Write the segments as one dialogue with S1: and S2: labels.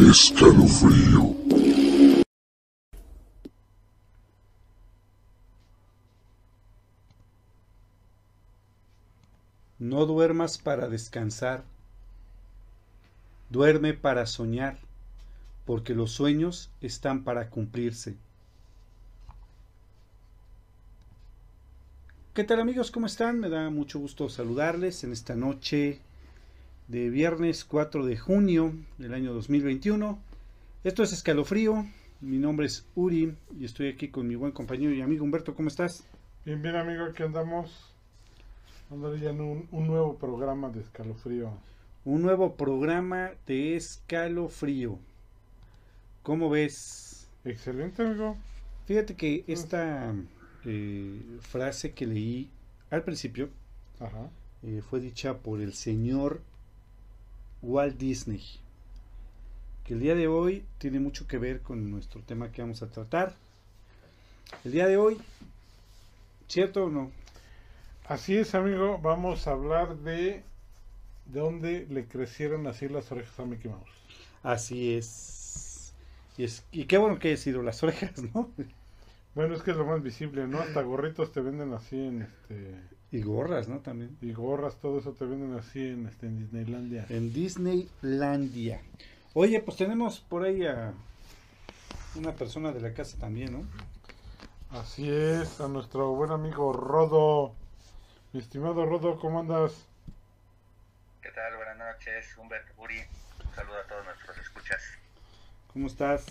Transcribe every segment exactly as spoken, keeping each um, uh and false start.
S1: Escalofrío.
S2: No duermas para descansar, duerme para soñar, porque los sueños están para cumplirse. ¿Qué tal amigos? ¿Cómo están? Me da mucho gusto saludarles en esta noche de viernes cuatro de junio del año dos mil veintiuno. Esto es Escalofrío, mi nombre es Uri y estoy aquí con mi buen compañero y amigo Humberto. ¿Cómo estás?
S3: Bien, bien amigo, aquí andamos. Andamos ya en un, un nuevo programa de Escalofrío.
S2: Un nuevo programa de Escalofrío. ¿Cómo ves?
S3: Excelente amigo.
S2: Fíjate que esta eh, frase que leí al principio
S3: Ajá.
S2: eh, fue dicha por el señor Walt Disney, que el día de hoy tiene mucho que ver con nuestro tema que vamos a tratar. El día de hoy, ¿cierto o no?
S3: Así es amigo, vamos a hablar de de dónde le crecieron así las orejas a Mickey Mouse.
S2: Así es. Y, es, y qué bueno que he sido las orejas, ¿no?
S3: Bueno, es que es lo más visible, ¿no? Hasta gorritos te venden así en este...
S2: Y gorras, ¿no? También.
S3: Y gorras, todo eso te venden así en, este, en Disneylandia.
S2: En Disneylandia. Oye, pues tenemos por ahí a una persona de la casa también, ¿no?
S3: Así es, a nuestro buen amigo Rodo. Mi estimado Rodo, ¿cómo andas?
S4: ¿Qué tal? Buenas noches, Humberto, Uri. Un saludo a todos nuestros escuchas.
S2: ¿Cómo estás?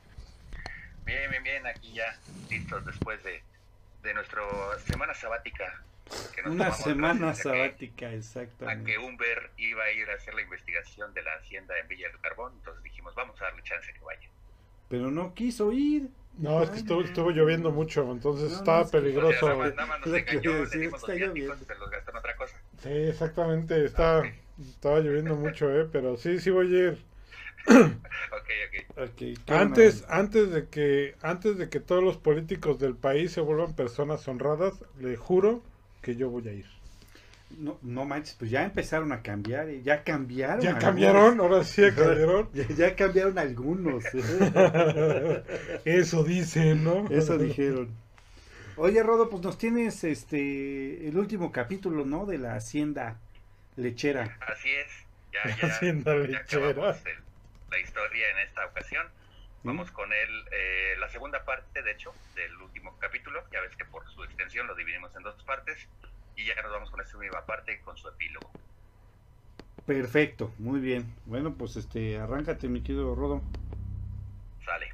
S4: Bien, bien, bien, aquí ya listos después de, de nuestra semana sabática. Que nos
S2: Una
S4: tomamos
S2: semana
S4: gracias a que-
S2: sabática,
S4: A que
S2: exactamente.
S4: Humber iba a ir a hacer la investigación de la hacienda en Villa del Carbón, entonces dijimos, vamos a darle chance que vaya.
S2: Pero no quiso ir.
S3: No, es que estuvo, estuvo lloviendo mucho, entonces
S2: No,
S3: estaba
S2: no, es que-
S4: O sea,
S3: peligroso.
S4: nada más, nada más nos
S2: Lo que
S4: engañó,
S2: iba a
S4: le
S2: decir,
S4: dimos
S2: está
S4: los viáticos
S2: lloviendo.
S4: y se los gastó en otra cosa.
S3: Sí, exactamente, está,
S4: Ok.
S3: estaba lloviendo mucho, eh, pero sí, sí voy a ir.
S4: Ok, ok.
S2: Ok, qué
S3: Antes,
S2: buena
S3: antes de que, antes de que todos los políticos del país se vuelvan personas honradas, le juro que yo voy a ir.
S2: onda. No, no manches, pues ya empezaron a cambiar, ¿eh? Ya cambiaron.
S3: ¿Ya
S2: algunos.
S3: cambiaron? Ahora sí ya cambiaron.
S2: Ya, ya cambiaron algunos. ¿eh?
S3: Eso dicen, ¿no?
S2: Eso dijeron. Oye, Rodo, pues nos tienes este el último capítulo, ¿no? De la hacienda lechera.
S4: Así es, ya,
S3: La
S4: ya,
S3: hacienda
S4: ya
S3: lechera.
S4: acabamos el- la historia en esta ocasión. Vamos
S2: ¿Mm?
S4: con el, eh, la segunda parte, de hecho, del último capítulo. Ya ves que por su extensión lo dividimos en dos partes. Y ya nos vamos con esta última parte con su epílogo.
S2: Perfecto, muy bien. Bueno, pues este, arráncate, mi querido Rodo.
S4: Sale.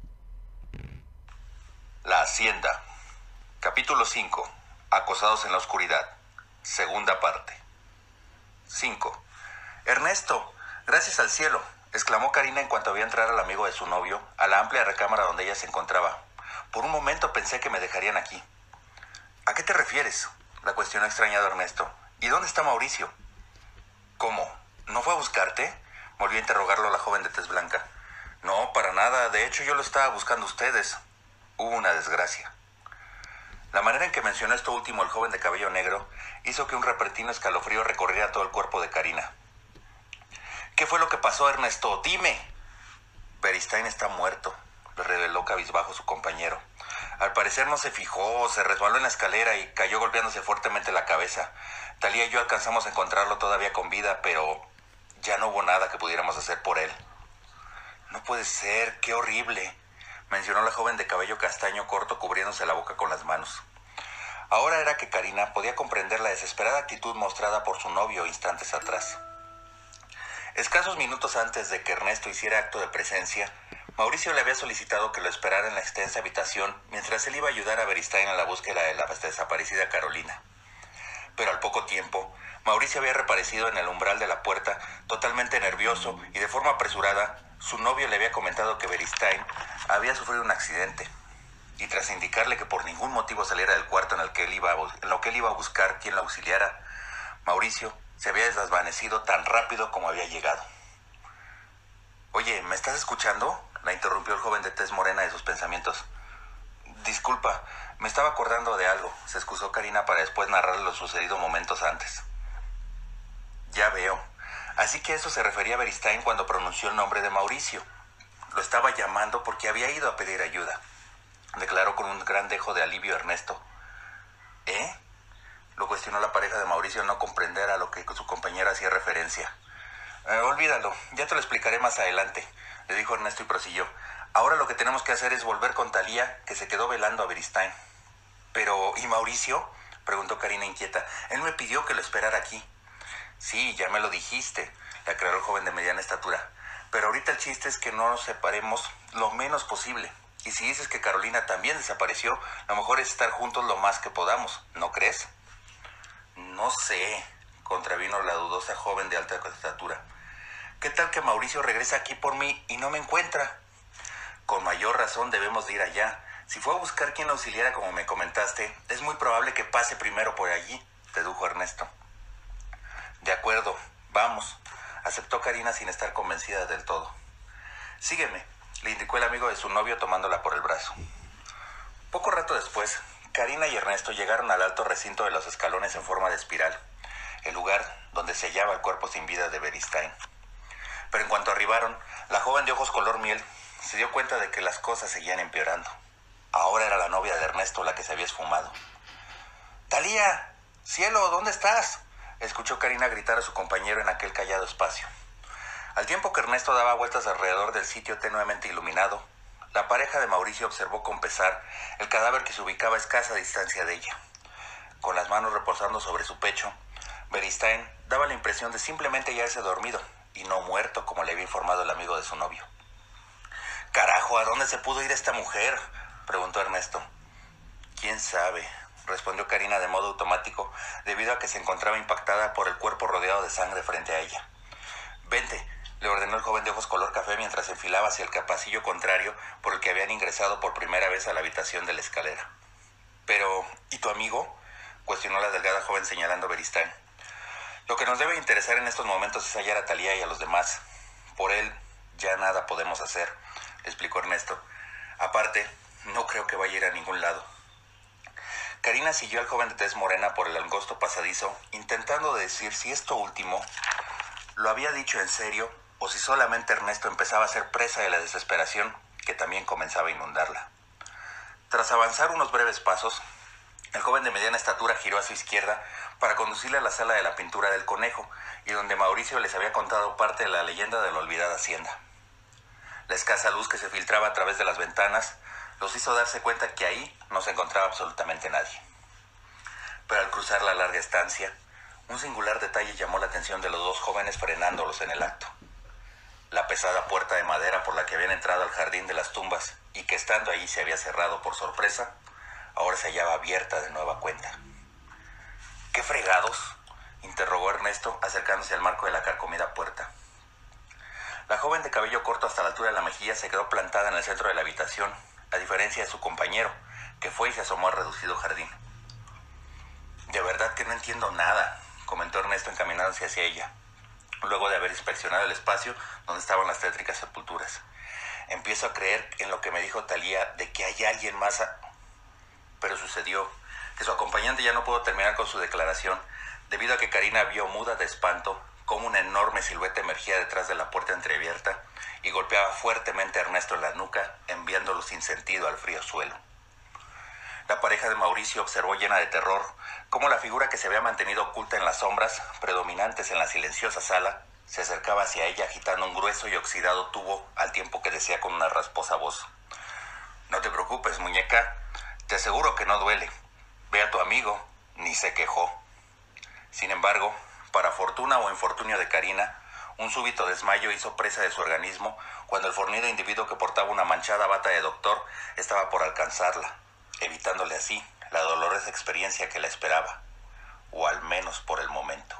S5: La Hacienda. Capítulo cinco. Acosados en la oscuridad. Segunda parte. cinco. Ernesto, gracias al cielo, exclamó Karina en cuanto vio entrar al amigo de su novio a la amplia recámara donde ella se encontraba. Por un momento pensé que me dejarían aquí. ¿A qué te refieres?, la cuestionó extrañado Ernesto. ¿Y dónde está Mauricio? ¿Cómo? ¿No fue a buscarte?, volvió a interrogarlo la joven de tez blanca. No, para nada. De hecho, yo lo estaba buscando a ustedes. Hubo una desgracia. La manera en que mencionó esto último el joven de cabello negro hizo que un repentino escalofrío recorriera todo el cuerpo de Karina. ¿Qué fue lo que pasó, Ernesto? ¡Dime! Beristain está muerto, le reveló cabizbajo su compañero. Al parecer no se fijó, se resbaló en la escalera y cayó golpeándose fuertemente la cabeza. Talía y yo alcanzamos a encontrarlo todavía con vida, pero ya no hubo nada que pudiéramos hacer por él. No puede ser, qué horrible, mencionó la joven de cabello castaño corto cubriéndose la boca con las manos. Ahora era que Karina podía comprender la desesperada actitud mostrada por su novio instantes atrás. Escasos minutos antes de que Ernesto hiciera acto de presencia, Mauricio le había solicitado que lo esperara en la extensa habitación mientras él iba a ayudar a Beristain en la búsqueda de la desaparecida Carolina. Pero al poco tiempo, Mauricio había reaparecido en el umbral de la puerta, totalmente nervioso, y de forma apresurada, su novio le había comentado que Beristain había sufrido un accidente. Y tras indicarle que por ningún motivo saliera del cuarto en el que él iba a, en lo que él iba a buscar quien la auxiliara, Mauricio se había desvanecido tan rápido como había llegado. Oye, ¿me estás escuchando?, la interrumpió el joven de tez morena de sus pensamientos. Disculpa, me estaba acordando de algo, se excusó Karina para después narrarle lo sucedido momentos antes. Ya veo. Así que eso se refería a Beristain cuando pronunció el nombre de Mauricio, Lo estaba llamando porque había ido a pedir ayuda, declaró con un gran dejo de alivio Ernesto. ¿Eh? Lo cuestionó la pareja de Mauricio al no comprender a lo que su compañera hacía referencia. Eh, olvídalo, ya te lo explicaré más adelante, le dijo Ernesto y prosiguió. Ahora lo que tenemos que hacer es volver con Talía, que se quedó velando a Beristain. Pero, ¿y Mauricio?, preguntó Karina inquieta. Él me pidió que lo esperara aquí. Sí, ya me lo dijiste, le aclaró el joven de mediana estatura. Pero ahorita el chiste es que no nos separemos lo menos posible. Y si dices que Carolina también desapareció, lo mejor es estar juntos lo más que podamos, ¿no crees? No sé, contravino la dudosa joven de alta estatura. ¿Qué tal que Mauricio regresa aquí por mí y no me encuentra? Con mayor razón debemos de ir allá. Si fue a buscar quien lo auxiliara como me comentaste, es muy probable que pase primero por allí, dedujo Ernesto. De acuerdo, vamos, aceptó Karina sin estar convencida del todo. Sígueme, le indicó el amigo de su novio tomándola por el brazo. Poco rato después, Karina y Ernesto llegaron al alto recinto de los escalones en forma de espiral, el lugar donde se hallaba el cuerpo sin vida de Beristain. Pero en cuanto arribaron, la joven de ojos color miel se dio cuenta de que las cosas seguían empeorando. Ahora era la novia de Ernesto la que se había esfumado. ¡Talía! ¡Cielo! ¿Dónde estás?, escuchó Karina gritar a su compañero en aquel callado espacio. Al tiempo que Ernesto daba vueltas alrededor del sitio tenuemente iluminado, la pareja de Mauricio observó con pesar el cadáver que se ubicaba a escasa distancia de ella. Con las manos reposando sobre su pecho, Beristain daba la impresión de simplemente hallarse dormido y no muerto, como le había informado el amigo de su novio. «Carajo, ¿a dónde se pudo ir esta mujer?», preguntó Ernesto. «¿Quién sabe?», respondió Karina de modo automático, debido a que se encontraba impactada por el cuerpo rodeado de sangre frente a ella. «Vente», le ordenó el joven de ojos color café mientras se enfilaba hacia el pasillo contrario por el que habían ingresado por primera vez a la habitación de la escalera. «Pero, ¿y tu amigo?», cuestionó la delgada joven señalando a Beristain. «Lo que nos debe interesar en estos momentos es hallar a Talía y a los demás. Por él ya nada podemos hacer», explicó Ernesto. «Aparte, no creo que vaya a ir a ningún lado». Karina siguió al joven de tez morena por el angosto pasadizo, intentando decir si esto último lo había dicho en serio o si solamente Ernesto empezaba a ser presa de la desesperación que también comenzaba a inundarla. Tras avanzar unos breves pasos, el joven de mediana estatura giró a su izquierda para conducirle a la sala de la pintura del conejo y donde Mauricio les había contado parte de la leyenda de la olvidada hacienda. La escasa luz que se filtraba a través de las ventanas los hizo darse cuenta que ahí no se encontraba absolutamente nadie. Pero al cruzar la larga estancia, un singular detalle llamó la atención de los dos jóvenes frenándolos en el acto. La pesada puerta de madera por la que habían entrado al jardín de las tumbas y que estando allí se había cerrado por sorpresa, ahora se hallaba abierta de nueva cuenta. «¿Qué fregados?», interrogó Ernesto acercándose al marco de la carcomida puerta. La joven de cabello corto hasta la altura de la mejilla se quedó plantada en el centro de la habitación, a diferencia de su compañero, que fue y se asomó al reducido jardín. «De verdad que no entiendo nada», comentó Ernesto encaminándose hacia ella, luego de haber inspeccionado el espacio donde estaban las tétricas sepulturas. «Empiezo a creer en lo que me dijo Talía de que hay alguien más a...». Pero sucedió que su acompañante ya no pudo terminar con su declaración, debido a que Karina vio muda de espanto cómo una enorme silueta emergía detrás de la puerta entreabierta y golpeaba fuertemente a Ernesto en la nuca, enviándolo sin sentido al frío suelo. La pareja de Mauricio observó llena de terror cómo la figura que se había mantenido oculta en las sombras predominantes en la silenciosa sala se acercaba hacia ella agitando un grueso y oxidado tubo al tiempo que decía con una rasposa voz: «No te preocupes, muñeca, te aseguro que no duele. Ve a tu amigo, ni se quejó». Sin embargo, para fortuna o infortunio de Karina, un súbito desmayo hizo presa de su organismo cuando el fornido individuo que portaba una manchada bata de doctor estaba por alcanzarla, evitándole así la dolorosa experiencia que la esperaba, o al menos por el momento.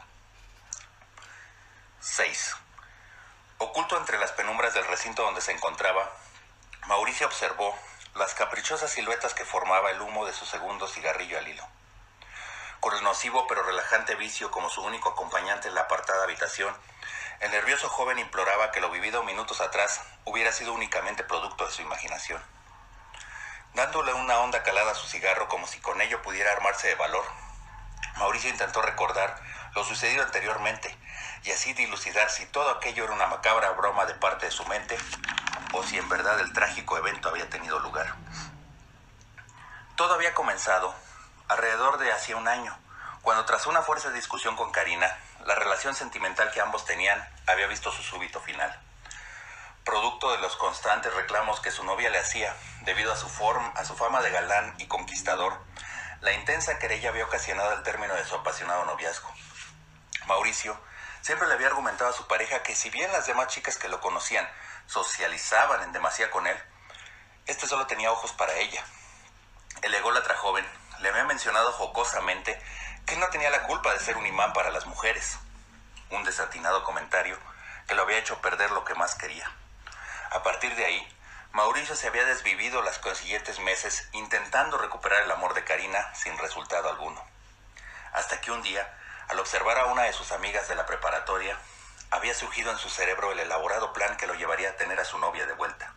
S5: seis. Oculto entre las penumbras del recinto donde se encontraba, Mauricio observó las caprichosas siluetas que formaba el humo de su segundo cigarrillo al hilo. Con el nocivo pero relajante vicio como su único acompañante en la apartada habitación, el nervioso joven imploraba que lo vivido minutos atrás hubiera sido únicamente producto de su imaginación. Dándole una honda calada a su cigarro como si con ello pudiera armarse de valor, Mauricio intentó recordar lo sucedido anteriormente y así dilucidar si todo aquello era una macabra broma de parte de su mente o si en verdad el trágico evento había tenido lugar. Todo había comenzado alrededor de hacía un año, cuando tras una fuerte discusión con Karina, la relación sentimental que ambos tenían había visto su súbito final. Producto de los constantes reclamos que su novia le hacía, debido a su, forma, a su fama de galán y conquistador, la intensa querella había ocasionado el término de su apasionado noviazgo. Mauricio siempre le había argumentado a su pareja que si bien las demás chicas que lo conocían socializaban en demasía con él, este solo tenía ojos para ella. El ególatra joven le había mencionado jocosamente que él no tenía la culpa de ser un imán para las mujeres, un desatinado comentario que lo había hecho perder lo que más quería. A partir de ahí, Mauricio se había desvivido los consiguientes meses intentando recuperar el amor de Karina sin resultado alguno. Hasta que un día, al observar a una de sus amigas de la preparatoria, había surgido en su cerebro el elaborado plan que lo llevaría a tener a su novia de vuelta.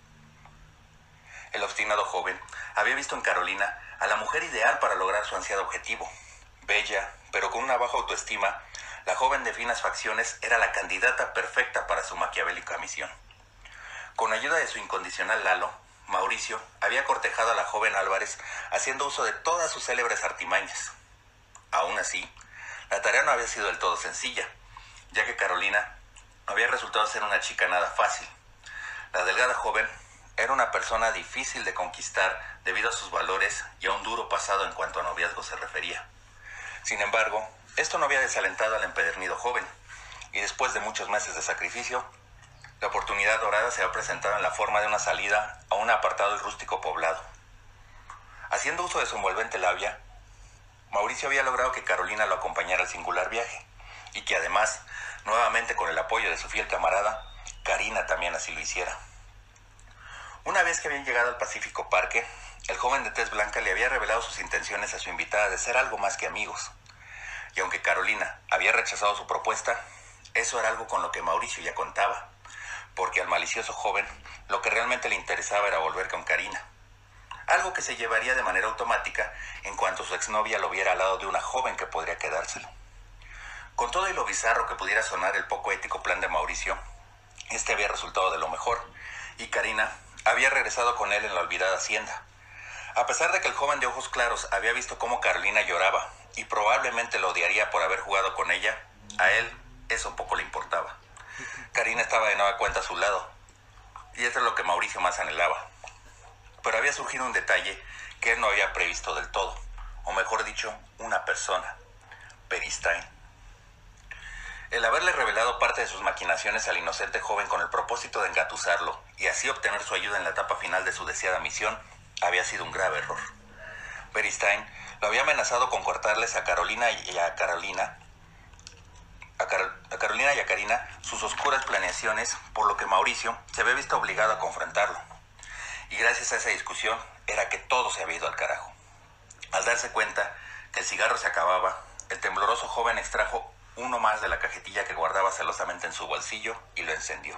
S5: El obstinado joven había visto en Carolina a la mujer ideal para lograr su ansiado objetivo. Bella, pero con una baja autoestima, la joven de finas facciones era la candidata perfecta para su maquiavélica misión. Con ayuda de su incondicional Lalo, Mauricio había cortejado a la joven Álvarez haciendo uso de todas sus célebres artimañas. Aún así, la tarea no había sido del todo sencilla, ya que Carolina había resultado ser una chica nada fácil. La delgada joven era una persona difícil de conquistar debido a sus valores y a un duro pasado en cuanto a noviazgo se refería. Sin embargo, esto no había desalentado al empedernido joven, y después de muchos meses de sacrificio, la oportunidad dorada se había presentado en la forma de una salida a un apartado y rústico poblado. Haciendo uso de su envolvente labia, Mauricio había logrado que Carolina lo acompañara al singular viaje, y que además, nuevamente con el apoyo de su fiel camarada, Karina también así lo hiciera. Una vez que habían llegado al Pacífico Parque, el joven de tez blanca le había revelado sus intenciones a su invitada de ser algo más que amigos. Y aunque Carolina había rechazado su propuesta, eso era algo con lo que Mauricio ya contaba, porque al malicioso joven lo que realmente le interesaba era volver con Karina. Algo que se llevaría de manera automática en cuanto su exnovia lo viera al lado de una joven que podría quedárselo. Con todo y lo bizarro que pudiera sonar el poco ético plan de Mauricio, este había resultado de lo mejor, y Karina había regresado con él en la olvidada hacienda. A pesar de que el joven de ojos claros había visto cómo Carolina lloraba y probablemente lo odiaría por haber jugado con ella, a él eso poco le importaba. Karina estaba de nueva cuenta a su lado, y eso es lo que Mauricio más anhelaba. Pero había surgido un detalle que él no había previsto del todo, o mejor dicho, una persona, Beristain. El haberle revelado parte de sus maquinaciones al inocente joven con el propósito de engatusarlo y así obtener su ayuda en la etapa final de su deseada misión, había sido un grave error. Beristain lo había amenazado con cortarles a Carolina y a Carolina, a, Car- a Carolina y a Karina sus oscuras planeaciones, por lo que Mauricio se había visto obligado a confrontarlo. Y gracias a esa discusión era que todo se había ido al carajo. Al darse cuenta que el cigarro se acababa, el tembloroso joven extrajo uno más de la cajetilla que guardaba celosamente en su bolsillo y lo encendió.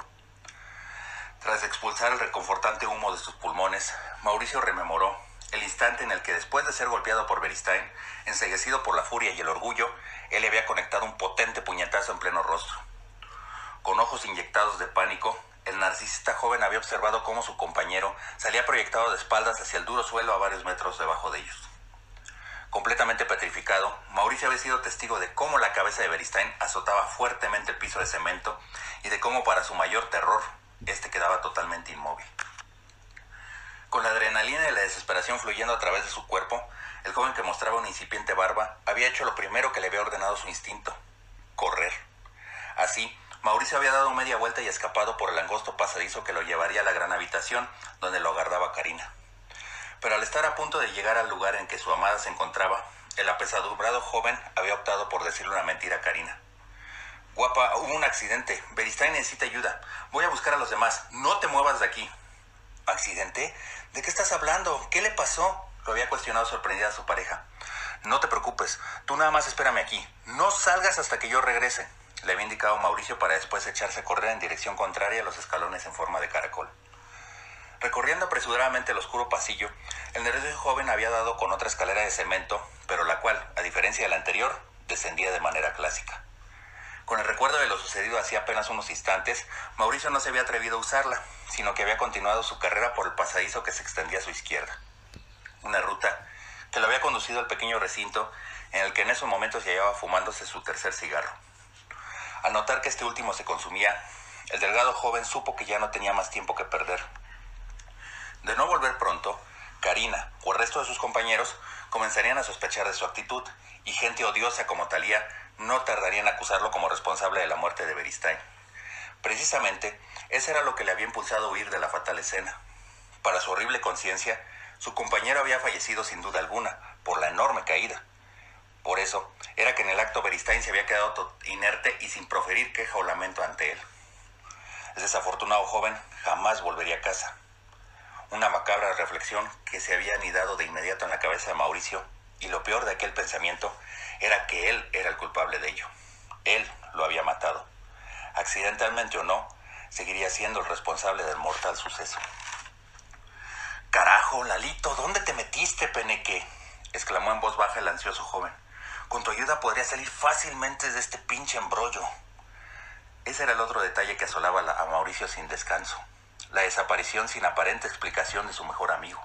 S5: Tras expulsar el reconfortante humo de sus pulmones, Mauricio rememoró el instante en el que, después de ser golpeado por Beristain, enceguecido por la furia y el orgullo, él le había conectado un potente puñetazo en pleno rostro. Con ojos inyectados de pánico, el narcisista joven había observado cómo su compañero salía proyectado de espaldas hacia el duro suelo a varios metros debajo de ellos. Completamente petrificado, Mauricio había sido testigo de cómo la cabeza de Beristain azotaba fuertemente el piso de cemento y de cómo, para su mayor terror, este quedaba totalmente inmóvil. Con la adrenalina y la desesperación fluyendo a través de su cuerpo, el joven, que mostraba una incipiente barba, había hecho lo primero que le había ordenado su instinto: correr. Así, Mauricio había dado media vuelta y escapado por el angosto pasadizo que lo llevaría a la gran habitación donde lo aguardaba Karina. Pero al estar a punto de llegar al lugar en que su amada se encontraba, el apesadumbrado joven había optado por decirle una mentira a Karina. «Guapa, hubo un accidente. Beristain necesita ayuda. Voy a buscar a los demás. No te muevas de aquí». «¿Accidente? ¿De qué estás hablando? ¿Qué le pasó?», lo había cuestionado sorprendida a su pareja. «No te preocupes. Tú nada más espérame aquí. No salgas hasta que yo regrese», le había indicado Mauricio, para después echarse a correr en dirección contraria a los escalones en forma de caracol. Recorriendo apresuradamente el oscuro pasillo, el nervioso joven había dado con otra escalera de cemento, pero la cual, a diferencia de la anterior, descendía de manera clásica. Con el recuerdo de lo sucedido hacía apenas unos instantes, Mauricio no se había atrevido a usarla, sino que había continuado su carrera por el pasadizo que se extendía a su izquierda. Una ruta que lo había conducido al pequeño recinto en el que en esos momentos ya llevaba fumándose su tercer cigarro. Al notar que este último se consumía, el delgado joven supo que ya no tenía más tiempo que perder. De no volver pronto, Karina o el resto de sus compañeros comenzarían a sospechar de su actitud, y gente odiosa como Talía no tardaría en acusarlo como responsable de la muerte de Beristain. Precisamente, eso era lo que le había impulsado a huir de la fatal escena. Para su horrible conciencia, su compañero había fallecido sin duda alguna, por la enorme caída. Por eso, era que en el acto Beristain se había quedado inerte y sin proferir queja o lamento ante él. El desafortunado joven jamás volvería a casa. Una macabra reflexión que se había anidado de inmediato en la cabeza de Mauricio, y lo peor de aquel pensamiento era que él era el culpable de ello. Él lo había matado. Accidentalmente o no, seguiría siendo el responsable del mortal suceso. «Carajo, Lalito, ¿dónde te metiste, peneque?», exclamó en voz baja el ansioso joven. «Con tu ayuda podría salir fácilmente de este pinche embrollo». Ese era el otro detalle que asolaba a Mauricio sin descanso: la desaparición sin aparente explicación de su mejor amigo.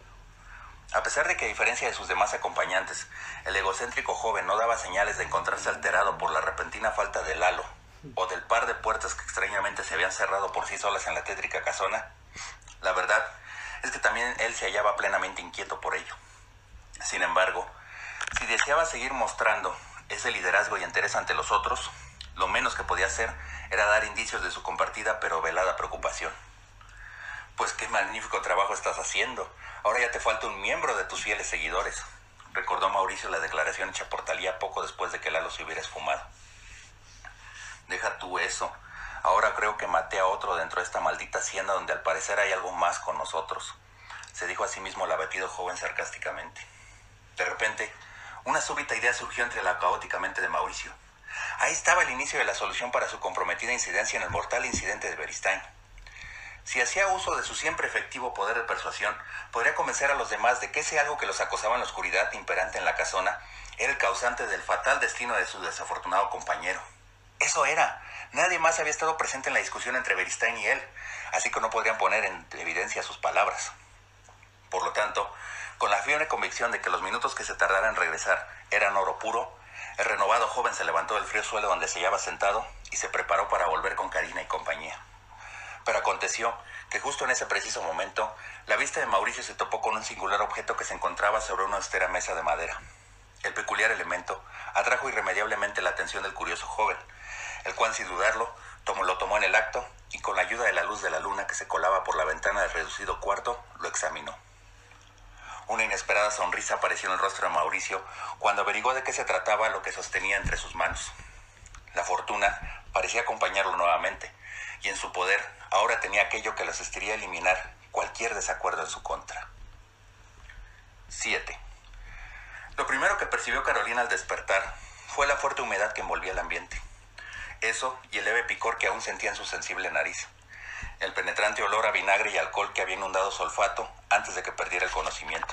S5: A pesar de que, a diferencia de sus demás acompañantes, el egocéntrico joven no daba señales de encontrarse alterado por la repentina falta de Lalo o del par de puertas que extrañamente se habían cerrado por sí solas en la tétrica casona, la verdad es que también él se hallaba plenamente inquieto por ello. Sin embargo, si deseaba seguir mostrando ese liderazgo y interés ante los otros, lo menos que podía hacer era dar indicios de su compartida pero velada preocupación. «Pues qué magnífico trabajo estás haciendo. Ahora ya te falta un miembro de tus fieles seguidores», recordó Mauricio la declaración hecha por Talía poco después de que Lalo se hubiera esfumado. «Deja tú eso. Ahora creo que maté a otro dentro de esta maldita hacienda donde al parecer hay algo más con nosotros», se dijo a sí mismo el abatido joven sarcásticamente. De repente, una súbita idea surgió entre la caótica mente de Mauricio. Ahí estaba el inicio de la solución para su comprometida incidencia en el mortal incidente de Beristain. Si hacía uso de su siempre efectivo poder de persuasión, podría convencer a los demás de que ese algo que los acosaba en la oscuridad imperante en la casona era el causante del fatal destino de su desafortunado compañero. Eso era. Nadie más había estado presente en la discusión entre Beristain y él, así que no podrían poner en evidencia sus palabras. Por lo tanto, con la firme convicción de que los minutos que se tardara en regresar eran oro puro, el renovado joven se levantó del frío suelo donde se hallaba sentado y se preparó para volver con Karina y compañía. Pero aconteció que justo en ese preciso momento, la vista de Mauricio se topó con un singular objeto que se encontraba sobre una austera mesa de madera. El peculiar elemento atrajo irremediablemente la atención del curioso joven, el cual, sin dudarlo, tomó, lo tomó en el acto y, con la ayuda de la luz de la luna que se colaba por la ventana del reducido cuarto, lo examinó. Una inesperada sonrisa apareció en el rostro de Mauricio cuando averiguó de qué se trataba lo que sostenía entre sus manos. La fortuna parecía acompañarlo nuevamente, y en su poder ahora tenía aquello que le asistiría a eliminar cualquier desacuerdo en su contra. siete. Lo primero que percibió Carolina al despertar fue la fuerte humedad que envolvía el ambiente. Eso y el leve picor que aún sentía en su sensible nariz. El penetrante olor a vinagre y alcohol que había inundado su olfato antes de que perdiera el conocimiento.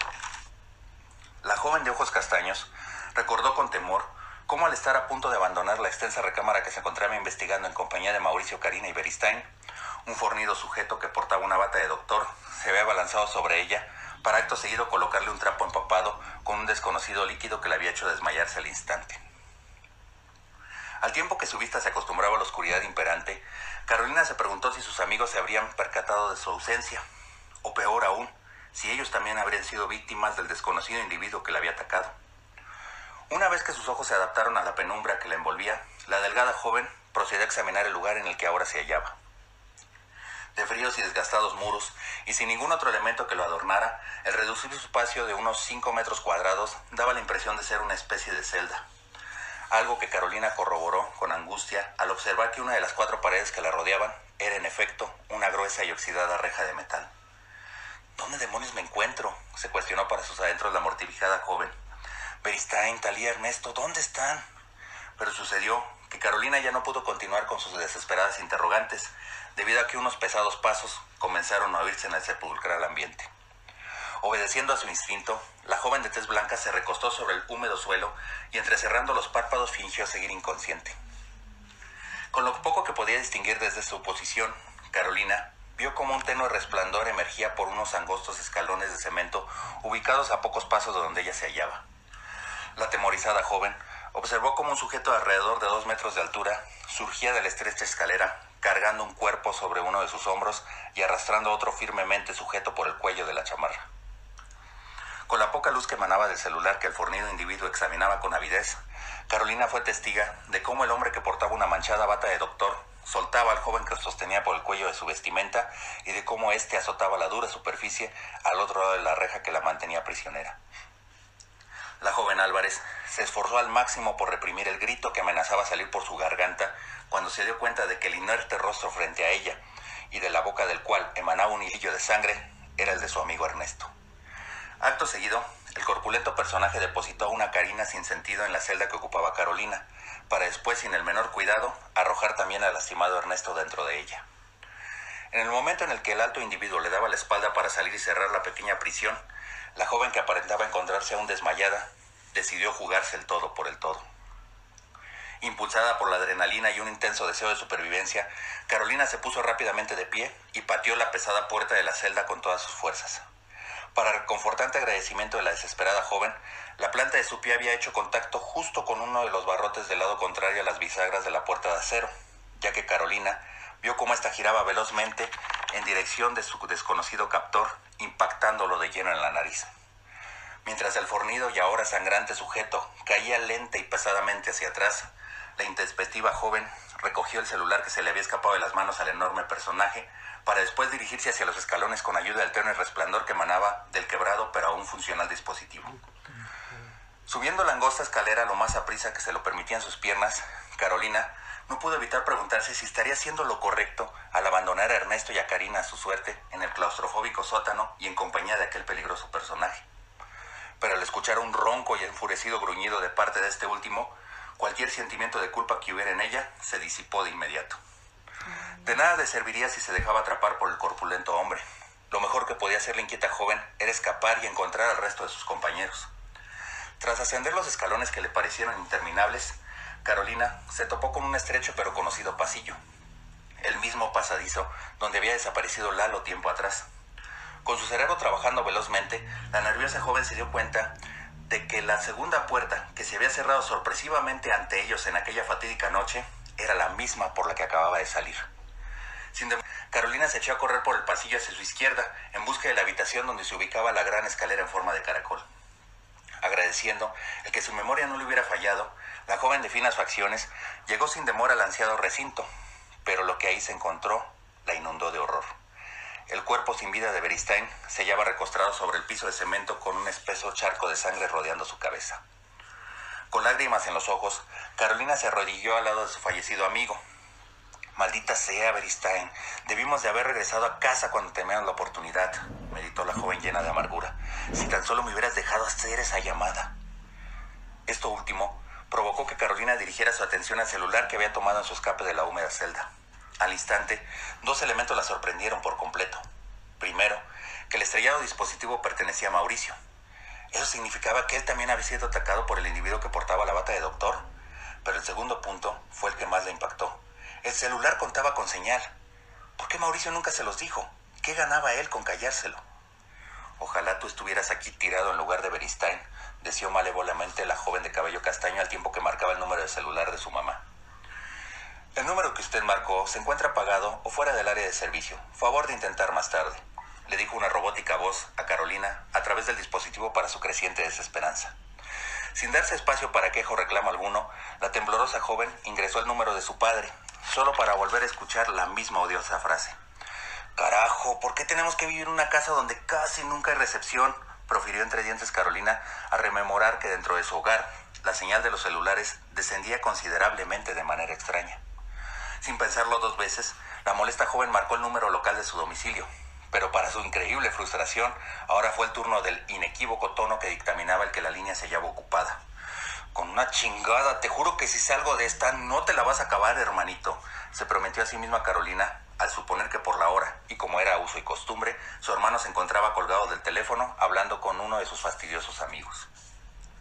S5: La joven de ojos castaños recordó con temor cómo, al estar a punto de abandonar la extensa recámara que se encontraba investigando en compañía de Mauricio, Karina y Beristain, un fornido sujeto que portaba una bata de doctor se había abalanzado sobre ella para acto seguido colocarle un trapo empapado con un desconocido líquido que le había hecho desmayarse al instante. Al tiempo que su vista se acostumbraba a la oscuridad imperante, Carolina se preguntó si sus amigos se habrían percatado de su ausencia, o peor aún, si ellos también habrían sido víctimas del desconocido individuo que la había atacado. Una vez que sus ojos se adaptaron a la penumbra que la envolvía, la delgada joven procedió a examinar el lugar en el que ahora se hallaba. De fríos y desgastados muros, y sin ningún otro elemento que lo adornara, el reducido espacio de unos cinco metros cuadrados daba la impresión de ser una especie de celda. Algo que Carolina corroboró con angustia al observar que una de las cuatro paredes que la rodeaban era en efecto una gruesa y oxidada reja de metal. ¿Dónde demonios me encuentro?, se cuestionó para sus adentros la mortificada joven. Beristain, Talía, Ernesto, ¿dónde están? Pero sucedió que Carolina ya no pudo continuar con sus desesperadas interrogantes, debido a que unos pesados pasos comenzaron a oírse en el sepulcral ambiente. Obedeciendo a su instinto, la joven de tez blanca se recostó sobre el húmedo suelo y, entrecerrando los párpados, fingió seguir inconsciente. Con lo poco que podía distinguir desde su posición, Carolina vio como un tenue resplandor emergía por unos angostos escalones de cemento ubicados a pocos pasos de donde ella se hallaba. La atemorizada joven observó como un sujeto de alrededor de dos metros de altura surgía de la estrecha escalera, cargando un cuerpo sobre uno de sus hombros y arrastrando otro firmemente sujeto por el cuello de la chamarra. Con la poca luz que emanaba del celular que el fornido individuo examinaba con avidez, Carolina fue testiga de cómo el hombre que portaba una manchada bata de doctor soltaba al joven que sostenía por el cuello de su vestimenta y de cómo éste azotaba la dura superficie al otro lado de la reja que la mantenía prisionera. La joven Álvarez se esforzó al máximo por reprimir el grito que amenazaba salir por su garganta cuando se dio cuenta de que el inerte rostro frente a ella y de la boca del cual emanaba un hilillo de sangre era el de su amigo Ernesto. Acto seguido, el corpulento personaje depositó una carina sin sentido en la celda que ocupaba Carolina, para después, sin el menor cuidado, arrojar también al lastimado Ernesto dentro de ella. En el momento en el que el alto individuo le daba la espalda para salir y cerrar la pequeña prisión, la joven que aparentaba encontrarse aún desmayada, decidió jugarse el todo por el todo. Impulsada por la adrenalina y un intenso deseo de supervivencia, Carolina se puso rápidamente de pie y pateó la pesada puerta de la celda con todas sus fuerzas. Para reconfortante agradecimiento de la desesperada joven, la planta de su pie había hecho contacto justo con uno de los barrotes del lado contrario a las bisagras de la puerta de acero, ya que Carolina vio cómo ésta giraba velozmente en dirección de su desconocido captor, impactándolo de lleno en la nariz. Mientras el fornido y ahora sangrante sujeto caía lenta y pesadamente hacia atrás, la intempestiva joven recogió el celular que se le había escapado de las manos al enorme personaje, para después dirigirse hacia los escalones con ayuda del tenue resplandor que emanaba del quebrado pero aún funcional dispositivo. Subiendo la angosta escalera lo más aprisa que se lo permitían sus piernas, Carolina no pudo evitar preguntarse si estaría haciendo lo correcto al abandonar a Ernesto y a Karina a su suerte en el claustrofóbico sótano y en compañía de aquel peligroso personaje. Pero al escuchar un ronco y enfurecido gruñido de parte de este último, cualquier sentimiento de culpa que hubiera en ella se disipó de inmediato. De nada le serviría si se dejaba atrapar por el corpulento hombre. Lo mejor que podía hacer la inquieta joven era escapar y encontrar al resto de sus compañeros. Tras ascender los escalones que le parecieron interminables, Carolina se topó con un estrecho pero conocido pasillo, el mismo pasadizo donde había desaparecido Lalo tiempo atrás. Con su cerebro trabajando velozmente, la nerviosa joven se dio cuenta de que la segunda puerta que se había cerrado sorpresivamente ante ellos en aquella fatídica noche era la misma por la que acababa de salir. Sin demora, Carolina se echó a correr por el pasillo hacia su izquierda en busca de la habitación donde se ubicaba la gran escalera en forma de caracol. Agradeciendo el que su memoria no le hubiera fallado, la joven de finas facciones llegó sin demora al ansiado recinto, pero lo que ahí se encontró la inundó de horror. El cuerpo sin vida de Beristain se hallaba recostado sobre el piso de cemento con un espeso charco de sangre rodeando su cabeza. Con lágrimas en los ojos, Carolina se arrodilló al lado de su fallecido amigo. «Maldita sea, Beristain, debimos de haber regresado a casa cuando teníamos la oportunidad», meditó la joven llena de amargura. «Si tan solo me hubieras dejado hacer esa llamada». Esto último provocó que Carolina dirigiera su atención al celular que había tomado en su escape de la húmeda celda. Al instante, dos elementos la sorprendieron por completo. Primero, que el estrellado dispositivo pertenecía a Mauricio. Eso significaba que él también había sido atacado por el individuo que portaba la bata de doctor. Pero el segundo punto fue el que más le impactó. El celular contaba con señal. ¿Por qué Mauricio nunca se los dijo? ¿Qué ganaba él con callárselo? «Ojalá tú estuvieras aquí tirado en lugar de Beristain», deseó malévolamente la joven de cabello castaño al tiempo que marcaba el número de celular de su mamá. «El número que usted marcó se encuentra apagado o fuera del área de servicio. Favor de intentar más tarde», le dijo una robótica voz a Carolina a través del dispositivo para su creciente desesperanza. Sin darse espacio para queja o reclamo alguno, la temblorosa joven ingresó el número de su padre, solo para volver a escuchar la misma odiosa frase. «Carajo, ¿por qué tenemos que vivir en una casa donde casi nunca hay recepción?», profirió entre dientes Carolina a rememorar que dentro de su hogar la señal de los celulares descendía considerablemente de manera extraña. Sin pensarlo dos veces, la molesta joven marcó el número local de su domicilio, pero para su increíble frustración, ahora fue el turno del inequívoco tono que dictaminaba el que la línea se hallaba ocupada. «Con una chingada, te juro que si salgo de esta no te la vas a acabar, hermanito», se prometió a sí misma Carolina, al suponer que por la hora, y como era uso y costumbre, su hermano se encontraba colgado del teléfono hablando con uno de sus fastidiosos amigos.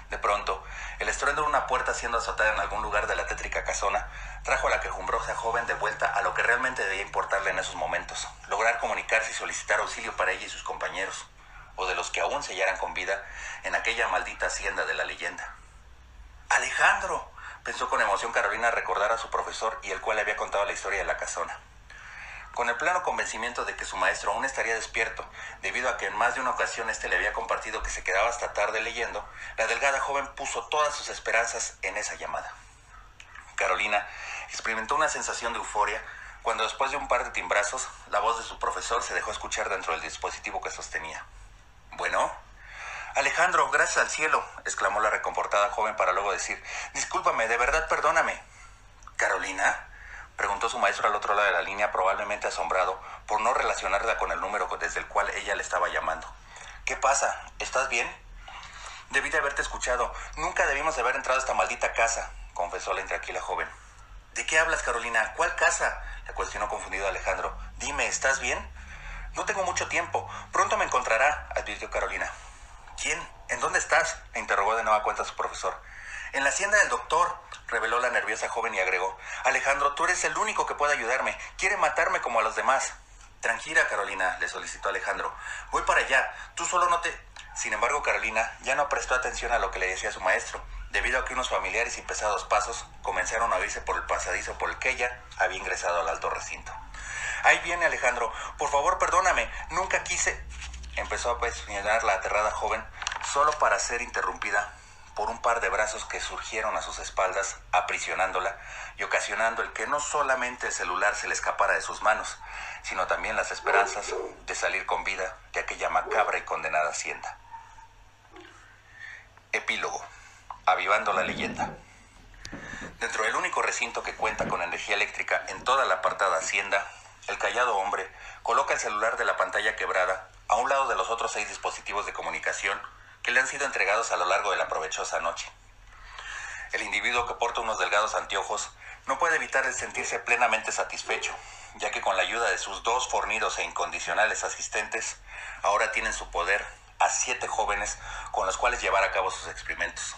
S5: De pronto, el estruendo de una puerta siendo azotada en algún lugar de la tétrica casona trajo a la quejumbrosa joven de vuelta a lo que realmente debía importarle en esos momentos: lograr comunicarse y solicitar auxilio para ella y sus compañeros, o de los que aún se hallaran con vida en aquella maldita hacienda de la leyenda. ¡Alejandro!, pensó con emoción Carolina al recordar a su profesor y el cual le había contado la historia de la casona. Con el pleno convencimiento de que su maestro aún estaría despierto, debido a que en más de una ocasión éste le había compartido que se quedaba hasta tarde leyendo, la delgada joven puso todas sus esperanzas en esa llamada. Carolina experimentó una sensación de euforia cuando, después de un par de timbrazos, la voz de su profesor se dejó escuchar dentro del dispositivo que sostenía. «Bueno». «Alejandro, gracias al cielo», exclamó la reconfortada joven para luego decir: «Discúlpame, de verdad, perdóname». «¿Carolina?», preguntó su maestro al otro lado de la línea, probablemente asombrado por no relacionarla con el número desde el cual ella le estaba llamando. «¿Qué pasa? ¿Estás bien?» «Debí de haberte escuchado. Nunca debimos de haber entrado a esta maldita casa», confesó la intranquila joven. «¿De qué hablas, Carolina? ¿Cuál casa?», le cuestionó confundido Alejandro. «Dime, ¿estás bien?» «No tengo mucho tiempo. Pronto me encontrará», advirtió Carolina. «¿Quién? ¿En dónde estás?», le interrogó de nueva cuenta su profesor. «En la hacienda del doctor», reveló la nerviosa joven y agregó: «Alejandro, tú eres el único que puede ayudarme. Quiere matarme como a los demás». «Tranquila, Carolina», le solicitó Alejandro. «Voy para allá. Tú solo no te...» Sin embargo, Carolina ya no prestó atención a lo que le decía su maestro, debido a que unos familiares y pesados pasos comenzaron a oírse por el pasadizo por el que ella había ingresado al alto recinto. «Ahí viene, Alejandro. Por favor, perdóname. Nunca quise...» Empezó a presionar la aterrada joven, solo para ser interrumpida por un par de brazos que surgieron a sus espaldas, aprisionándola y ocasionando el que no solamente el celular se le escapara de sus manos, sino también las esperanzas de salir con vida de aquella macabra y condenada hacienda. Epílogo. Avivando la leyenda. Dentro del único recinto que cuenta con energía eléctrica en toda la apartada hacienda, el callado hombre coloca el celular de la pantalla quebrada a un lado de los otros seis dispositivos de comunicación que le han sido entregados a lo largo de la provechosa noche. El individuo, que porta unos delgados anteojos, no puede evitar el sentirse plenamente satisfecho, ya que con la ayuda de sus dos fornidos e incondicionales asistentes, ahora tiene en su poder a siete jóvenes con los cuales llevar a cabo sus experimentos.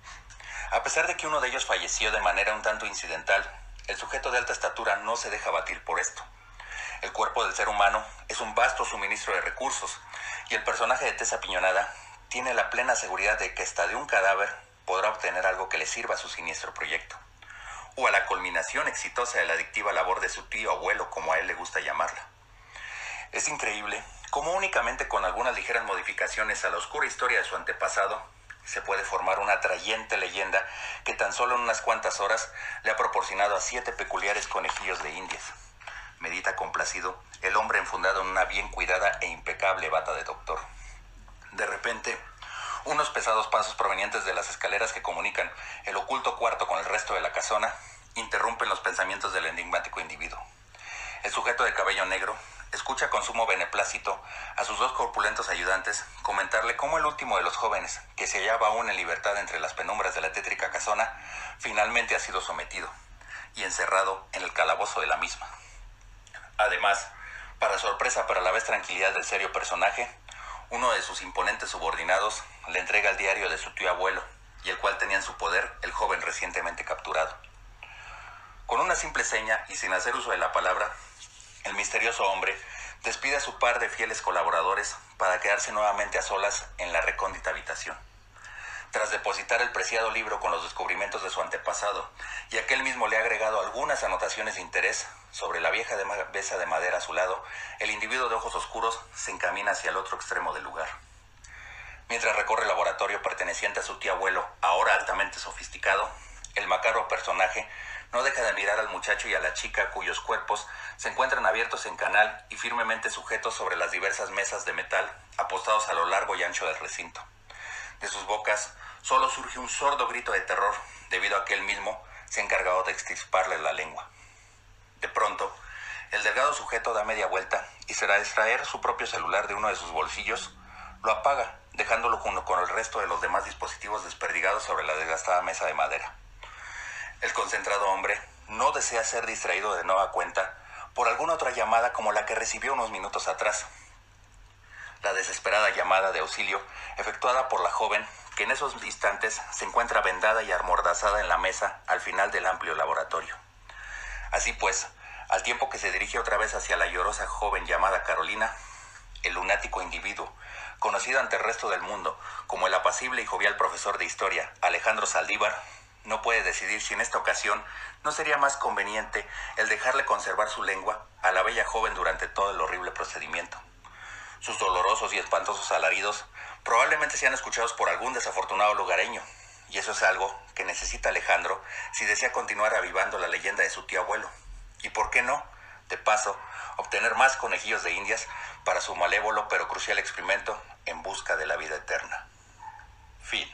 S5: A pesar de que uno de ellos falleció de manera un tanto incidental, el sujeto de alta estatura no se deja abatir por esto. El cuerpo del ser humano es un vasto suministro de recursos, y el personaje de tez apiñonada tiene la plena seguridad de que hasta de un cadáver podrá obtener algo que le sirva a su siniestro proyecto, o a la culminación exitosa de la adictiva labor de su tío abuelo, como a él le gusta llamarla. Es increíble cómo únicamente con algunas ligeras modificaciones a la oscura historia de su antepasado se puede formar una atrayente leyenda que tan solo en unas cuantas horas le ha proporcionado a siete peculiares conejillos de indias. Medita complacido el hombre enfundado en una bien cuidada e impecable bata de doctor. De repente, unos pesados pasos provenientes de las escaleras que comunican el oculto cuarto con el resto de la casona interrumpen los pensamientos del enigmático individuo. El sujeto de cabello negro escucha con sumo beneplácito a sus dos corpulentos ayudantes comentarle cómo el último de los jóvenes, que se hallaba aún en libertad entre las penumbras de la tétrica casona, finalmente ha sido sometido y encerrado en el calabozo de la misma. Además, para sorpresa pero a la vez tranquilidad del serio personaje, uno de sus imponentes subordinados le entrega el diario de su tío abuelo, y el cual tenía en su poder el joven recientemente capturado. Con una simple seña y sin hacer uso de la palabra, el misterioso hombre despide a su par de fieles colaboradores para quedarse nuevamente a solas en la recóndita habitación. Tras depositar el preciado libro con los descubrimientos de su antepasado, y aquel mismo le ha agregado algunas anotaciones de interés sobre la vieja de mesa de madera a su lado, el individuo de ojos oscuros se encamina hacia el otro extremo del lugar. Mientras recorre el laboratorio perteneciente a su tío abuelo, ahora altamente sofisticado, el macabro personaje no deja de mirar al muchacho y a la chica cuyos cuerpos se encuentran abiertos en canal y firmemente sujetos sobre las diversas mesas de metal apostados a lo largo y ancho del recinto. De sus bocas solo surge un sordo grito de terror, debido a que él mismo se ha encargado de extirparle la lengua. De pronto, el delgado sujeto da media vuelta y, será extraer su propio celular de uno de sus bolsillos, lo apaga, dejándolo junto con el resto de los demás dispositivos desperdigados sobre la desgastada mesa de madera. El concentrado hombre no desea ser distraído de nueva cuenta por alguna otra llamada como la que recibió unos minutos atrás. La desesperada llamada de auxilio efectuada por la joven que en esos instantes se encuentra vendada y amordazada en la mesa al final del amplio laboratorio. Así pues, al tiempo que se dirige otra vez hacia la llorosa joven llamada Carolina, el lunático individuo, conocido ante el resto del mundo como el apacible y jovial profesor de historia Alejandro Saldívar, no puede decidir si en esta ocasión no sería más conveniente el dejarle conservar su lengua a la bella joven durante todo el horrible procedimiento. Sus dolorosos y espantosos alaridos probablemente sean escuchados por algún desafortunado lugareño, y eso es algo que necesita Alejandro si desea continuar avivando la leyenda de su tío abuelo. Y por qué no, de paso, obtener más conejillos de indias para su malévolo pero crucial experimento en busca de la vida eterna. Fin.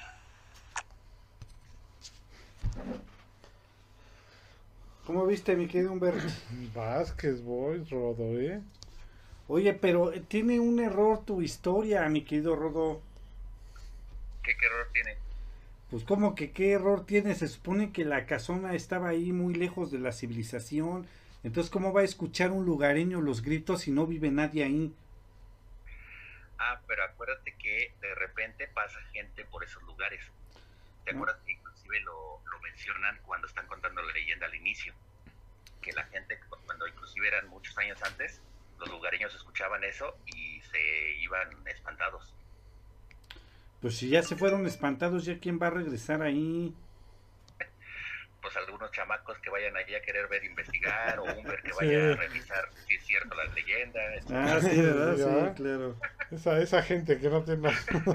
S2: ¿Cómo viste, mi querido Humberto?
S3: Vázquez, voy, Rodo, ¿eh?
S2: Oye, pero tiene un error tu historia, mi querido Rodo.
S4: ¿Qué, qué error tiene?
S2: Pues como que qué error tiene, se supone que la casona estaba ahí muy lejos de la civilización, entonces ¿cómo va a escuchar un lugareño los gritos si no vive nadie ahí?
S4: Ah, pero acuérdate que de repente pasa gente por esos lugares. ¿Te
S2: ¿No?
S4: acuerdas que inclusive lo, lo mencionan cuando están contando la leyenda al inicio? Que la gente, cuando inclusive eran muchos años antes, los lugareños escuchaban eso y se iban espantados.
S2: Pues si ya se fueron espantados, ¿ya quién va a regresar ahí?
S4: Pues algunos chamacos que vayan allí a querer ver, investigar, o un ver que
S3: Sí.
S4: vaya a revisar si es cierto las leyendas.
S2: Ah, sí, ¿verdad?
S3: Sí,
S2: Sí,
S3: ¿verdad?
S2: claro.
S3: Esa, esa gente que no tiene...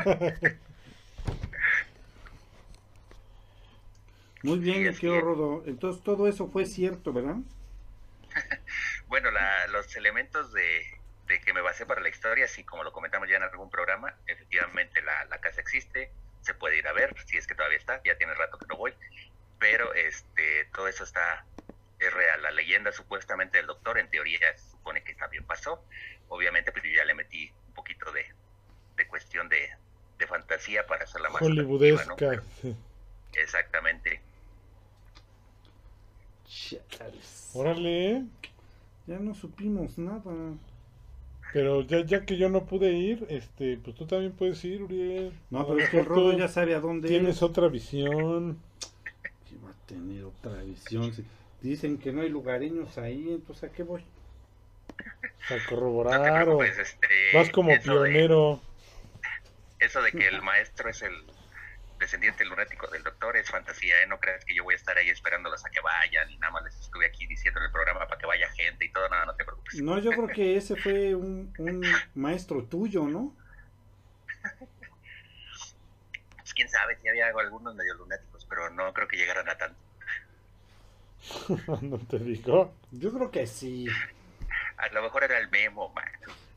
S2: Muy bien,
S4: Sí,
S2: mi
S4: así
S2: querido
S4: es.
S2: Rodo. Entonces todo eso fue cierto, ¿verdad?
S4: Bueno, la, los elementos de, de que me basé para la historia, sí, como lo comentamos ya en algún programa, efectivamente la, la casa existe, se puede ir a ver, si es que todavía está, ya tiene rato que no voy, pero este todo eso está, es real. La leyenda supuestamente del doctor, en teoría se supone que también pasó, obviamente pues yo ya le metí un poquito de, de cuestión de, de fantasía para hacerla más atractiva, ¿no?
S3: Hollywoodesca.
S4: Pero
S3: Sí.
S4: exactamente.
S2: Chales.
S3: Órale, ¿eh?
S2: Ya no supimos nada.
S3: Pero ya, ya que yo no pude ir, este, pues tú también puedes ir, Uriel.
S2: No,
S3: A
S2: pero
S3: lo
S2: es que el
S3: mejor
S2: Rodo
S3: tú
S2: ya sabe a dónde
S3: tienes
S2: es.
S3: otra visión.
S2: Que va a tener otra visión. Si dicen que no hay lugareños ahí, entonces ¿a qué voy?
S3: A
S4: No te
S3: corroborar o
S4: preocupes, este,
S3: vas como
S4: eso de-
S3: pionero.
S4: Eso de que el maestro es el descendiente lunático del doctor es fantasía, ¿eh? No creas que yo voy a estar ahí esperándolos a que vayan y nada más les estuve aquí diciendo en el programa para que vaya gente y todo, nada, no te preocupes.
S2: No, yo creo que ese fue un, un maestro tuyo, ¿no?
S4: Pues quién sabe, si había algunos medio lunáticos, pero no creo que llegaran a tanto.
S3: No te digo.
S2: Yo creo que sí.
S4: A lo mejor era el Memo, man.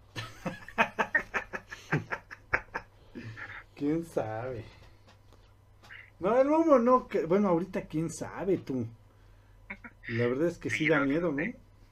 S2: ¿Quién sabe? No, el Momo no. Que, bueno, ahorita quién sabe tú. La verdad es que sí,
S4: Sí,
S2: da
S4: no,
S2: miedo, ¿no?
S4: sí.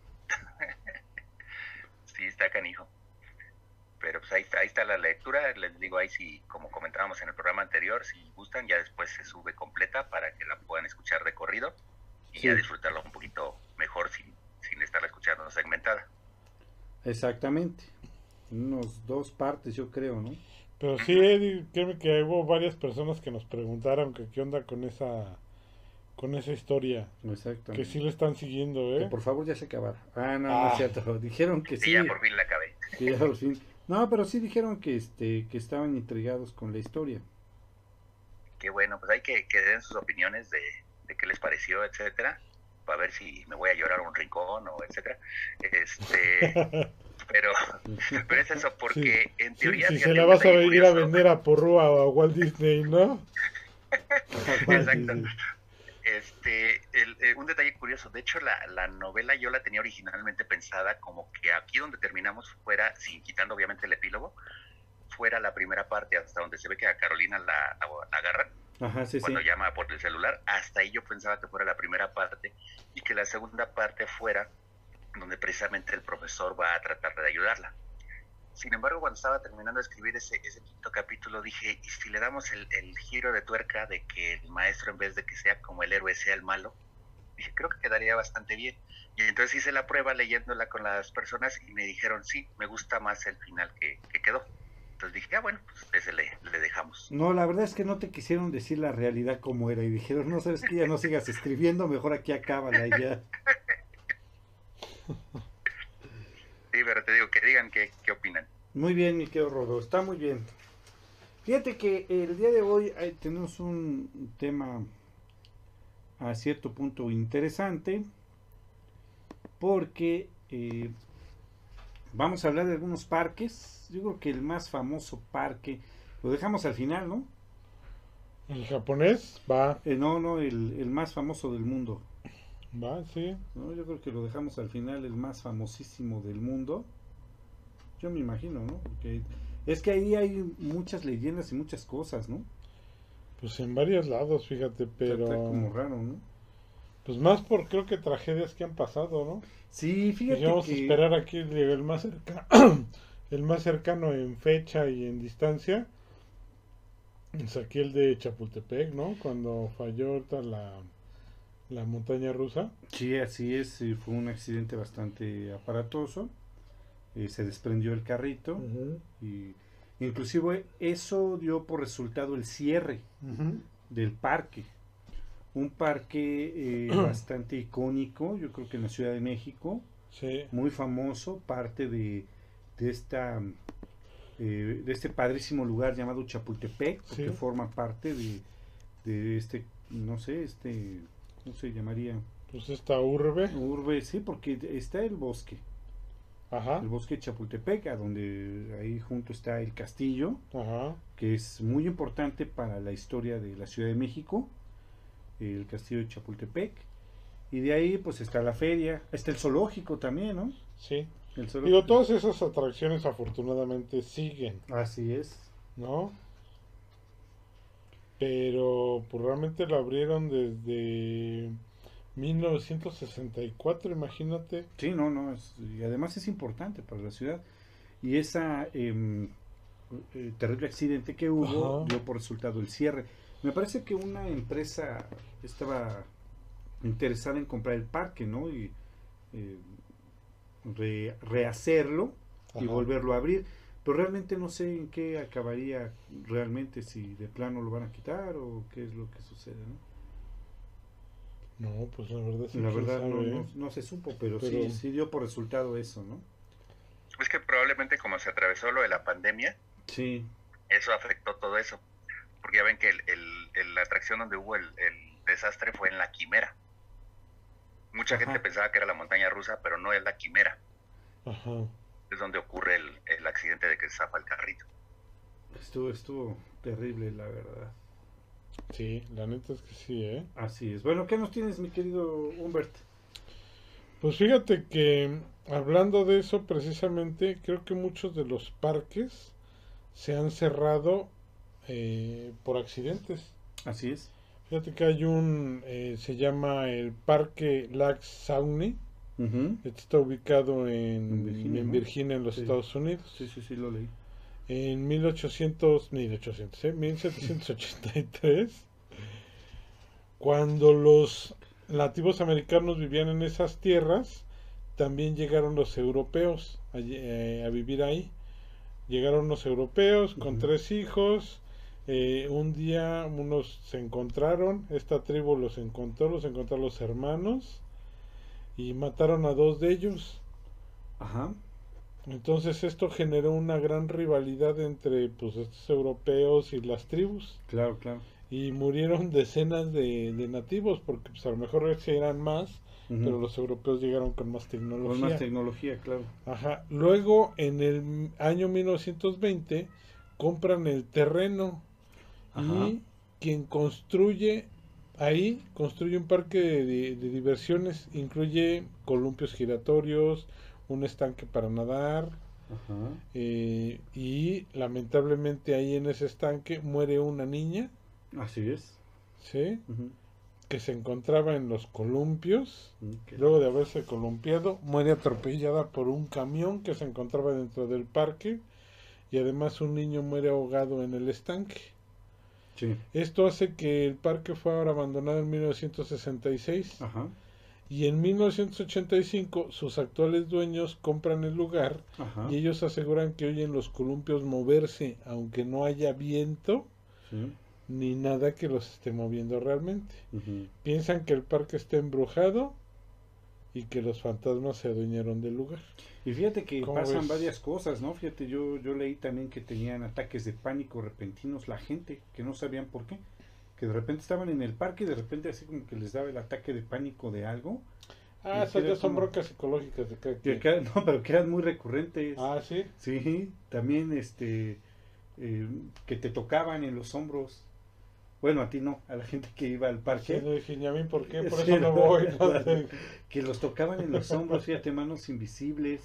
S4: Sí, está canijo. Pero pues ahí está, ahí está la lectura, les digo ahí sí, como comentábamos en el programa anterior, si gustan ya después se sube completa para que la puedan escuchar de corrido y
S2: Sí.
S4: ya disfrutarla un poquito mejor sin, sin estarla escuchando segmentada.
S2: Exactamente. Unos dos partes, yo creo, ¿no?
S3: Pero sí, Eddie, créeme que hubo varias personas que nos preguntaron que qué onda con esa con esa historia.
S2: Exactamente.
S3: Que sí le están siguiendo,
S2: Que
S3: ¿eh?
S2: por favor ya se acabara. Ah, no, no
S3: Ah.
S2: es cierto. Dijeron que
S4: Y
S2: sí.
S4: ya por fin la acabé.
S2: Que ya por fin. No, pero sí dijeron que este que estaban intrigados con la historia.
S4: Qué bueno, pues hay que, que den sus opiniones de, de qué les pareció, etcétera, para ver si me voy a llorar a un rincón o etcétera. Este, pero, pero es eso, porque en
S3: Sí,
S4: teoría...
S3: si se
S4: fíjate,
S3: la
S4: un
S3: vas a
S4: detalle
S3: venir a
S4: curioso.
S3: vender a Porrúa o a Walt Disney, ¿no?
S4: Exacto. Este, el, eh, un detalle curioso, de hecho la, la novela yo la tenía originalmente pensada como que aquí donde terminamos fuera, sin quitando obviamente el epílogo, fuera la primera parte hasta donde se ve que a Carolina la, la, la agarran
S2: Ajá, sí, sí.
S4: cuando llama por el celular, hasta ahí yo pensaba que fuera la primera parte y que la segunda parte fuera donde precisamente el profesor va a tratar de ayudarla. Sin embargo, cuando estaba terminando de escribir ese, ese quinto capítulo, dije, ¿y si le damos el, el giro de tuerca de que el maestro, en vez de que sea como el héroe, sea el malo? Dije, creo que quedaría bastante bien. Y entonces hice la prueba leyéndola con las personas y me dijeron, sí, me gusta más el final que, que quedó. Entonces dije, ah, bueno, pues ese le, le dejamos.
S2: No, la verdad es que no te quisieron decir la realidad como era y dijeron, no, sabes que ya no sigas escribiendo, mejor aquí acábala y ya.
S4: Sí, pero te digo, que digan qué, qué opinan.
S2: Muy bien, mi querido Rodo, está muy bien. Fíjate que el día de hoy eh, tenemos un tema a cierto punto interesante porque eh, vamos a hablar de algunos parques. Yo creo que el más famoso parque lo dejamos al final, ¿no?
S3: ¿El japonés? Va,
S2: Eh, no, no, el, el más famoso del mundo.
S3: va, sí.
S2: ¿No? Yo creo que lo dejamos al final, el más famosísimo del mundo. Yo me imagino, ¿no? Porque es que ahí hay muchas leyendas y muchas cosas, ¿no?
S3: Pues en varios lados, fíjate, pero...
S2: Está como raro, ¿no?
S3: Pues más por creo que tragedias que han pasado, ¿no?
S2: Sí, fíjate
S3: Y vamos
S2: que...
S3: a esperar aquí el, el más cercano, el más cercano en fecha y en distancia. Es aquí el de Chapultepec, ¿no? Cuando falló ahorita la, la montaña rusa.
S2: Sí, así es, sí, fue un accidente bastante aparatoso. Eh, se desprendió el carrito
S3: Uh-huh.
S2: y inclusive eso dio por resultado el cierre
S3: Uh-huh.
S2: del parque. Un parque eh, bastante icónico, yo creo que en la Ciudad de México,
S3: Sí.
S2: muy famoso, parte de, de esta eh, de este padrísimo lugar llamado Chapultepec, porque
S3: Sí.
S2: forma parte de, de este, no sé, este, ¿cómo se llamaría?
S3: Pues esta urbe.
S2: Urbe, sí, porque está el bosque,
S3: Ajá.
S2: el bosque de Chapultepec, a donde ahí junto está el castillo,
S3: Ajá.
S2: que es muy importante para la historia de la Ciudad de México, el castillo de Chapultepec, y de ahí pues está la feria, está el zoológico también, ¿no?
S3: Sí.
S2: El zoológico.
S3: Digo, todas esas atracciones afortunadamente siguen,
S2: Así es.
S3: ¿no? Pero pues realmente lo abrieron desde mil novecientos sesenta y cuatro, imagínate.
S2: Sí, no, no, es, y además es importante para la ciudad. Y esa eh, eh, terrible accidente que hubo
S3: Ajá.
S2: dio por resultado el cierre. Me parece que una empresa estaba interesada en comprar el parque, ¿no? Y eh, re- rehacerlo y
S3: Ajá.
S2: volverlo a abrir. Pero realmente no sé en qué acabaría realmente, si de plano lo van a quitar o qué es lo que sucede, ¿no?
S3: No, pues la verdad sí
S2: La
S3: quién
S2: verdad no,
S3: sabe,
S2: no,
S3: ¿eh?
S2: no se supo, pero,
S3: Pero-
S2: sí, sí dio por resultado eso, ¿no?
S4: Es que probablemente como se atravesó lo de la pandemia,
S2: Sí,
S4: eso afectó todo eso. Porque ya ven que el, el- el- la atracción donde hubo el, el desastre fue en la Quimera. Mucha
S2: Ajá.
S4: gente pensaba que era la montaña rusa, pero no es la Quimera.
S3: Ajá.
S4: Es donde ocurre el, el accidente de que se zafa el carrito.
S2: estuvo, estuvo terrible, la verdad.
S3: Sí, la neta es que sí, ¿eh?
S2: Así es. Bueno, ¿qué nos tienes, mi querido Humbert?
S3: Pues fíjate que hablando de eso precisamente, creo que muchos de los parques se han cerrado eh, por accidentes.
S2: Así es.
S3: Fíjate que hay un, eh, se llama el Parque Lac Saunier.
S2: Ujú.
S3: Este está ubicado en,
S2: En Virginia,
S3: en
S2: ¿no?
S3: Virginia, en los
S2: Sí.
S3: Estados Unidos.
S2: Sí, sí, sí, lo leí.
S3: En mil ochocientos, mil ochocientos, ¿eh? mil setecientos ochenta y tres, cuando los nativos americanos vivían en esas tierras, también llegaron los europeos a, eh, a vivir ahí. Llegaron los europeos con
S2: Ujú.
S3: tres hijos. Eh, un día unos se encontraron, esta tribu los encontró, los encontraron los hermanos y mataron a dos de ellos.
S2: Ajá.
S3: Entonces esto generó una gran rivalidad entre pues estos europeos y las tribus,
S2: Claro, claro.
S3: y murieron decenas de, de nativos porque pues a lo mejor sí eran más,
S2: Ujú.
S3: pero los europeos llegaron con más
S2: Con
S3: tecnología.
S2: más tecnología, claro.
S3: Ajá. Luego en el año mil novecientos veinte compran el terreno
S2: Ajá.
S3: y quien construye ahí construye un parque de, de- de diversiones, incluye columpios giratorios, un estanque para nadar,
S2: Ajá.
S3: eh, y lamentablemente ahí en ese estanque muere una niña,
S2: Así es.
S3: ¿sí?
S2: Ujú.
S3: Que se encontraba en los columpios.
S2: Ok.
S3: Luego de haberse columpiado, muere atropellada por un camión que se encontraba dentro del parque, y además un niño muere ahogado en el estanque.
S2: Sí.
S3: Esto hace que el parque fue ahora abandonado en mil novecientos sesenta y seis,
S2: Ajá.
S3: Y en mil novecientos ochenta y cinco sus actuales dueños compran el lugar
S2: Ajá.
S3: y ellos aseguran que oyen los columpios moverse, aunque no haya viento
S2: Sí.
S3: ni nada que los esté moviendo realmente.
S2: Ujú.
S3: Piensan que el parque está embrujado y que los fantasmas se adueñaron del lugar.
S2: Y fíjate que
S3: ¿Cómo
S2: pasan
S3: ves?
S2: varias cosas, ¿no? Fíjate, yo, yo leí también que tenían ataques de pánico repentinos la gente, que no sabían por qué. Que de repente estaban en el parque y de repente así como que les daba el ataque de pánico de algo.
S3: Ah,
S2: Y
S3: esas
S2: queda
S3: ya son
S2: como-
S3: broncas psicológicas de cada
S2: Que,
S3: quien.
S2: que- no, pero que eran muy recurrentes.
S3: Ah, sí.
S2: Sí, también este, eh, que te tocaban en los hombros. Bueno, a ti no, a la gente que iba al
S3: Sí,
S2: parque.
S3: no dije, ¿y a mí por qué? Por
S2: Sí,
S3: eso no
S2: no.
S3: voy. ¿no?
S2: Que los tocaban en los hombros, fíjate, manos invisibles,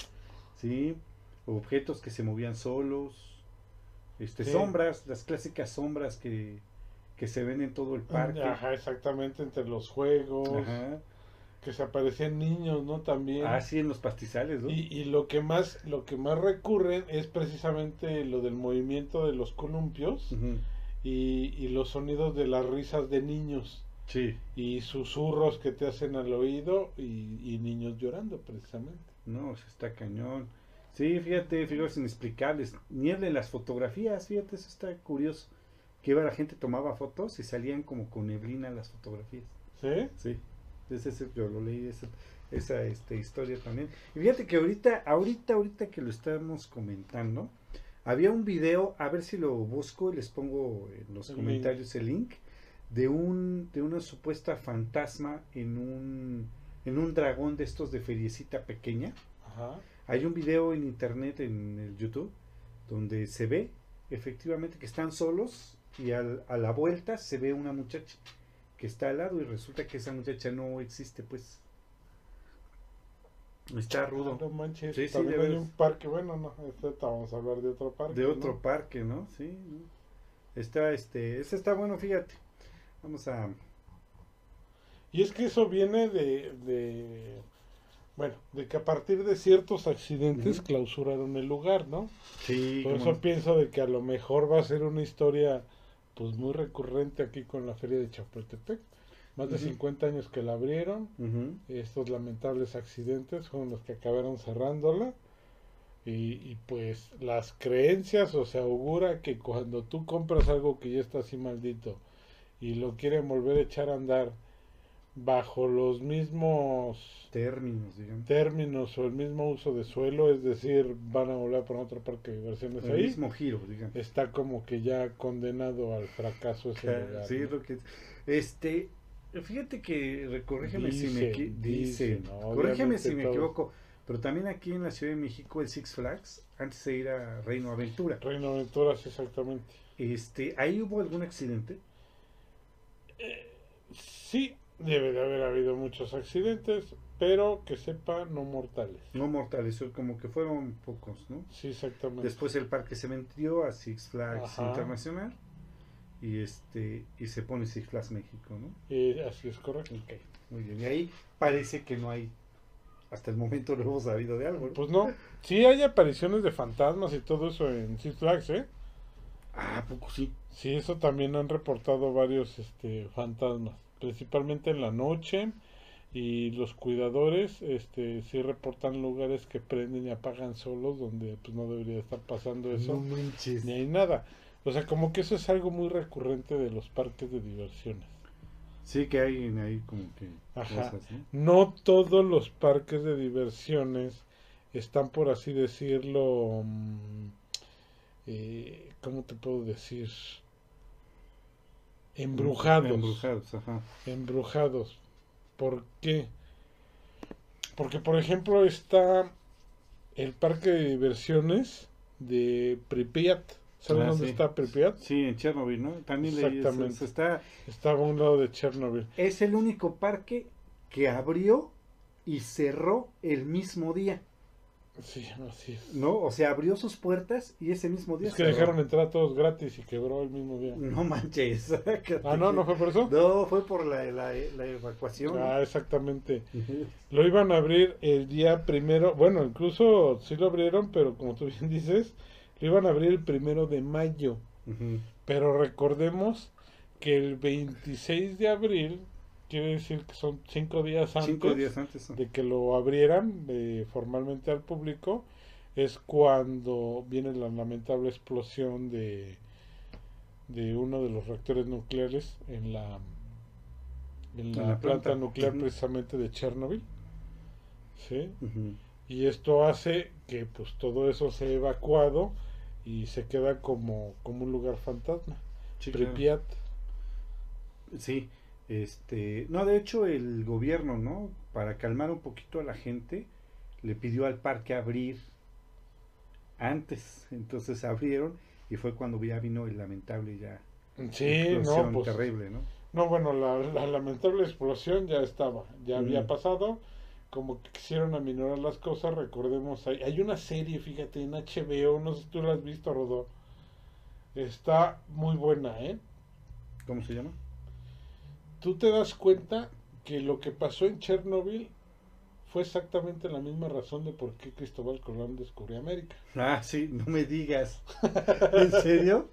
S2: ¿sí? Objetos que se movían solos, este,
S3: Sí.
S2: sombras, las clásicas sombras que, que se ven en todo el parque.
S3: Ajá, exactamente, entre los juegos,
S2: Ajá.
S3: que se aparecían niños, ¿no? También.
S2: Ah, sí, en los pastizales, ¿no?
S3: Y, y lo que más, lo que más recurren es precisamente lo del movimiento de los columpios
S2: Ujú.
S3: y, y los sonidos de las risas de niños
S2: Sí,
S3: y susurros que te hacen al oído y, y niños llorando precisamente.
S2: no, se está cañón. Sí, fíjate, figuras inexplicables. Niebla en las fotografías, fíjate, eso está curioso. Que iba la gente, tomaba fotos y salían como con neblina las fotografías.
S3: ¿Sí?
S2: Sí, ese, ese- yo lo leí, esa, esa este, historia también. Y fíjate que ahorita, ahorita, ahorita que lo estamos comentando, había un video, a ver si lo busco y les pongo en los
S3: El
S2: comentarios el link, de un, de una supuesta fantasma en un, en un dragón de estos de feriecita pequeña.
S3: Ajá.
S2: Hay un video en internet, en el YouTube, donde se ve efectivamente que están solos y al- a la vuelta se ve una muchacha que está al lado y resulta que esa muchacha no existe, pues. Está rudo.
S3: No manches,
S2: Sí, sí,
S3: también
S2: de
S3: hay
S2: veras.
S3: un parque, bueno, no, este, vamos a hablar de otro parque.
S2: De otro
S3: ¿no?
S2: parque, ¿no? Sí. ¿no? Está, este, ese está bueno, fíjate. Vamos a...
S3: Y es que eso viene de, de, bueno, de que a partir de ciertos accidentes
S2: Ujú.
S3: clausuraron el lugar, ¿no?
S2: Sí,
S3: Por
S2: cómo
S3: eso
S2: no.
S3: pienso de que a lo mejor va a ser una historia pues muy recurrente aquí con la feria de Chapultepec. Más de
S2: Ujú.
S3: cincuenta años que la abrieron,
S2: Ujú.
S3: estos lamentables accidentes fueron los que acabaron cerrándola. Y, y pues las creencias, o sea, augura que cuando tú compras algo que ya está así maldito y lo quieren volver a echar a andar bajo los mismos
S2: Términos, digamos.
S3: términos o el mismo uso de suelo, es decir, van a volver a poner otro parque de diversiones
S2: El
S3: ahí,
S2: mismo giro, digamos.
S3: está como que ya condenado al fracaso ese
S2: Ca-
S3: lugar,
S2: Sí,
S3: ¿no?
S2: es lo que... Este... Fíjate que, corrígeme si me, equi-
S3: Dicen,
S2: dicen,
S3: dicen,
S2: corrígeme
S3: obviamente
S2: si me
S3: todo.
S2: equivoco, pero también aquí en la Ciudad de México el Six Flags, antes de ir a Reino Aventura,
S3: Reino Aventuras, exactamente.
S2: este, ¿ahí hubo algún accidente?
S3: Sí, debe de haber habido muchos accidentes, pero que sepa, no mortales.
S2: No mortales, como que fueron pocos, ¿no?
S3: Sí, exactamente.
S2: Después el parque se vendió a Six Flags
S3: Ajá.
S2: Internacional y este y se pone Six Flags México, ¿no?
S3: Eh, así es correcto.
S2: Ok, muy bien. Y ahí parece que no hay, hasta el momento no hemos sabido de algo, ¿no?
S3: Pues no, sí hay apariciones de fantasmas y todo eso en Six Flags, ¿eh?
S2: Ah, ¿a poco sí?
S3: Sí, eso también han reportado varios este, fantasmas, principalmente en la noche, y los cuidadores este, sí reportan lugares que prenden y apagan solos, donde pues no debería estar pasando eso,
S2: No manches.
S3: ni hay nada. O sea, como que eso es algo muy recurrente de los parques de diversiones.
S2: Sí que hay en ahí como que
S3: Ajá.
S2: cosas, ¿no?
S3: No todos los parques de diversiones están, por así decirlo, mm, eh, ¿cómo te puedo decir? Embrujados.
S2: Embrujados, ajá.
S3: Embrujados. ¿Por qué? Porque, por ejemplo, está el parque de diversiones de Pripyat. ¿Sabes
S2: Ah,
S3: dónde
S2: sí.
S3: está Pripyat?
S2: Sí, en Chernobyl, ¿no? También leí eso.
S3: Exactamente.
S2: Eso está,
S3: Estaba a un lado de Chernobyl.
S2: es el único parque que abrió y cerró el mismo día,
S3: Sí, así es.
S2: ¿no? O sea, abrió sus puertas y ese mismo día
S3: Es que
S2: cerró.
S3: dejaron entrar a todos gratis y quebró el mismo día.
S2: No manches.
S3: Ah, no, no fue por eso.
S2: No, fue por la, la, la evacuación. ¿no?
S3: Ah, exactamente.
S2: Ujú.
S3: Lo iban a abrir el día primero. Bueno, incluso sí lo abrieron, pero como tú bien dices, lo iban a abrir el primero de mayo.
S2: Ujú.
S3: Pero recordemos que el veintiséis de abril quiere decir que son cinco días antes,
S2: Cinco días antes. ¿no?
S3: de que lo abrieran eh, formalmente al público, es cuando viene la lamentable explosión de, de uno de los reactores nucleares en la, en la,
S2: En la
S3: planta,
S2: planta.
S3: nuclear
S2: Ujú.
S3: precisamente de Chernobyl. ¿Sí?
S2: Ujú.
S3: Y esto hace que pues todo eso sea evacuado y se queda como, como un lugar fantasma.
S2: Sí, claro.
S3: Pripyat.
S2: Sí, este, no, de hecho el gobierno, ¿no? Para calmar un poquito a la gente, le pidió al parque abrir antes, entonces abrieron y fue cuando ya vino el lamentable ya
S3: Sí,
S2: explosión
S3: no, pues
S2: terrible, ¿no?
S3: no, bueno, la, la lamentable explosión ya estaba, ya había
S2: Mm.
S3: pasado, como que quisieron aminorar las cosas, recordemos, hay, hay una serie, fíjate, en H B O, no sé si tú la has visto, Rodó, está muy buena, ¿eh?
S2: ¿Cómo se llama?
S3: Tú te das cuenta que lo que pasó en Chernobyl fue exactamente la misma razón de por qué Cristóbal Colón descubrió América.
S2: Ah, sí, no me digas. ¿En serio?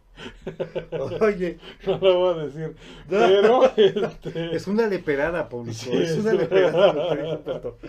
S2: Oye,
S3: No lo voy a decir, pero este,
S2: es una leperada, Paulito,
S3: Sí,
S2: es una
S3: es-
S2: leperada lo que dijo Peto.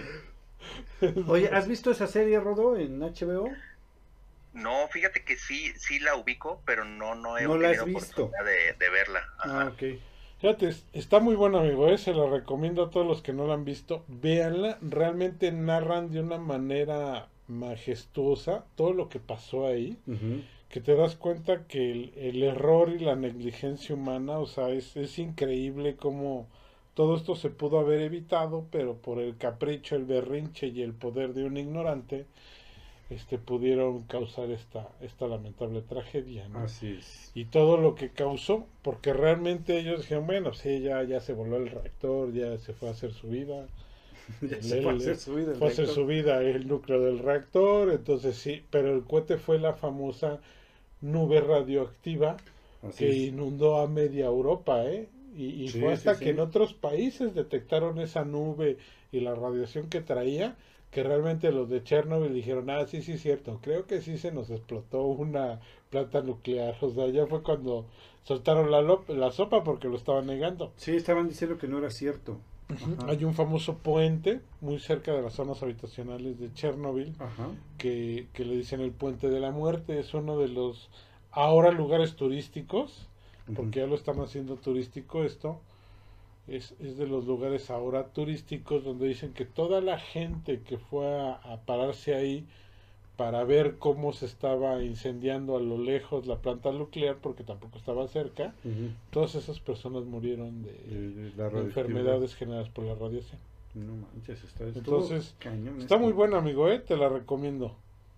S2: Oye, ¿has visto esa serie, Rodo, en H B O?
S4: No, fíjate que sí, sí la ubico, pero no, no he
S2: No la has
S4: tenido
S2: visto.
S4: oportunidad de, de verla. Ajá.
S2: Ah, ok.
S3: fíjate, es- está muy buena, amigo, ¿eh? Se la recomiendo a todos los que no la han visto. Véanla, realmente narran de una manera majestuosa todo lo que pasó ahí,
S2: Ujú.
S3: que te das cuenta que el, el error y la negligencia humana, o sea, es, es increíble cómo todo esto se pudo haber evitado, pero por el capricho, el berrinche y el poder de un ignorante, este, pudieron causar esta, esta lamentable tragedia, ¿no?
S2: Así es.
S3: Y todo lo que causó, porque realmente ellos dijeron, bueno, sí, ya, ya se voló el reactor, ya se fue a hacer su vida,
S2: Ya se fue a hacer su vida el
S3: fue a hacer
S2: reactor.
S3: su vida el núcleo del reactor, entonces sí, pero el cohete fue la famosa nube radioactiva
S2: Así
S3: que
S2: es.
S3: inundó a media Europa, ¿eh? Y, y
S2: Sí,
S3: fue hasta
S2: sí,
S3: que
S2: sí.
S3: en otros países detectaron esa nube y la radiación que traía, que realmente los de Chernobyl dijeron, ah, sí, sí, es cierto, creo que sí se nos explotó una planta nuclear. O sea, ya fue cuando soltaron la, lo- la sopa porque lo estaban negando.
S2: Sí, estaban diciendo que no era cierto. Ajá.
S3: Hay un famoso puente muy cerca de las zonas habitacionales de Chernobyl
S2: Ajá.
S3: que, que le dicen el Puente de la Muerte. Es uno de los ahora lugares turísticos, porque ya lo están haciendo turístico esto. Es, es de los lugares ahora turísticos donde dicen que toda la gente que fue a, a pararse ahí para ver cómo se estaba incendiando a lo lejos la planta nuclear, porque tampoco estaba cerca,
S2: Ujú.
S3: todas esas personas murieron de,
S2: De- de la
S3: de
S2: radioactividad.
S3: enfermedades generadas por la radiación.
S2: No manches, está
S3: Entonces,
S2: estuvo cañón
S3: Está
S2: esto.
S3: muy buena, amigo, ¿eh? Te la recomiendo.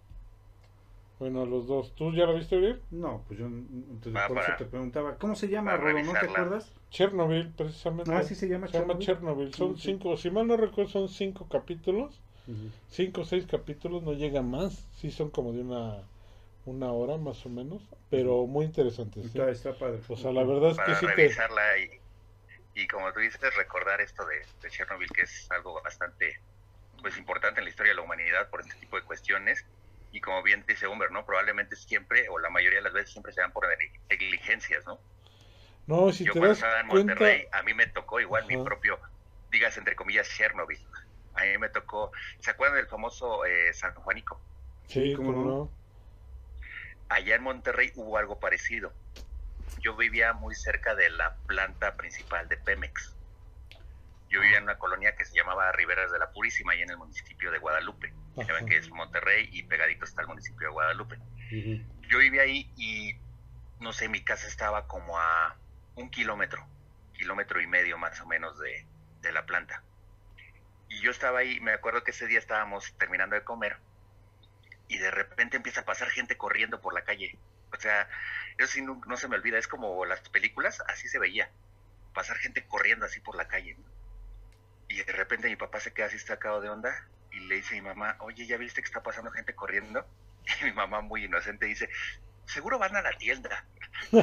S3: Bueno, a los dos. ¿Tú ya la viste bien?
S2: No, pues yo entonces
S4: Va
S2: por
S4: para-
S2: eso te preguntaba, ¿cómo se llama,
S4: para
S2: Rodo? ¿No te
S4: revisarla.
S2: acuerdas?
S3: Chernobyl, precisamente.
S2: Ah, sí se llama
S3: Se llama
S2: Chernobyl.
S3: Chernobyl. Son
S2: Ok.
S3: cinco, si mal no recuerdo, son cinco capítulos.
S2: Ujú.
S3: Cinco o seis capítulos, no llega más. Sí, son como de una, una hora más o menos. Pero muy interesantes. ¿sí?
S2: Está, está padre.
S3: O sea, la verdad es que
S4: Para
S3: sí te.
S4: revisarla y, y como tú dices, recordar esto de, de Chernobyl, que es algo bastante pues importante en la historia de la humanidad por este tipo de cuestiones. Y como bien dice Humber, ¿no? Probablemente siempre, o la mayoría de las veces, siempre se dan por negligencias, ¿no?
S3: No, si
S4: Yo
S3: te
S4: cuando
S3: das
S4: estaba en
S3: cuenta.
S4: Monterrey, a mí me tocó igual mi
S3: Ajá.
S4: propio, digas entre comillas, Chernobyl. A mí me tocó, ¿se acuerdan del famoso eh, San Juanico?
S3: Sí,
S2: Sí, cómo
S3: cómo
S2: no.
S3: no.
S4: Allá en Monterrey hubo algo parecido. Yo vivía muy cerca de la planta principal de Pemex. Yo vivía en una colonia que se llamaba Riberas de la Purísima, ahí en el municipio de Guadalupe.
S3: Ajá.
S4: Saben que es Monterrey y pegadito está el municipio de Guadalupe.
S2: Ujú.
S4: Yo vivía ahí y, no sé, mi casa estaba como a un kilómetro, kilómetro y medio más o menos de, de la planta. Y yo estaba ahí, me acuerdo que ese día estábamos terminando de comer y de repente empieza a pasar gente corriendo por la calle. O sea, eso sí no, no se me olvida, es como las películas, así se veía, pasar gente corriendo así por la calle, ¿no? Y de repente mi papá se queda así sacado de onda y le dice a mi mamá, oye, ¿ya viste que está pasando gente corriendo? Y mi mamá muy inocente dice, seguro van a la tienda. Y,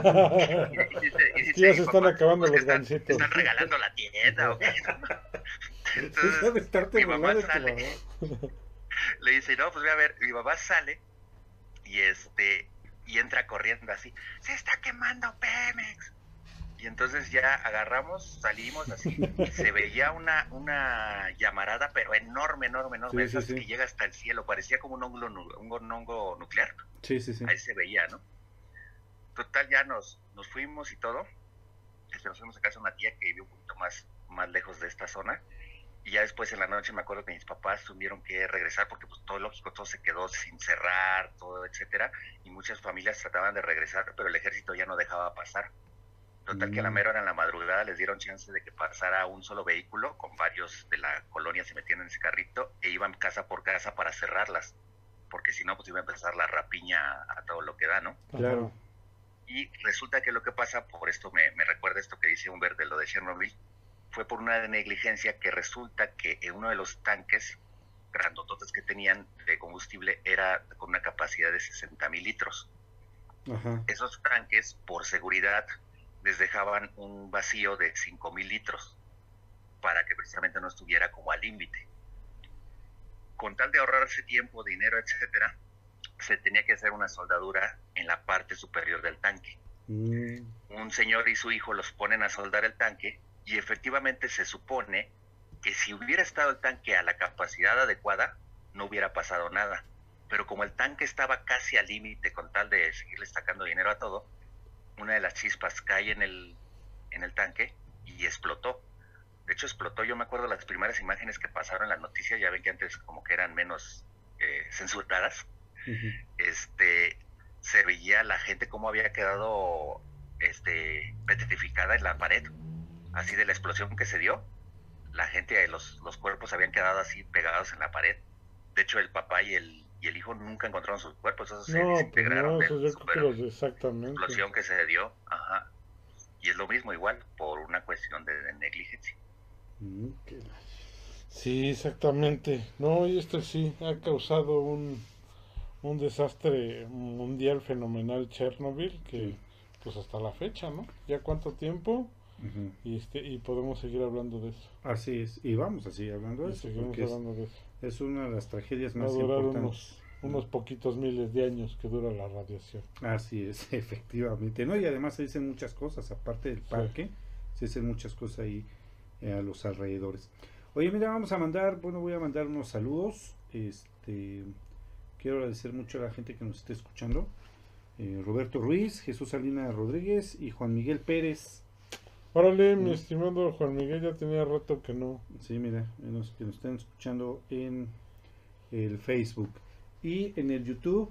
S4: y dice, y
S3: Es
S4: dice
S3: que ya
S4: mi
S3: se están
S4: papá,
S3: acabando
S4: "Pues que
S3: los
S4: están,
S3: gancitos".
S4: están regalando la tienda o qué. Entonces,
S2: Deja de estarte
S4: mi mamá
S2: burlando de tu
S4: sale,
S2: mamá.
S4: le dice, no, pues voy a ver, mi mamá sale y este y entra corriendo así, se está quemando Pemex. Y entonces ya agarramos, salimos así, y se veía una, una llamarada, pero enorme, enorme, enorme,
S2: Sí, sí,
S4: esas
S2: sí.
S4: que llega hasta el cielo, parecía como un hongo, nu- un, un hongo nuclear,
S2: Sí, sí, sí.
S4: ahí se veía, ¿no? Total, ya nos, nos fuimos y todo, este, nos fuimos a casa de una tía que vive un poquito más, más lejos de esta zona, y ya después en la noche me acuerdo que mis papás tuvieron que regresar porque pues todo lógico, todo se quedó sin cerrar, todo, etcétera, y muchas familias trataban de regresar, pero el ejército ya no dejaba pasar. Total que a la mera hora en la madrugada les dieron chance de que pasara un solo vehículo, con varios de la colonia se metían en ese carrito e iban casa por casa para cerrarlas, porque si no pues iba a empezar la rapiña a todo lo que da, ¿no?
S2: Claro.
S4: Y resulta que lo que pasa, por esto me, me recuerda esto que dice Humbert de lo de Chernobyl, fue por una negligencia que resulta que en uno de los tanques grandototes que tenían de combustible era con una capacidad de sesenta mil litros.
S2: Ajá.
S4: Esos tanques, por seguridad, les dejaban un vacío de cinco mil litros para que precisamente no estuviera como al límite. Con tal de ahorrarse tiempo, dinero, etcétera, se tenía que hacer una soldadura en la parte superior del tanque.
S2: Mm.
S4: Un señor y su hijo los ponen a soldar el tanque y efectivamente se supone que si hubiera estado el tanque a la capacidad adecuada, no hubiera pasado nada. Pero como el tanque estaba casi al límite con tal de seguirle sacando dinero a todo, una de las chispas cae en el, en el tanque y explotó. De hecho explotó, yo me acuerdo las primeras imágenes que pasaron en las noticias, ya ven que antes como que eran menos eh, censuradas. Uh-huh. Este, se veía la gente cómo había quedado este, petrificada en la pared, así de la explosión que se dio. La gente, los, los cuerpos habían quedado así pegados en la pared. De hecho el papá y el y el hijo nunca encontraron sus cuerpos, esos se
S3: no,
S4: desintegraron
S3: pues no,
S4: de la
S3: yo creo que los, exactamente.
S4: explosión que se dio. Ajá. Y es lo mismo igual, por una cuestión de, de negligencia.
S2: Mm, qué...
S3: Sí, exactamente. No, y esto sí ha causado un, un desastre mundial fenomenal Chernobyl, que sí. Pues hasta la fecha, ¿no? ¿Ya cuánto tiempo? Uh-huh. Y este y podemos seguir hablando de eso.
S2: Así es, y vamos a seguir hablando de
S3: y
S2: eso.
S3: Seguimos hablando
S2: es,
S3: de eso.
S2: Es una de las tragedias más
S3: Va a durar
S2: importantes.
S3: Unos, unos poquitos miles de años que dura la radiación.
S2: Así es, efectivamente. No, y además se dicen muchas cosas, aparte del parque, sí. Se dicen muchas cosas ahí eh, a los alrededores. Oye, mira, vamos a mandar, bueno, voy a mandar unos saludos. Este, quiero agradecer mucho a la gente que nos esté escuchando. Eh, Roberto Ruiz, Jesús Salinas Rodríguez y Juan Miguel Pérez.
S3: Órale, mi estimado Juan Miguel, ya tenía rato que no.
S2: Sí, mira, nos, que nos están escuchando en el Facebook y en el YouTube.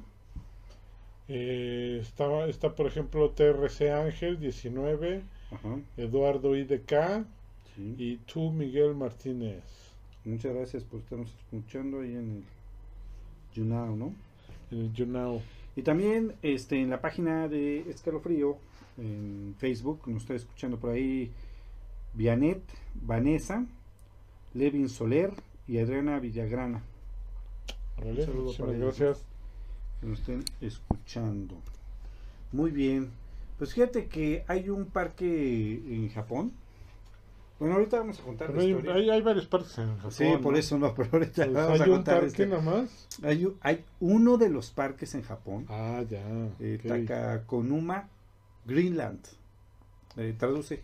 S3: Eh, está, está, por ejemplo, T R C Ángel diecinueve,
S2: ajá.
S3: Eduardo I D K,
S2: sí.
S3: Y tú, Miguel Martínez.
S2: Muchas gracias por estarnos escuchando ahí en el YouNow, ¿no?
S3: En el YouNow.
S2: Y también este, en la página de Escalofrío, en Facebook, nos está escuchando por ahí Vianet, Vanessa, Levin Soler y Adriana Villagrana.
S3: Vale, muchas gracias.
S2: Que nos estén escuchando. Muy bien. Pues fíjate que hay un parque en Japón. Bueno, ahorita vamos a contar la
S3: hay,
S2: historia.
S3: Hay, hay varios parques en Japón.
S2: Sí, por
S3: ¿no?
S2: eso no, pero ahorita
S3: pues
S2: vamos
S3: hay
S2: a
S3: un
S2: contar
S3: parque
S2: este.
S3: nada más.
S2: Hay, hay uno de los parques en Japón.
S3: Ah, ya.
S2: Eh,
S3: Okay.
S2: Takakonuma Greenland. Eh, traduce.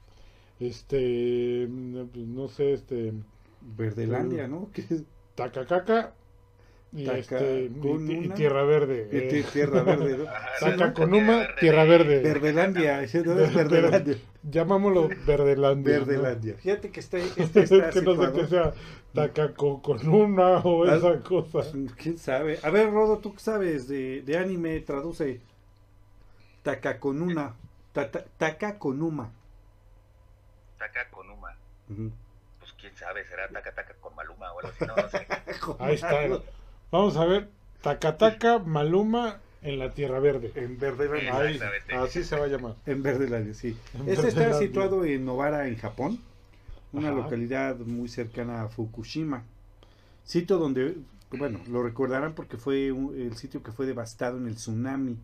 S3: Este, no sé, este.
S2: Verdelandia, ¿no? ¿Qué es?
S3: Takakaka. Y,
S2: Taka
S3: este,
S2: con
S3: y, y
S2: una,
S3: Tierra Verde.
S2: Eh,
S3: eh.
S2: Tierra Verde. ¿No?
S3: Takakonuma, Tierra Verde.
S2: Verdelandia. ¿No es Verdelandia?
S3: Llamámoslo Verdelandia.
S2: Verdelandia.
S3: ¿no?
S2: Fíjate que este, este está
S3: que no sé que sea Takakonuma o
S2: Al,
S3: esa cosa.
S2: ¿Quién sabe? A ver, Rodo, ¿tú qué sabes de, de anime? Traduce. Takakonuma. Takakonuma.
S4: Takakonuma.
S2: Uh-huh.
S4: Pues quién sabe, será Taka Taka con Maluma o algo así, no, no sé.
S3: Ahí está. Vamos a ver. Takataka Maluma en la Tierra Verde.
S2: En Verdelandia.
S3: Ahí, así se va a llamar.
S2: En Verdelandia, sí.
S3: En
S2: este
S3: Verdelandia.
S2: está situado en Novara, en Japón. Una
S3: Ajá.
S2: localidad muy cercana a Fukushima. Sitio donde, bueno, lo recordarán porque fue un, el sitio que fue devastado en el tsunami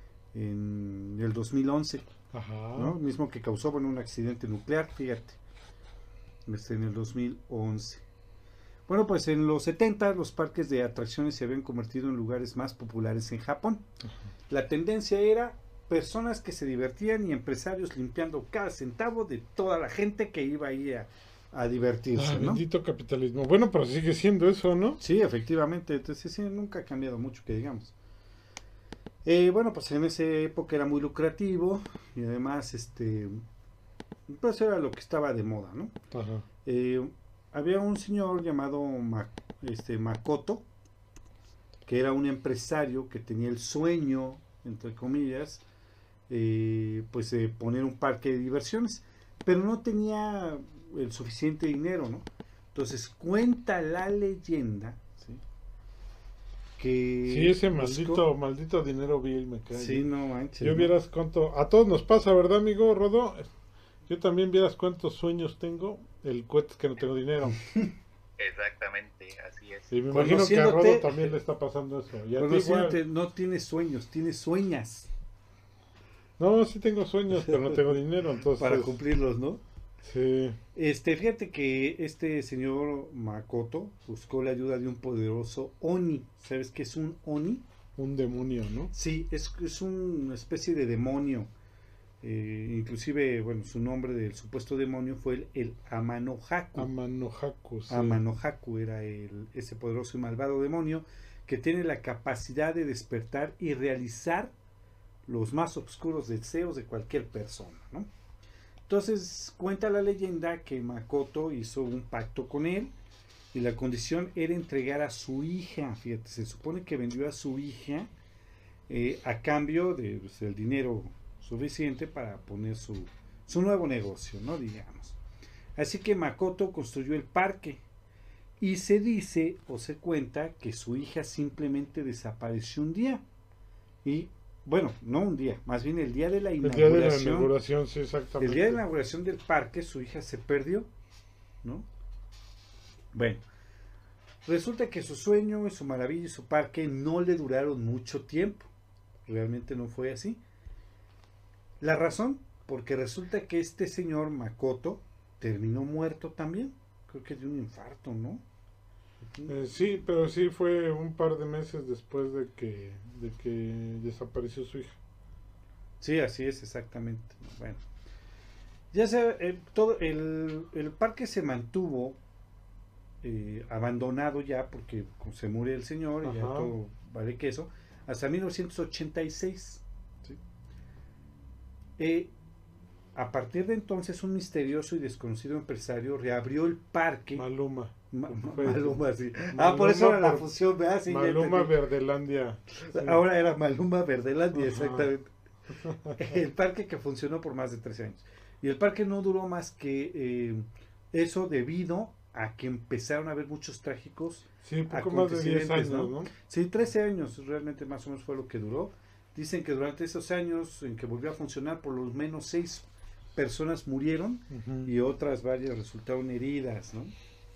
S2: en el dos mil once.
S3: Ajá.
S2: ¿No? Mismo que causó, bueno, un accidente nuclear, fíjate. Este, en el dos mil once. Bueno, pues en los setenta los parques de atracciones se habían convertido en lugares más populares en Japón.
S3: Ajá.
S2: La tendencia era personas que se divertían y empresarios limpiando cada centavo de toda la gente que iba ahí a, a divertirse,
S3: Ah,
S2: ¿no?
S3: bendito capitalismo. Bueno, pero sigue siendo eso, ¿no?
S2: Sí, efectivamente, entonces sí, nunca ha cambiado mucho, que digamos. Eh, bueno, pues en esa época era muy lucrativo y además, este, pues era lo que estaba de moda, ¿no?
S3: Ajá.
S2: Eh, había un señor llamado Ma- este, Makoto, que era un empresario que tenía el sueño, entre comillas, eh, pues de poner un parque de diversiones, pero no tenía el suficiente dinero, ¿no? Entonces cuenta la leyenda, ¿sí? Que
S3: Sí, ese
S2: buscó-
S3: maldito, maldito dinero vil me cae.
S2: Sí, no manches.
S3: Yo
S2: ¿no?
S3: vieras cuánto... A todos nos pasa, ¿verdad, amigo Rodo? Yo también vieras cuántos sueños tengo. El cuento es que no tengo dinero.
S4: Exactamente, así es.
S3: Y me imagino que a
S2: Conociéndote-
S3: Rodo también le está pasando eso. Y a ti
S2: Conociéndote,
S3: igual.
S2: no tienes sueños, tienes sueñas
S3: No, sí tengo sueños, pero no tengo dinero, entonces...
S2: para cumplirlos, ¿no?
S3: Sí.
S2: Este, fíjate que este señor Makoto buscó la ayuda de un poderoso Oni. ¿Sabes qué es un Oni?
S3: Un demonio, ¿no?
S2: Sí, es, es una especie de demonio. Eh, inclusive, bueno, su nombre del supuesto demonio fue el, el Amanohaku.
S3: Amanohaku, sí.
S2: Amanohaku era el, ese poderoso y malvado demonio que tiene la capacidad de despertar y realizar los más oscuros deseos de cualquier persona, ¿no? Entonces cuenta la leyenda que Makoto hizo un pacto con él y la condición era entregar a su hija. Fíjate, se supone que vendió a su hija eh, a cambio de pues, el dinero suficiente para poner su, su nuevo negocio, ¿no? Digamos. Así que Makoto construyó el parque y se dice o se cuenta que su hija simplemente desapareció un día. Y bueno, no un día, más bien el día de la
S3: El día
S2: inauguración.
S3: de la inauguración, sí, exactamente.
S2: El día de la inauguración del parque, su hija se perdió, ¿no? Bueno, resulta que su sueño y su maravilla y su parque no le duraron mucho tiempo. Realmente no fue así. La razón, porque resulta que este señor Makoto terminó muerto también. Creo que de un infarto, ¿no?
S3: Eh, sí, pero sí fue un par de meses después de que, de que desapareció su hija.
S2: Sí, así es, exactamente. Bueno, ya sea, eh, todo el, el parque se mantuvo eh, abandonado ya porque se murió el señor y ya
S3: Ajá.
S2: todo vale queso, hasta mil novecientos ochenta y seis. ¿Sí? Eh, a partir de entonces, un misterioso y desconocido empresario reabrió el parque.
S3: Maluma.
S2: Ma- ma-
S3: Fue-
S2: Maluma, sí.
S3: Maluma
S2: Ah, por eso era la
S3: por-
S2: fusión, ¿verdad? Sí, ya
S3: Maluma
S2: entendí.
S3: Verdelandia. Sí.
S2: Ahora era Maluma Verdelandia,
S3: Ajá.
S2: exactamente. El parque que funcionó por más de trece años. Y el parque no duró más que eh, eso debido a que empezaron a haber muchos trágicos.
S3: Sí, poco más de diez años,
S2: acontecimientos,
S3: ¿no?
S2: Sí, trece años realmente más o menos fue lo que duró. Dicen que durante esos años en que volvió a funcionar, por lo menos seis personas murieron
S3: Ujú.
S2: y otras varias resultaron heridas, ¿no?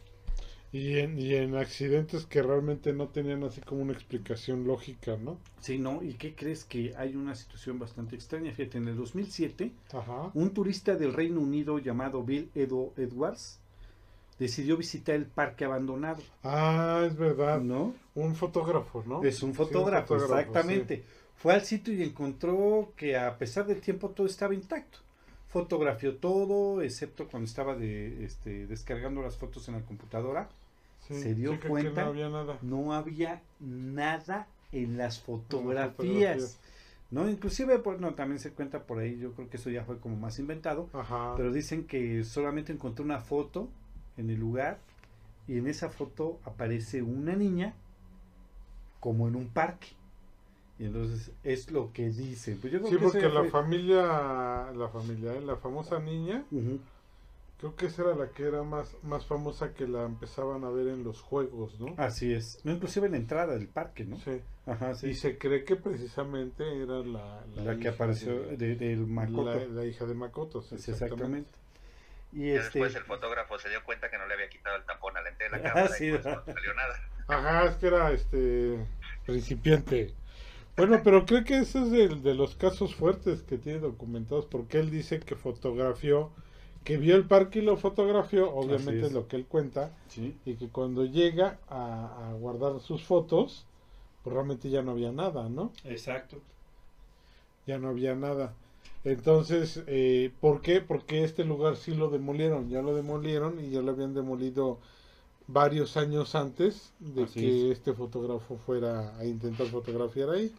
S3: Y en, y en accidentes que realmente no tenían así como una explicación lógica, ¿no?
S2: Sí, ¿no? ¿Y qué crees? Que hay una situación bastante extraña. Fíjate, en el dos mil siete,
S3: Ajá.
S2: un turista del Reino Unido llamado Bill Edo Edwards decidió visitar el parque abandonado,
S3: Ah, es verdad.
S2: ¿no?
S3: Un fotógrafo, ¿no?
S2: Es un
S3: Sí,
S2: fotógrafo,
S3: fotógrafo,
S2: exactamente. Fue al sitio y encontró que a pesar del tiempo todo estaba intacto. Fotografió todo, excepto cuando estaba de, este, descargando las fotos en la computadora.
S3: Sí,
S2: se dio
S3: sí, que- que
S2: cuenta.
S3: no había nada.
S2: No había nada en las fotografías.
S3: fotografías.
S2: ¿No? Inclusive, pues, no, también se cuenta por ahí, yo creo que eso ya fue como más inventado,
S3: Ajá.
S2: pero dicen que solamente encontró una foto en el lugar y en esa foto aparece una niña como en un parque. Y entonces es lo que dicen. Pues yo creo
S3: Sí,
S2: que eso
S3: porque
S2: ya
S3: la
S2: fue-
S3: familia, la familia, eh, la famosa niña,
S2: Ujú.
S3: creo que esa era la que era más, más famosa, que la empezaban a ver en los juegos, ¿no?
S2: Así es. No, inclusive en la entrada del parque, ¿no?
S3: Sí.
S2: Ajá, sí.
S3: Y se cree que precisamente era la,
S2: La que
S3: hija
S2: apareció
S3: de-
S2: de- del Makoto.
S3: La, la hija de Makoto, sí,
S2: Sí, exactamente. Y
S4: Y
S2: este,
S4: después el fotógrafo se dio cuenta que no le había quitado el tampón al lente de la
S2: Ah,
S4: cámara
S2: sí,
S4: y pues
S2: ¿verdad?
S4: no salió nada.
S3: Ajá, es que era este principiante. Bueno, pero creo que ese es de, de los casos fuertes que tiene documentados, porque él dice que fotografió, que vio el parque y lo fotografió, obviamente
S2: Así es.
S3: es lo que él cuenta,
S2: sí.
S3: y que cuando llega a, a guardar sus fotos, pues realmente ya no había nada, ¿no?
S2: Exacto.
S3: ya no había nada. Entonces, eh, ¿por qué? Porque este lugar sí lo demolieron, ya lo demolieron y ya lo habían demolido varios años antes de
S2: Así
S3: que
S2: es.
S3: este fotógrafo fuera a intentar fotografiar ahí.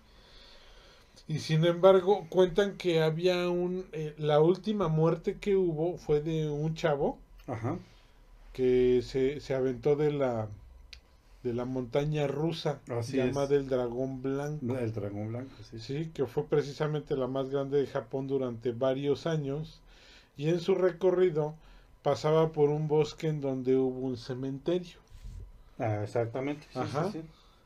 S3: Y sin embargo, cuentan que había un... eh, la última muerte que hubo fue de un chavo
S2: Ajá.
S3: que se, se aventó de la de la montaña rusa
S2: Así
S3: llamada
S2: es.
S3: el Dragón Blanco.
S2: El dragón blanco, sí.
S3: Sí, que fue precisamente la más grande de Japón durante varios años y en su recorrido pasaba por un bosque en donde hubo un cementerio.
S2: Ah, exactamente. Sí,
S3: Ajá.
S2: sí, sí.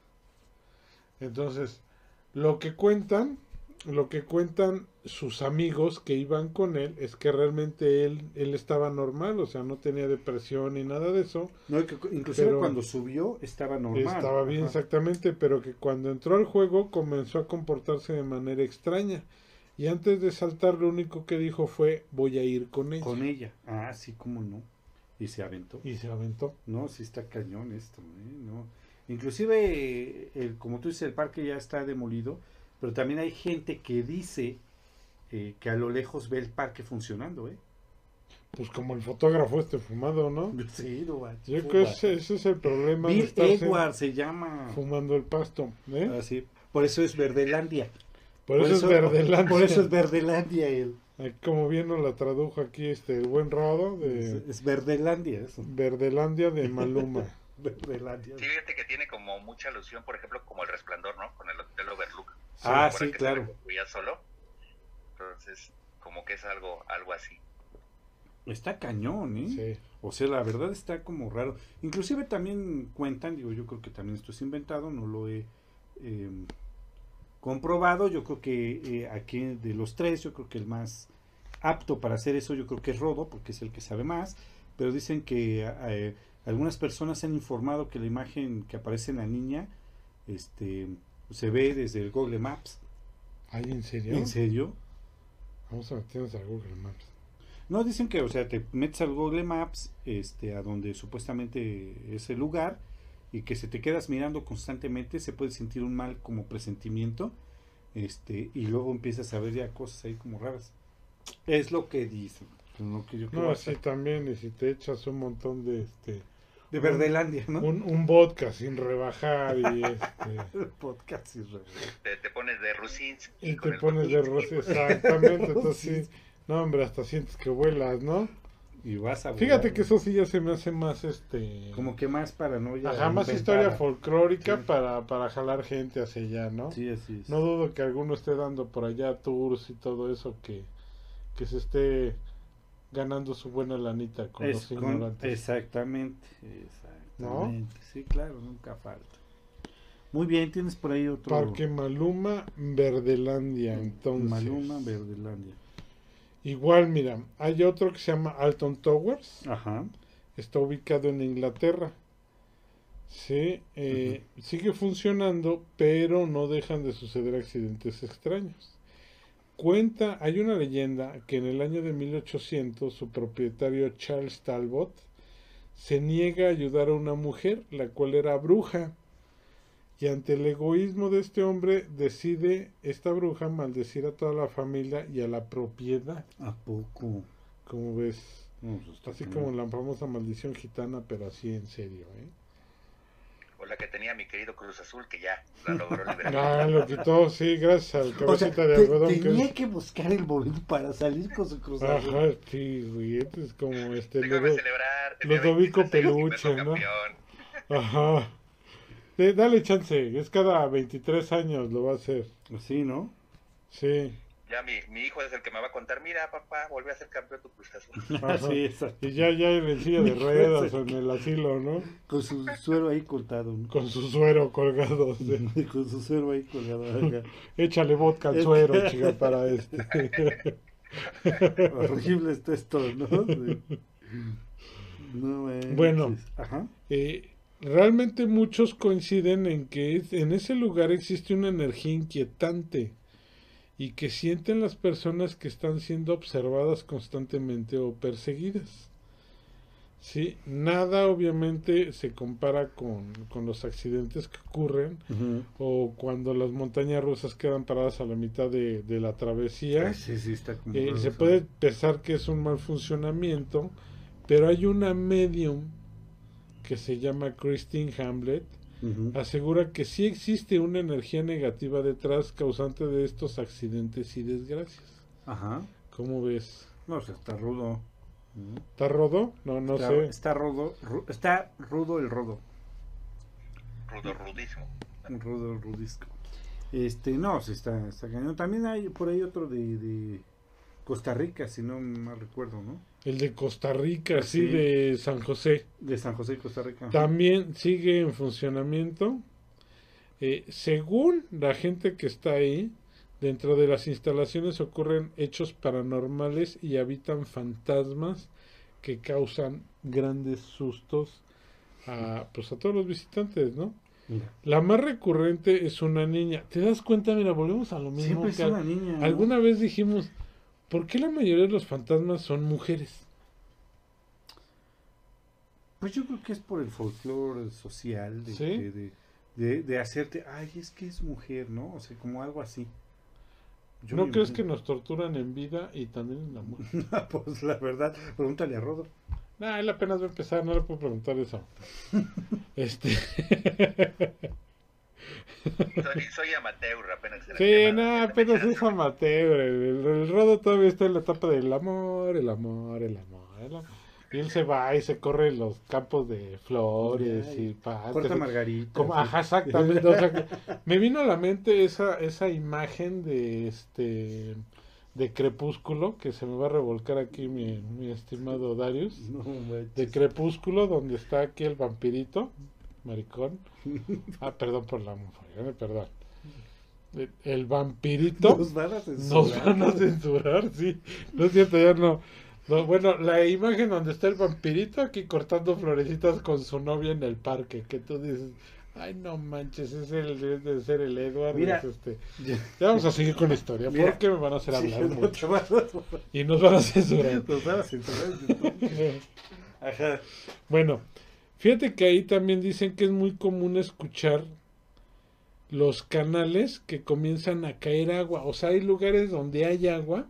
S3: Entonces, lo que cuentan, lo que cuentan sus amigos que iban con él es que realmente él, él estaba normal, o sea, no tenía depresión ni nada de eso.
S2: No, que inclusive
S3: Pero
S2: cuando subió estaba normal.
S3: estaba bien
S2: Ajá.
S3: exactamente, pero que cuando entró al juego comenzó a comportarse de manera extraña. Y antes de saltar lo único que dijo fue voy a ir con ella.
S2: Con ella. Ah, sí, cómo no. Y se aventó.
S3: Y se aventó.
S2: No, sí está cañón esto, ¿eh? No. Inclusive, el, como tú dices, el parque ya está demolido, pero también hay gente que dice eh, que a lo lejos ve el parque funcionando, ¿eh?
S3: Pues como el fotógrafo este fumado, ¿no?
S2: Sí, no manches,
S3: Yo creo
S2: fuma.
S3: que ese, ese es el problema de
S2: Bill
S3: estarse
S2: Edward se llama.
S3: fumando el pasto, ¿eh?
S2: Así. Por eso es Verdelandia.
S3: Por, eso, es Verdelandia.
S2: Por eso es Verdelandia él.
S3: Ay, como bien nos la tradujo aquí este el buen Rodo de
S2: Es, es Verdelandia eso.
S3: Verdelandia de Maluma.
S2: Verdelandia.
S4: Sí, fíjate que tiene como mucha alusión, por ejemplo, como el Resplandor, ¿no? Con el Hotel Overlook.
S2: Ah,
S4: ¿Recuerdan
S2: sí,
S4: que se
S2: claro.
S4: reconstruía solo? Entonces, como que es algo, algo así.
S2: Está cañón, ¿eh?
S3: Sí.
S2: O sea, la verdad está como raro. Inclusive también cuentan, digo, yo creo que también esto es inventado, no lo he eh, comprobado. Yo creo que eh, aquí de los tres, yo creo que el más apto para hacer eso, yo creo que es Rodo, porque es el que sabe más. Pero dicen que eh, algunas personas han informado que la imagen que aparece en la niña este, se ve desde el Google Maps.
S3: ¿Ay, en serio?
S2: ¿En serio?
S3: Vamos a meternos a Google Maps.
S2: No, dicen que, o sea, te metes al Google Maps, este, a donde supuestamente es el lugar, y que si te quedas mirando constantemente, se puede sentir un mal como presentimiento, este, y luego empiezas a ver ya cosas ahí como raras. Es lo que dicen. No, que yo
S3: No, así también, y si te echas un montón de este
S2: de Verdelandia, ¿no?
S3: un, un vodka sin rebajar y este
S2: Podcast y re-
S4: Te, te pones de Rusins
S3: y
S4: con
S3: te
S4: el
S3: pones de
S4: Rusinski,
S3: roce,
S4: pues.
S3: exactamente, entonces
S2: Sí.
S3: sí, no hombre, hasta sientes que vuelas, ¿no?
S2: y vas a
S3: Fíjate
S2: volar,
S3: que eso sí ya se me hace más este
S2: como que más paranoia.
S3: ajá, más
S2: inventada.
S3: historia folclórica
S2: Sí.
S3: para, para jalar gente hacia allá, ¿no?
S2: Sí, así es.
S3: No dudo que alguno esté dando por allá tours y todo eso que, que se esté ganando su buena lanita con
S2: Es
S3: los
S2: con-
S3: ignorantes.
S2: exactamente, exactamente. Sí, claro, nunca falta. Muy bien, tienes por ahí otro.
S3: Parque Maluma, Verdelandia, entonces.
S2: Maluma, Verdelandia.
S3: Igual, mira, hay otro que se llama Alton Towers,
S2: Ajá.
S3: está ubicado en Inglaterra. Sí, eh, sigue funcionando, pero no dejan de suceder accidentes extraños. Cuenta, hay una leyenda que en el año de mil ochocientos su propietario Charles Talbot se niega a ayudar a una mujer, la cual era bruja. Y ante el egoísmo de este hombre, decide esta bruja maldecir a toda la familia y a la propiedad.
S2: ¿A poco?
S3: Como ves,
S2: No, pues está
S3: así
S2: cañón.
S3: como la famosa maldición gitana, pero así en serio, ¿eh?
S4: O la que tenía mi querido Cruz Azul, que ya la logró liberar.
S3: Ah, lo quitó, sí, gracias al
S2: O sea,
S3: cabecita de
S2: te-
S3: algodón que
S2: tenía
S3: es.
S2: que buscar el momento para salir con su cruz azul.
S3: Ajá, sí, güey, este es como este
S4: Déjame
S3: Ludo-
S4: celebrar. tenía
S3: Ludovico
S4: veintitrés años y me
S3: Peluche,
S4: hizo
S3: ¿no?
S4: campeón.
S3: Ajá. Eh, dale chance, es cada veintitrés años lo va a hacer.
S2: Sí, ¿no?
S3: Sí.
S4: Ya mi, mi hijo es el que me va a contar, mira papá, volví a ser campeón tu Cruz Azul.
S3: Ajá.
S2: Sí, exacto.
S3: Y ya, ya en silla de ruedas o en el asilo, ¿no?
S2: Con su suero ahí cortado, ¿no?
S3: Con su suero colgado. sí.
S2: Con su suero ahí colgado. Ajá.
S3: Échale vodka al suero, chica, para este.
S2: Horrible está esto, ¿no? Sí. No manches.
S3: Bueno.
S2: Ajá.
S3: Eh, realmente muchos coinciden en que es- en ese lugar existe una energía inquietante y que sienten las personas que están siendo observadas constantemente o perseguidas. Sí, nada obviamente se compara con, con los accidentes que ocurren
S2: Ujú.
S3: o cuando las montañas rusas quedan paradas a la mitad de, de la travesía.
S2: Ay, sí, sí, está como
S3: Eh,
S2: raro
S3: se
S2: eso.
S3: puede pensar que es un mal funcionamiento, pero hay una medium que se llama Christine Hamlet,
S2: Ujú.
S3: asegura que sí existe una energía negativa detrás causante de estos accidentes y desgracias.
S2: Ajá.
S3: ¿Cómo ves?
S2: No, o sea, está rudo. Ujú.
S3: ¿Está rodo? No, no
S2: Está,
S3: sé.
S2: está rudo, ru- está rudo el rodo.
S4: Rudo, rudísimo.
S2: Rudo el rudisco. Este, no, sí está, está cañón. También hay por ahí otro de, de Costa Rica, si no mal recuerdo, ¿no?
S3: El de Costa Rica, sí,
S2: Sí.
S3: de San José.
S2: De San José, Costa Rica.
S3: También sigue en funcionamiento. Eh, según la gente que está ahí, dentro de las instalaciones ocurren hechos paranormales y habitan fantasmas que causan grandes sustos a, pues a todos los visitantes, ¿no?
S2: Mira.
S3: La más recurrente es una niña. ¿Te das cuenta? Mira, volvemos a lo mismo.
S2: Siempre es
S3: que
S2: una niña, ¿no?
S3: alguna vez dijimos, ¿por qué la mayoría de los fantasmas son mujeres?
S2: Pues yo creo que es por el folclore social de,
S3: ¿Sí?
S2: de, de, de- de hacerte, ay, es que es mujer, ¿no? O sea, como algo así. Yo
S3: ¿No
S2: me
S3: crees que
S2: imagino.
S3: nos torturan en vida y también en la muerte?
S2: Pues la verdad, pregúntale a Rodo.
S3: Nah, él apenas va a empezar, no le puedo preguntar eso. Este.
S4: Soy, soy amateur, apenas en el
S3: Sí,
S4: tema
S3: no,
S4: de- de
S3: apenas
S4: mechas.
S3: es amateur. El, el Rodo todavía está en la etapa del amor, el amor, el amor. el amor. Y él se va y se corre en los campos de flores
S2: Ay,
S3: y pastos.
S2: Corta Margarita.
S3: Como,
S2: sí.
S3: ajá, exactamente. O sea, que me vino a la mente esa, esa imagen de este de Crepúsculo, que se me va a revolcar aquí mi, mi estimado Darius.
S2: No manches.
S3: De Crepúsculo, donde está aquí el vampirito, maricón. Ah, perdón por la mujer, perdón. El, el vampirito.
S2: Nos van a censurar.
S3: Nos van a censurar, sí. No es cierto, ya no. No, bueno, la imagen donde está el vampirito aquí cortando florecitas con su novia en el parque, que tú dices, ay no manches, es el debe ser el Edward.
S2: Mira.
S3: es este. Ya vamos a seguir con la historia,
S2: Mira.
S3: porque me van a hacer
S2: Sí,
S3: hablar
S2: no te
S3: mucho.
S2: van a-
S3: Y nos van a censurar.
S2: Nos van a censurar en YouTube. Ajá.
S3: Bueno, fíjate que ahí también dicen que es muy común escuchar los canales que comienzan a caer agua. O sea, hay lugares donde hay agua,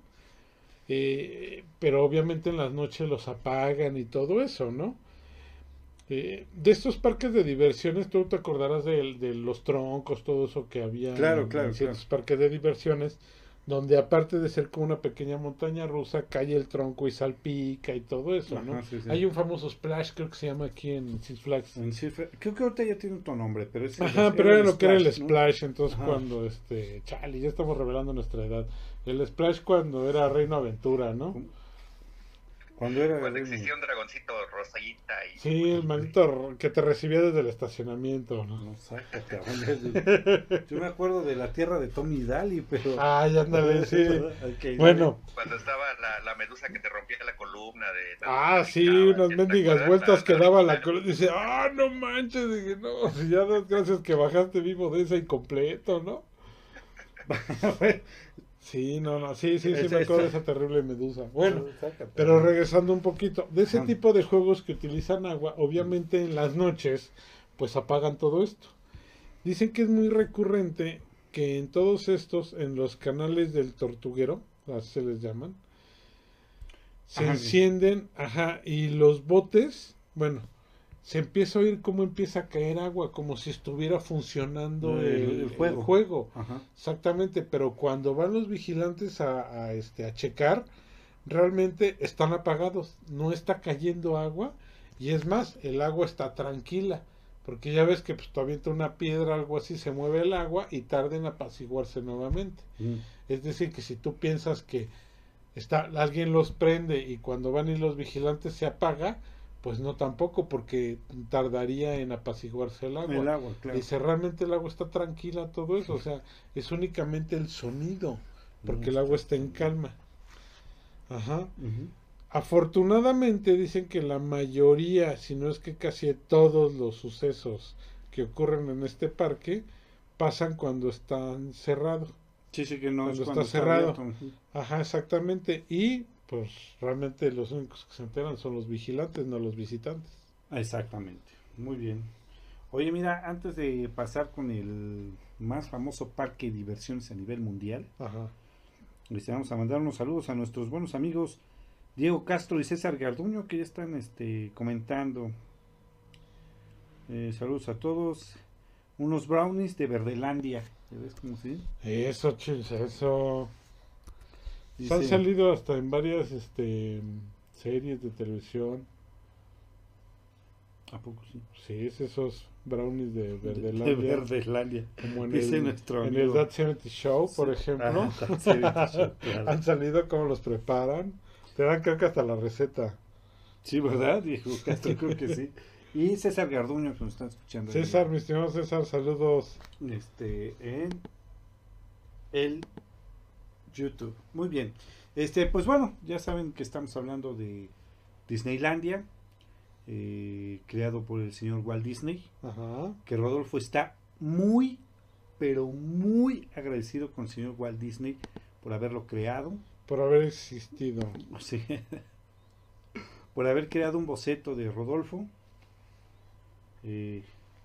S3: eh, pero obviamente en las noches los apagan y todo eso, ¿no? Eh, de estos parques de diversiones, tú te acordarás de, de los troncos, todo eso que había
S2: Claro,
S3: en,
S2: claro,
S3: en ciertos parques de diversiones, donde aparte de ser como una pequeña montaña rusa, cae el tronco y salpica y todo eso, ¿no?
S2: Ajá, sí, sí.
S3: Hay un famoso splash, creo que se llama aquí en Six Flags.
S2: En cifra- creo que ahorita ya tiene otro nombre, pero es el-
S3: Ajá, pero era
S2: el
S3: lo que era el
S2: ¿no?
S3: splash, entonces
S2: Ajá.
S3: cuando, este, chale, ya estamos revelando nuestra edad. El splash cuando era Reino Aventura, ¿no?
S2: Cuando era.
S4: Cuando existía un dragoncito rosallita y...
S3: Sí, el maldito ro- que te recibía desde el estacionamiento, ¿no?
S2: No, sácate, hombre. Yo me acuerdo de la tierra de Tommy Daly, pero.
S3: Ay, ándale, sí.
S2: Ok,
S3: Bueno,
S4: Cuando estaba la, la medusa que te rompía la columna de...
S3: ah, sí,
S4: ¿te
S3: unas
S4: acuerdas?
S3: mendigas vueltas que
S4: La-
S3: daba la cola. Dice, ah, no manches, dije, no, si ya das gracias que bajaste vivo de esa incompleto, ¿no? Sí, no, no, sí, sí, sí,
S2: Esa-
S3: me acuerdo de
S2: esa-
S3: esa terrible medusa. Bueno,
S2: Sácate.
S3: pero regresando un poquito, de ese
S2: Ajá.
S3: tipo de juegos que utilizan agua, obviamente en las noches, pues apagan todo esto. Dicen que es muy recurrente que en todos estos, en los canales del tortuguero, así se les llaman, se
S2: Ajá, sí.
S3: encienden, ajá, y los botes, bueno, se empieza a oír cómo empieza a caer agua, como si estuviera funcionando
S2: El-
S3: el,
S2: el
S3: el
S2: juego.
S3: juego.
S2: Ajá.
S3: Exactamente, pero cuando van los vigilantes a, a, este, a checar, realmente están apagados, no está cayendo agua, y es más, el agua está tranquila, porque ya ves que pues tú avientas una piedra, algo así, se mueve el agua y tarda en apaciguarse nuevamente.
S2: Mm.
S3: Es decir, que si tú piensas que está, alguien los prende y cuando van y los vigilantes se apaga, pues no tampoco, porque tardaría en apaciguarse el agua.
S2: El agua, claro.
S3: Dice, realmente el agua está tranquila, todo eso, o sea, es únicamente el sonido, porque el agua está en calma. Ajá.
S2: Ujú.
S3: Afortunadamente dicen que la mayoría, si no es que casi todos los sucesos que ocurren en este parque pasan cuando están cerrados.
S2: Sí, sí, que no
S3: Cuando
S2: es
S3: está
S2: cuando
S3: cerrado.
S2: abierto. Ujú.
S3: Ajá, exactamente. Y pues realmente los únicos que se enteran son los vigilantes, no los visitantes.
S2: Exactamente, muy bien. Oye, mira, antes de pasar con el más famoso parque de diversiones a nivel mundial,
S3: Ajá.
S2: les vamos a mandar unos saludos a nuestros buenos amigos Diego Castro y César Garduño, que ya están este, comentando. Eh, saludos a todos. Unos brownies de Verdelandia. ¿Ves cómo se dice?
S3: Eso, chis, eso.
S2: Dice,
S3: Han salido hasta en varias este, series de televisión.
S2: ¿a poco sí?
S3: Sí, es esos brownies de
S2: De,
S3: Verdelandia.
S2: de Verdelandia.
S3: Como en
S2: Dice
S3: el,
S2: nuestro
S3: en
S2: amigo.
S3: el That setenta Show, por
S2: Sí.
S3: ejemplo.
S2: Ah, That setenta Show, claro.
S3: Han salido cómo los preparan. Te dan creo que hasta la receta.
S2: Sí, ¿verdad? Dijo Castro, creo que sí. Y César Garduño, que nos están escuchando. ahí,
S3: César, mi estimado César, saludos.
S2: Este, en el YouTube. Muy bien. Este, pues bueno, ya saben que estamos hablando de Disneylandia, eh, creado por el señor Walt Disney,
S3: Ajá.
S2: que Rodolfo está muy, pero muy agradecido con el señor Walt Disney por haberlo creado,
S3: Por haber existido.
S2: o sea, por haber creado un boceto de Rodolfo. Eh,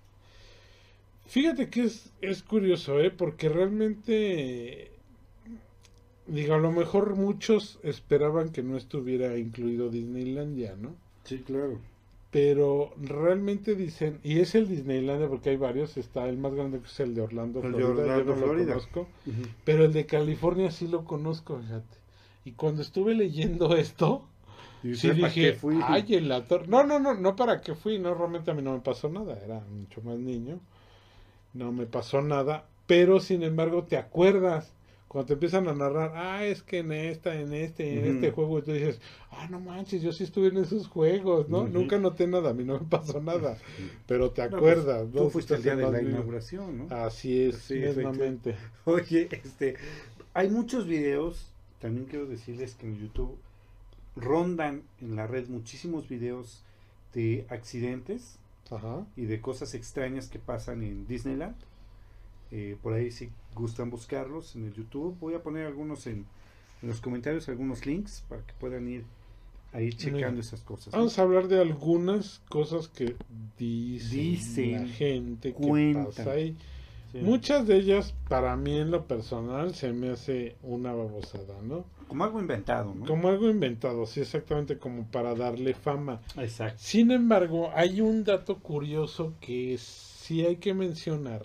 S3: Fíjate que es, es curioso, ¿eh? Porque realmente, digo, a lo mejor muchos esperaban que no estuviera incluido Disneylandia, ¿no?
S2: sí, claro.
S3: Pero realmente dicen, y es el Disneylandia porque hay varios, está el más grande que es el de Orlando,
S2: El de
S3: Florida, yo
S2: Orlando,
S3: no lo
S2: Florida.
S3: conozco,
S2: Ujú.
S3: pero el de California sí lo conozco, fíjate. Y cuando estuve leyendo esto,
S2: Y
S3: sí
S2: usted, ¿para
S3: dije,
S2: qué fui?
S3: ay, en la torre. No, no, no, no para qué fui, no, realmente a mí no me pasó nada, era mucho más niño, no me pasó nada, pero sin embargo te acuerdas, cuando te empiezan a narrar, ah, es que en esta, en este, en
S2: Ujú.
S3: este juego, y tú dices, ah, no manches, yo sí estuve en esos juegos, ¿no?
S2: Ujú.
S3: Nunca noté nada, a mí no me pasó nada, pero te
S2: No,
S3: acuerdas,
S2: pues,
S3: ¿no?
S2: tú
S3: Si
S2: fuiste el
S3: estás
S2: día de
S3: más
S2: la
S3: vivo.
S2: inauguración, ¿no?
S3: Así es,
S2: Sí,
S3: mismamente.
S2: Oye, este, hay muchos videos, también quiero decirles que en YouTube rondan en la red muchísimos videos de accidentes
S3: Ajá.
S2: y de cosas extrañas que pasan en Disneyland. Eh, por ahí si gustan buscarlos en el YouTube, voy a poner algunos en, en los comentarios, algunos links para que puedan ir ahí checando
S3: Mira,
S2: esas cosas, ¿no?
S3: Vamos a hablar de algunas cosas que dicen,
S2: Dicen,
S3: la gente que
S2: cuentan.
S3: pasa ahí.
S2: Sí.
S3: Muchas de ellas, para mí en lo personal, se me hace una babosada, ¿no?
S2: Como algo inventado, ¿no?
S3: Como algo inventado, sí, exactamente como para darle fama.
S2: Exacto.
S3: Sin embargo, hay un dato curioso que sí hay que mencionar,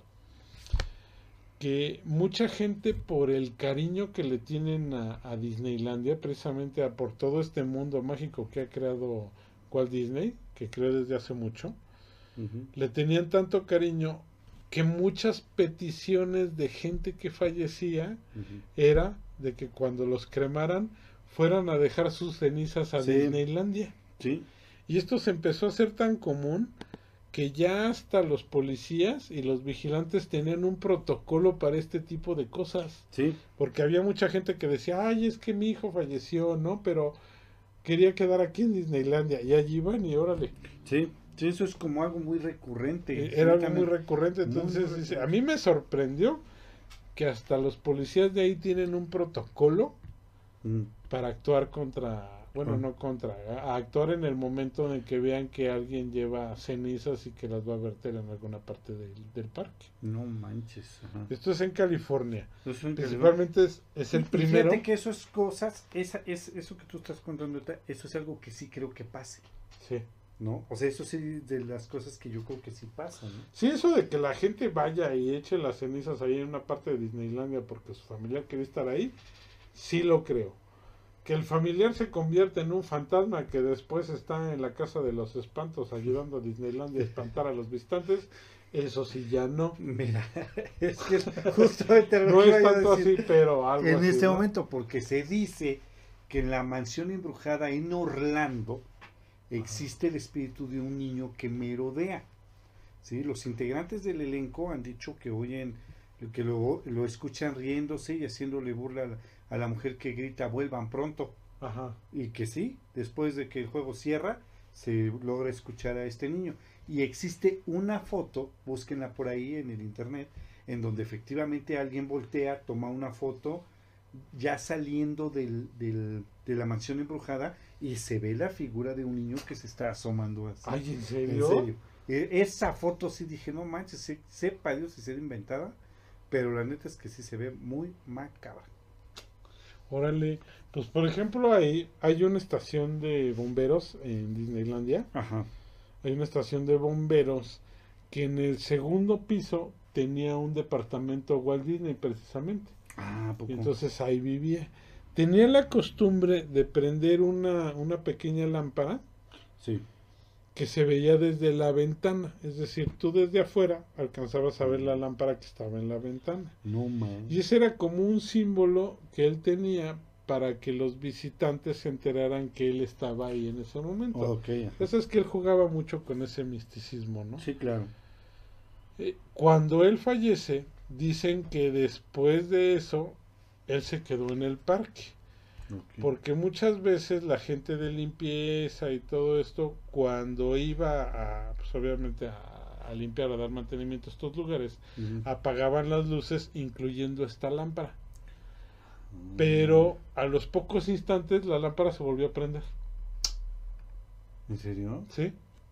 S3: que mucha gente por el cariño que le tienen a, a Disneylandia, precisamente a, por todo este mundo mágico que ha creado Walt Disney, que creó desde hace mucho,
S2: Ujú.
S3: le tenían tanto cariño que muchas peticiones de gente que fallecía
S2: Ujú.
S3: era de que cuando los cremaran fueran a dejar sus cenizas a
S2: Sí.
S3: Disneylandia.
S2: Sí.
S3: Y esto se empezó a hacer tan común que ya hasta los policías y los vigilantes tenían un protocolo para este tipo de cosas.
S2: Sí.
S3: Porque había mucha gente que decía, ay, es que mi hijo falleció, ¿no? Pero quería quedar aquí en Disneylandia. Y allí iban y órale.
S2: Sí. Sí, eso es como algo muy recurrente.
S3: Eh,
S2: Sí,
S3: Era algo muy
S2: también.
S3: recurrente.
S2: Muy
S3: Entonces,
S2: recurrente.
S3: dice, a mí me sorprendió que hasta los policías de ahí tienen un protocolo
S2: Mm.
S3: para actuar contra, bueno,
S2: Ah.
S3: no contra, a, a actuar en el momento en el que vean que alguien lleva cenizas y que las va a verter en alguna parte del, del parque.
S2: No manches. Ajá.
S3: Esto es en California.
S2: Eso es un-
S3: Principalmente es, es el
S2: Y
S3: primero.
S2: Fíjate que esas cosas, esa, es, eso que tú estás contando ahorita, eso es algo que sí creo que pase,
S3: Sí.
S2: ¿no? O sea, eso sí de las cosas que yo creo que sí pasan, ¿no?
S3: Sí, eso de que la gente vaya y eche las cenizas ahí en una parte de Disneylandia porque su familiar quiere estar ahí, sí lo creo. Que el familiar se convierte en un fantasma que después está en la casa de los espantos ayudando a Disneylandia a espantar a los visitantes, eso sí ya no.
S2: Mira, es que es justamente lo
S3: No
S2: que iba
S3: es
S2: yo a
S3: tanto así,
S2: decir
S3: pero algo
S2: en
S3: así,
S2: este
S3: ¿no?
S2: momento, porque se dice que en la mansión embrujada en Orlando existe el espíritu de un niño que merodea. ¿Sí? Los integrantes del elenco han dicho que oyen, que lo, lo escuchan riéndose y haciéndole burla a la, a la mujer que grita vuelvan pronto.
S3: Ajá.
S2: Y que sí, después de que el juego cierra, se logra escuchar a este niño. Y existe una foto, búsquenla por ahí en el internet, en donde efectivamente alguien voltea, toma una foto ya saliendo del, del, de la mansión embrujada y se ve la figura de un niño que se está asomando así.
S3: Ay, ¿en serio?
S2: En serio. E- esa foto sí dije, no manches, se- sepa Dios si será inventada, pero la neta es que sí se ve muy macabra.
S3: Órale. Pues por ejemplo, ahí hay una estación de bomberos en Disneylandia.
S2: Ajá.
S3: Hay una estación de bomberos que en el segundo piso tenía un departamento Walt Disney precisamente.
S2: Ah, ¿a poco?
S3: Y entonces ahí vivía. Tenía la costumbre de prender una, una pequeña lámpara
S2: Sí.
S3: que se veía desde la ventana. Es decir, tú desde afuera alcanzabas a ver la lámpara que estaba en la ventana.
S2: No man.
S3: Y ese era como un símbolo que él tenía para que los visitantes se enteraran que él estaba ahí en ese momento.
S2: Ok. Ajá.
S3: Eso es que él jugaba mucho con ese misticismo, ¿no?
S2: Sí, claro.
S3: Eh, Cuando él fallece, dicen que después de eso, él se quedó en el parque.
S2: Ok.
S3: Porque muchas veces la gente de limpieza y todo esto, cuando iba a, pues obviamente a, a limpiar, a dar mantenimiento a estos lugares,
S2: Ujú.
S3: apagaban las luces, incluyendo esta lámpara.
S2: Mm.
S3: Pero a los pocos instantes la lámpara se volvió a prender.
S2: ¿En serio?
S3: ¿Sí?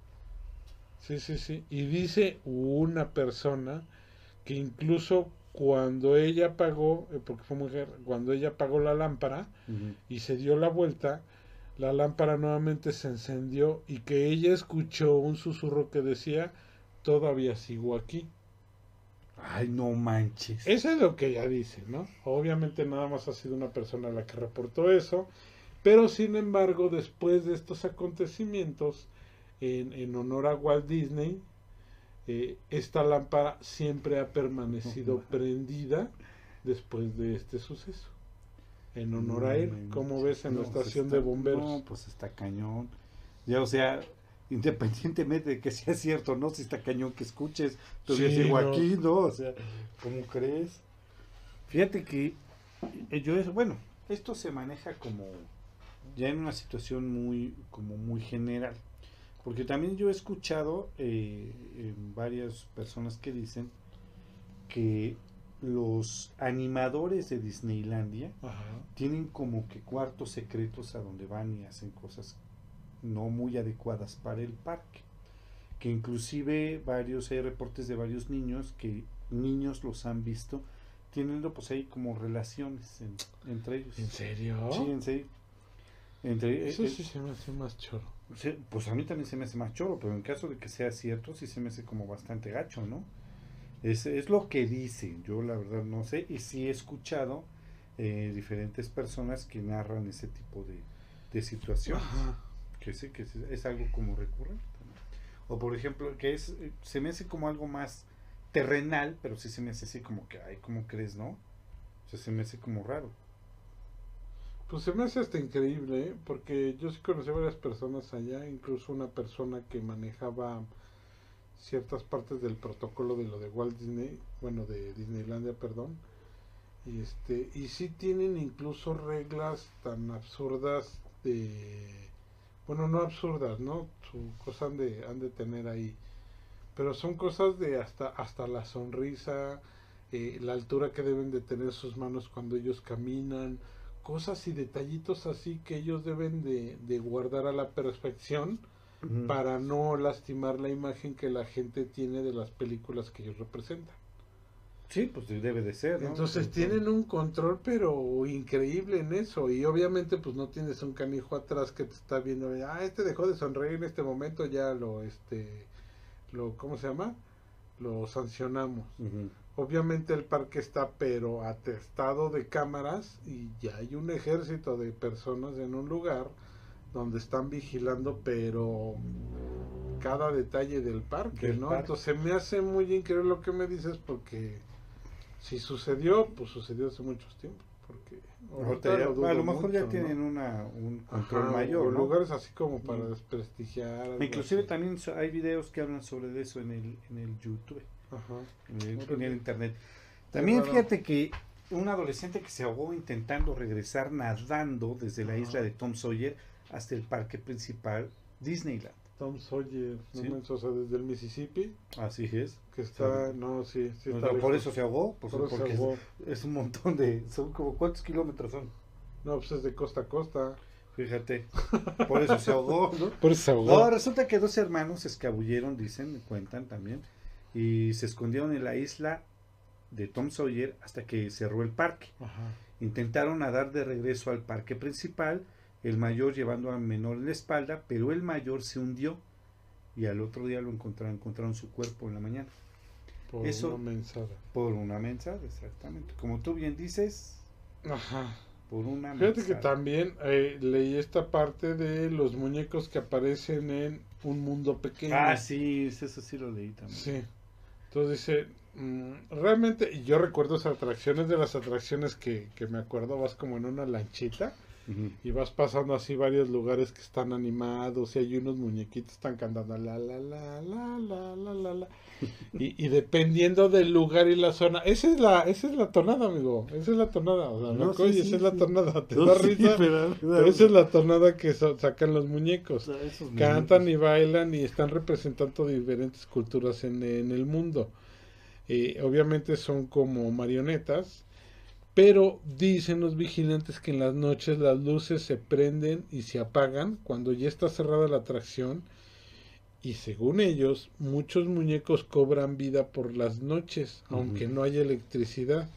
S3: Sí, sí, sí. Y dice una persona que incluso cuando ella apagó, eh, porque fue mujer, cuando ella apagó la lámpara
S2: Ujú.
S3: y se dio la vuelta, la lámpara nuevamente se encendió y que ella escuchó un susurro que decía, todavía sigo aquí.
S2: Ay, no manches.
S3: Eso es lo que ella dice, ¿no? Obviamente nada más ha sido una persona la que reportó eso, pero sin embargo, después de estos acontecimientos, en, en honor a Walt Disney, eh, esta lámpara siempre ha permanecido prendida después de este suceso. En honor a él, como ves en la
S2: No, pues
S3: estación
S2: está-
S3: de bomberos.
S2: No, pues está cañón. Ya, o sea, independientemente de que sea cierto o no, si está cañón que escuches, todavía
S3: Sí,
S2: sigo
S3: no.
S2: aquí, ¿no? O sea, ¿cómo crees? Fíjate que eh, yo es, bueno, esto se maneja como ya en una situación muy, como muy general. Porque también yo he escuchado eh, en varias personas que dicen que los animadores de Disneylandia
S3: Ajá.
S2: tienen como que cuartos secretos a donde van y hacen cosas no muy adecuadas para el parque. Que inclusive varios, hay reportes de varios niños que niños los han visto teniendo pues ahí como relaciones en- entre ellos.
S3: ¿En serio?
S2: Sí, en serio. Entre,
S3: Eso
S2: eh,
S3: sí se me hace más choro.
S2: Sí, pues a mí también se me hace más choro, pero en caso de que sea cierto, sí se me hace como bastante gacho, ¿no? Es, es lo que dicen, yo la verdad no sé, y sí he escuchado eh, diferentes personas que narran ese tipo de, de situaciones,
S3: Ajá.
S2: que sí, que sí, es algo como recurrente, ¿no? O por ejemplo, que es, eh, se me hace como algo más terrenal, pero sí se me hace así como que, ay, ¿cómo crees, no? O sea, se me hace como raro.
S3: Pues se me hace hasta increíble, ¿eh? Porque yo sí conocí a varias personas allá, incluso una persona que manejaba ciertas partes del protocolo de lo de Walt Disney, bueno, de Disneylandia, perdón. Y este, y sí tienen incluso reglas tan absurdas de, bueno, no absurdas, ¿no? Su cosa han de, han de tener ahí. Pero son cosas de hasta, hasta la sonrisa, eh, la altura que deben de tener sus manos cuando ellos caminan, cosas y detallitos así que ellos deben de, de guardar a la perfección
S2: Ujú.
S3: para no lastimar la imagen que la gente tiene de las películas que ellos representan.
S2: Sí, pues debe de ser, ¿no?
S3: Entonces
S2: Pero-
S3: tienen un control pero increíble en eso, y obviamente pues no tienes un canijo atrás que te está viendo, ah, este dejó de sonreír en este momento, ya lo, este, lo, ¿cómo se llama? Lo sancionamos.
S2: Ujú.
S3: Obviamente el parque está pero atestado de cámaras y ya hay un ejército de personas en un lugar donde están vigilando pero cada detalle del parque,
S2: Del
S3: ¿no?
S2: parque.
S3: Entonces me hace muy increíble lo que me dices, porque si sucedió, pues sucedió hace muchos tiempos, porque
S2: Ahorita
S3: ahorita
S2: ya-
S3: lo dudo
S2: a lo mejor ya
S3: mucho,
S2: tienen
S3: ¿no?
S2: una, un control
S3: Ajá,
S2: mayor,
S3: o
S2: ¿no?
S3: lugares así como para
S2: Mm.
S3: desprestigiar, algo
S2: Inclusive
S3: así.
S2: también so- hay videos que hablan sobre eso en el, en el YouTube,
S3: Ajá.
S2: en el, en
S3: Órale.
S2: el internet. También
S3: raro.
S2: fíjate que un adolescente que se ahogó intentando regresar nadando desde la
S3: Ajá.
S2: isla de Tom Sawyer hasta el parque principal Disneyland.
S3: Tom Sawyer, no
S2: Sí.
S3: menso, o sea, desde el Mississippi,
S2: Así es.
S3: que está,
S2: Sí.
S3: no, sí, sí
S2: O
S3: está
S2: sea, por
S3: lejos.
S2: eso se ahogó, pues,
S3: Por eso se
S2: porque
S3: ahogó.
S2: Es, es un montón de... Son como, ¿cuántos kilómetros son?
S3: No, pues es de costa a costa.
S2: Fíjate, por eso se ahogó, ¿no?
S3: Por eso se
S2: No, resulta que dos hermanos se escabulleron, dicen, cuentan también, y se escondieron en la isla de Tom Sawyer hasta que cerró el parque.
S3: Ajá.
S2: Intentaron nadar de regreso al parque principal, el mayor llevando al menor en la espalda, pero el mayor se hundió y al otro día lo encontraron, encontraron su cuerpo en la mañana.
S3: Por
S2: Eso-
S3: una mensada.
S2: Por una mensada, exactamente. Como tú bien dices,
S3: Ajá.
S2: por una
S3: Fíjate que
S2: mensada.
S3: también eh, leí esta parte de los muñecos que aparecen en Un Mundo Pequeño.
S2: Ah, sí, eso sí lo leí también.
S3: Sí. Entonces dice, mm, realmente, y yo recuerdo esas atracciones, de las atracciones que, que me acuerdo, vas como en una lanchita
S2: Ujú.
S3: y vas pasando así varios lugares que están animados y hay unos muñequitos que están cantando la la la la la la la la y, y dependiendo del lugar y la zona, esa es la esa es la tonada, amigo, esa es la tonada, o sea,
S2: No,
S3: no,
S2: sí,
S3: oye,
S2: sí,
S3: esa es la
S2: sí.
S3: tonada, te
S2: No,
S3: da
S2: sí,
S3: risa,
S2: pero-
S3: pero esa es la tonada que so- sacan los muñecos.
S2: O sea, esos
S3: Cantan
S2: muñecos.
S3: y bailan y están representando diferentes culturas en, en el mundo. Eh, obviamente son como marionetas, pero dicen los vigilantes que en las noches las luces se prenden y se apagan cuando ya está cerrada la atracción. Y según ellos, muchos muñecos cobran vida por las noches,
S2: Ujú.
S3: aunque no haya electricidad.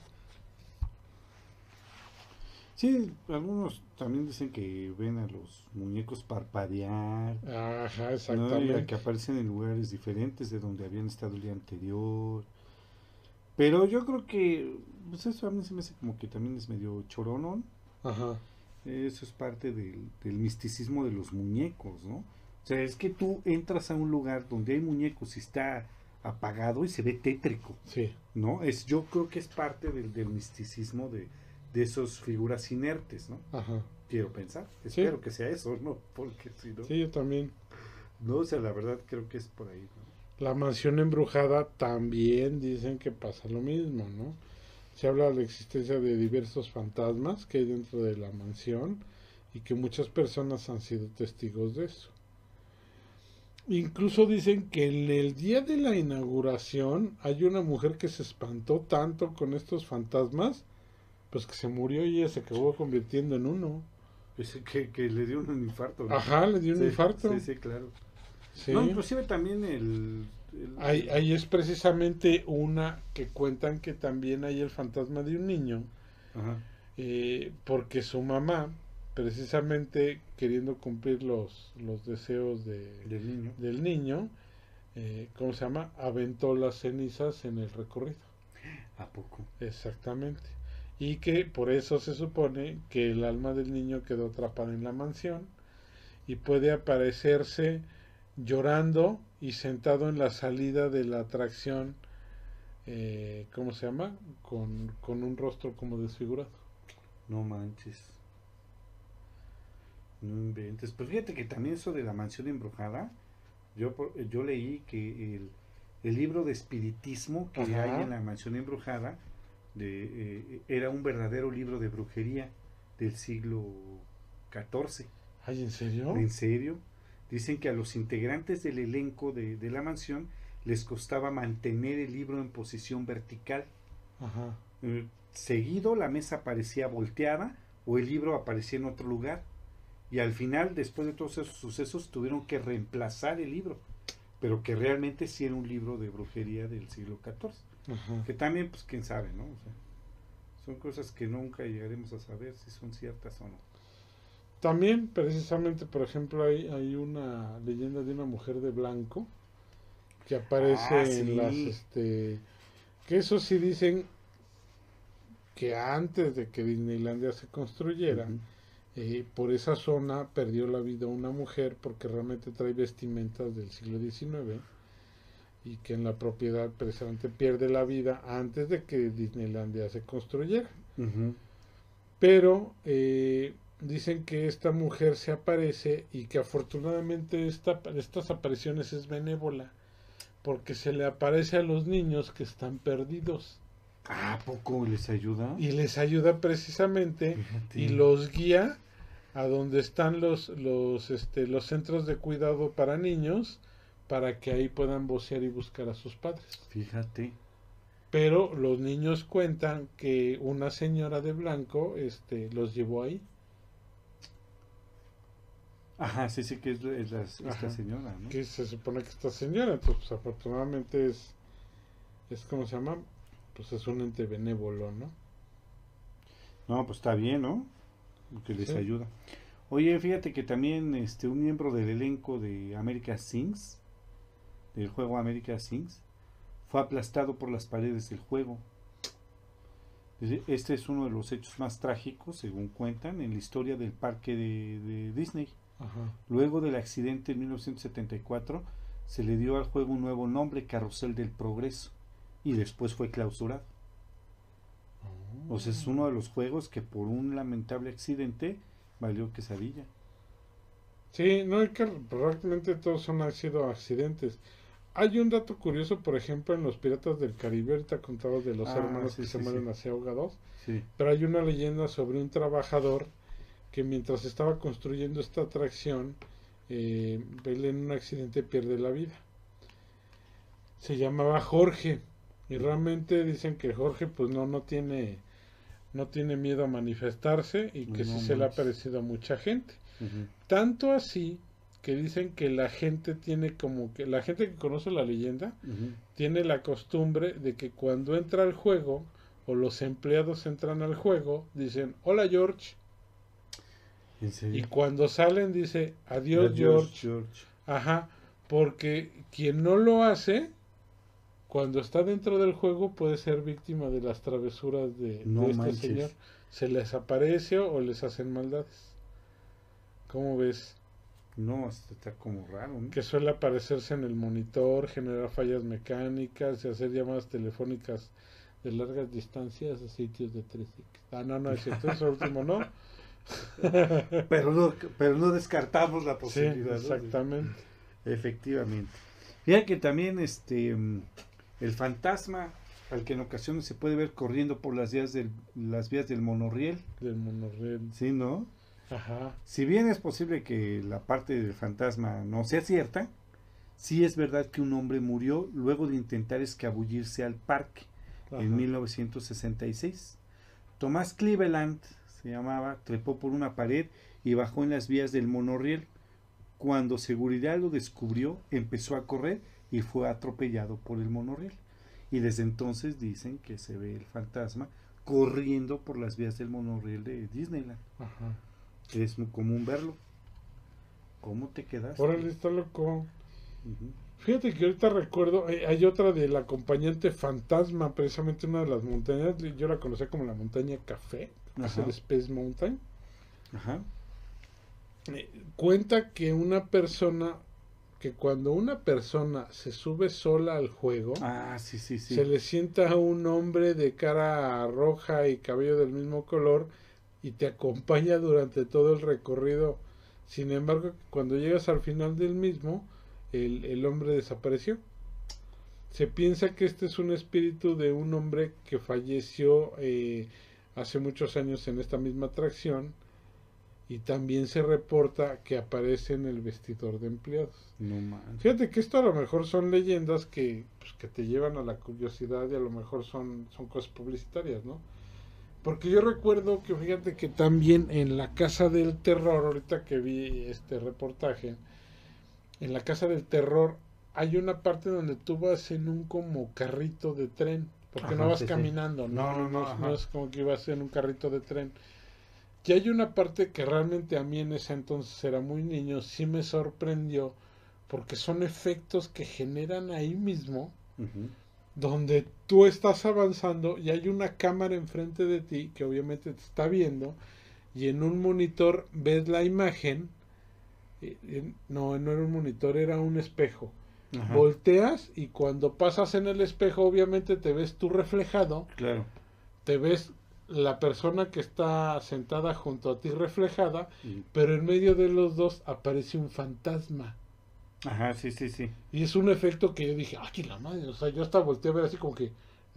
S2: Sí, algunos también dicen que ven a los muñecos parpadear,
S3: Ajá,
S2: ¿no? Y
S3: exactamente.
S2: que aparecen en lugares diferentes de donde habían estado el día anterior. Pero yo creo que pues eso a mí se me hace como que también es medio choronón.
S3: Ajá.
S2: Eso es parte del, del misticismo de los muñecos, ¿no? O sea, es que tú entras a un lugar donde hay muñecos y está apagado y se ve tétrico,
S3: Sí.
S2: ¿no? Es, yo creo que es parte del, del misticismo de, de esas figuras inertes, ¿no?
S3: Ajá.
S2: Quiero pensar.
S3: Sí.
S2: Espero que sea eso, ¿no? Porque si no...
S3: Sí, yo también.
S2: No, o sea, la verdad creo que es por ahí, ¿no?
S3: La mansión embrujada también dicen que pasa lo mismo, ¿no? Se habla de la existencia de diversos fantasmas que hay dentro de la mansión y que muchas personas han sido testigos de eso. Incluso dicen que en el día de la inauguración hay una mujer que se espantó tanto con estos fantasmas, pues que se murió y ella se acabó convirtiendo en uno.
S2: Ese que, que le dio un infarto, ¿no?
S3: Ajá, le dio un
S2: Sí,
S3: infarto.
S2: Sí, sí, claro.
S3: Sí.
S2: No, inclusive también el... el-
S3: Ahí, ahí es precisamente una que cuentan que también hay el fantasma de un niño,
S2: Ajá.
S3: eh, porque su mamá, precisamente queriendo cumplir los, los deseos de,
S2: Del niño.
S3: del niño, eh, ¿cómo se llama? Aventó las cenizas en el recorrido.
S2: ¿A poco?
S3: Exactamente. Y que por eso se supone que el alma del niño quedó atrapada en la mansión y puede aparecerse llorando y sentado en la salida de la atracción, eh, ¿cómo se llama? Con, con un rostro como desfigurado.
S2: No manches. No inventes. Pues fíjate que también eso de la mansión embrujada, yo, por- yo leí que el, el libro de espiritismo que
S3: Ajá.
S2: hay en la mansión embrujada de, eh, era un verdadero libro de brujería del siglo catorce.
S3: Ay, ¿en serio?
S2: ¿En serio? Dicen que a los integrantes del elenco de, de la mansión les costaba mantener el libro en posición vertical.
S3: Ajá.
S2: Eh, seguido la mesa parecía volteada o el libro aparecía en otro lugar. Y al final, después de todos esos sucesos, tuvieron que reemplazar el libro. Pero que realmente sí era un libro de brujería del siglo catorce.
S3: Ajá.
S2: Que también, pues quién sabe, ¿no? O sea, son cosas que nunca llegaremos a saber si son ciertas o no.
S3: También, precisamente, por ejemplo, hay, hay una leyenda de una mujer de blanco que aparece
S2: Ah,
S3: en
S2: sí.
S3: las, este, que eso sí dicen que antes de que Disneylandia se construyera,
S2: Ujú.
S3: eh, por esa zona perdió la vida una mujer porque realmente trae vestimentas del siglo diecinueve y que en la propiedad precisamente pierde la vida antes de que Disneylandia se construyera.
S2: Ujú.
S3: Pero eh, dicen que esta mujer se aparece y que afortunadamente esta, estas apariciones es benévola porque se le aparece a los niños que están perdidos
S2: Ah, ¿a poco les ayuda?
S3: y les ayuda precisamente
S2: Fíjate.
S3: y los guía a donde están los, los, este, los centros de cuidado para niños, para que ahí puedan vocear y buscar a sus padres.
S2: Fíjate.
S3: Pero los niños cuentan que una señora de blanco este, los llevó ahí.
S2: Ajá, sí, sí, que es, es la, esta
S3: Ajá.
S2: señora, ¿no?
S3: Que se supone que esta señora, entonces pues, afortunadamente es, es ¿cómo se llama? Pues es un ente benévolo, ¿no?
S2: No, pues está bien, ¿no? Que les
S3: Sí.
S2: ayuda. Oye, fíjate que también este un miembro del elenco de America Sings, del juego America Sings, fue aplastado por las paredes del juego. Este es uno de los hechos más trágicos, según cuentan, en la historia del parque de, de Disney.
S3: Ajá.
S2: Luego del accidente en mil novecientos setenta y cuatro, se le dio al juego un nuevo nombre, Carrusel del Progreso, y después fue clausurado. O sea, es uno de los juegos que por un lamentable accidente valió quesadilla.
S3: Sí, no hay que prácticamente todos son, han sido accidentes. Hay un dato curioso, por ejemplo, en los Piratas del Caribe, ahorita contaba de los
S2: Ah,
S3: hermanos
S2: sí,
S3: que
S2: sí,
S3: se mueren
S2: sí.
S3: así ahogados,
S2: Sí.
S3: pero hay una leyenda sobre un trabajador que mientras estaba construyendo esta atracción, eh, él en un accidente pierde la vida. Se llamaba Jorge, y realmente dicen que Jorge pues no, no tiene, no tiene miedo a manifestarse y que
S2: No
S3: sí se le ha
S2: manches.
S3: parecido a mucha gente.
S2: Ujú.
S3: Tanto así que dicen que la gente tiene como que la gente que conoce la leyenda
S2: Ujú.
S3: tiene la costumbre de que cuando entra al juego o los empleados entran al juego dicen hola George,
S2: ¿En
S3: y
S2: serio?
S3: cuando salen dice adiós,
S2: Adiós,
S3: George.
S2: George.
S3: Ajá, porque quien no lo hace cuando está dentro del juego puede ser víctima de las travesuras de,
S2: No
S3: de este
S2: manches.
S3: señor. Se les aparece o les hacen maldades. ¿Cómo ves?
S2: No, esto está como raro, ¿no?
S3: Que suele aparecerse en el monitor, generar fallas mecánicas y hacer llamadas telefónicas de largas distancias a sitios de tres X. Ah, no, no es cierto, eso último no.
S2: Pero no, pero no descartamos la
S3: Sí,
S2: posibilidad. ¿no?
S3: exactamente.
S2: Efectivamente. Fíjate que también este mm, el fantasma, al que en ocasiones se puede ver corriendo por las vías del, las vías del monorriel,
S3: Del monorriel.
S2: ¿sí, no?
S3: Ajá.
S2: Si bien es posible que la parte del fantasma no sea cierta, sí es verdad que un hombre murió luego de intentar escabullirse al parque
S3: Ajá.
S2: en mil novecientos sesenta y seis. Tomás Cleveland se llamaba, trepó por una pared y bajó en las vías del monorriel. Cuando seguridad lo descubrió, empezó a correr y fue atropellado por el monorriel. Y desde entonces dicen que se ve el fantasma corriendo por las vías del monorriel de Disneyland.
S3: Ajá.
S2: Es muy común verlo. ¿Cómo te quedaste?
S3: Órale, está loco.
S2: Ujú.
S3: Fíjate que ahorita recuerdo, hay, hay otra del acompañante fantasma, precisamente una de las montañas, yo la conocía como la montaña café, que es
S2: Ajá.
S3: el Space Mountain.
S2: Ajá.
S3: Eh, cuenta que una persona, que cuando una persona se sube sola al juego,
S2: Ah, sí, sí, sí.
S3: se le sienta a un hombre de cara roja y cabello del mismo color y te acompaña durante todo el recorrido. Sin embargo, cuando llegas al final del mismo, el, el hombre desapareció. Se piensa que este es un espíritu de un hombre que falleció eh, hace muchos años en esta misma atracción, y también se reporta que aparece en el vestidor de empleados.
S2: No manches.
S3: Fíjate que esto a lo mejor son leyendas que, pues, que te llevan a la curiosidad y a lo mejor son, son cosas publicitarias, ¿no? Porque yo recuerdo que fíjate que también en la Casa del Terror, ahorita que vi este reportaje, en la Casa del Terror hay una parte donde tú vas en un como carrito de tren, porque
S2: Ajá,
S3: no vas
S2: sí, sí.
S3: caminando,
S2: No,
S3: no,
S2: no, no,
S3: no,
S2: ajá.
S3: no es como que ibas en un carrito de tren. Y hay una parte que realmente a mí en ese entonces era muy niño, sí me sorprendió, porque son efectos que generan ahí mismo,
S2: Ujú.
S3: donde tú estás avanzando y hay una cámara enfrente de ti que obviamente te está viendo, y en un monitor ves la imagen. eh, eh, no, no era un monitor, era un espejo.
S2: Ajá.
S3: Volteas y cuando pasas en el espejo obviamente te ves tú reflejado,
S2: Claro.
S3: te ves la persona que está sentada junto a ti reflejada,
S2: Y-
S3: pero en medio de los dos aparece un fantasma.
S2: Ajá, sí, sí, sí.
S3: Y es un efecto que yo dije, ¡ay, la madre! O sea, yo hasta volteé a ver así como que,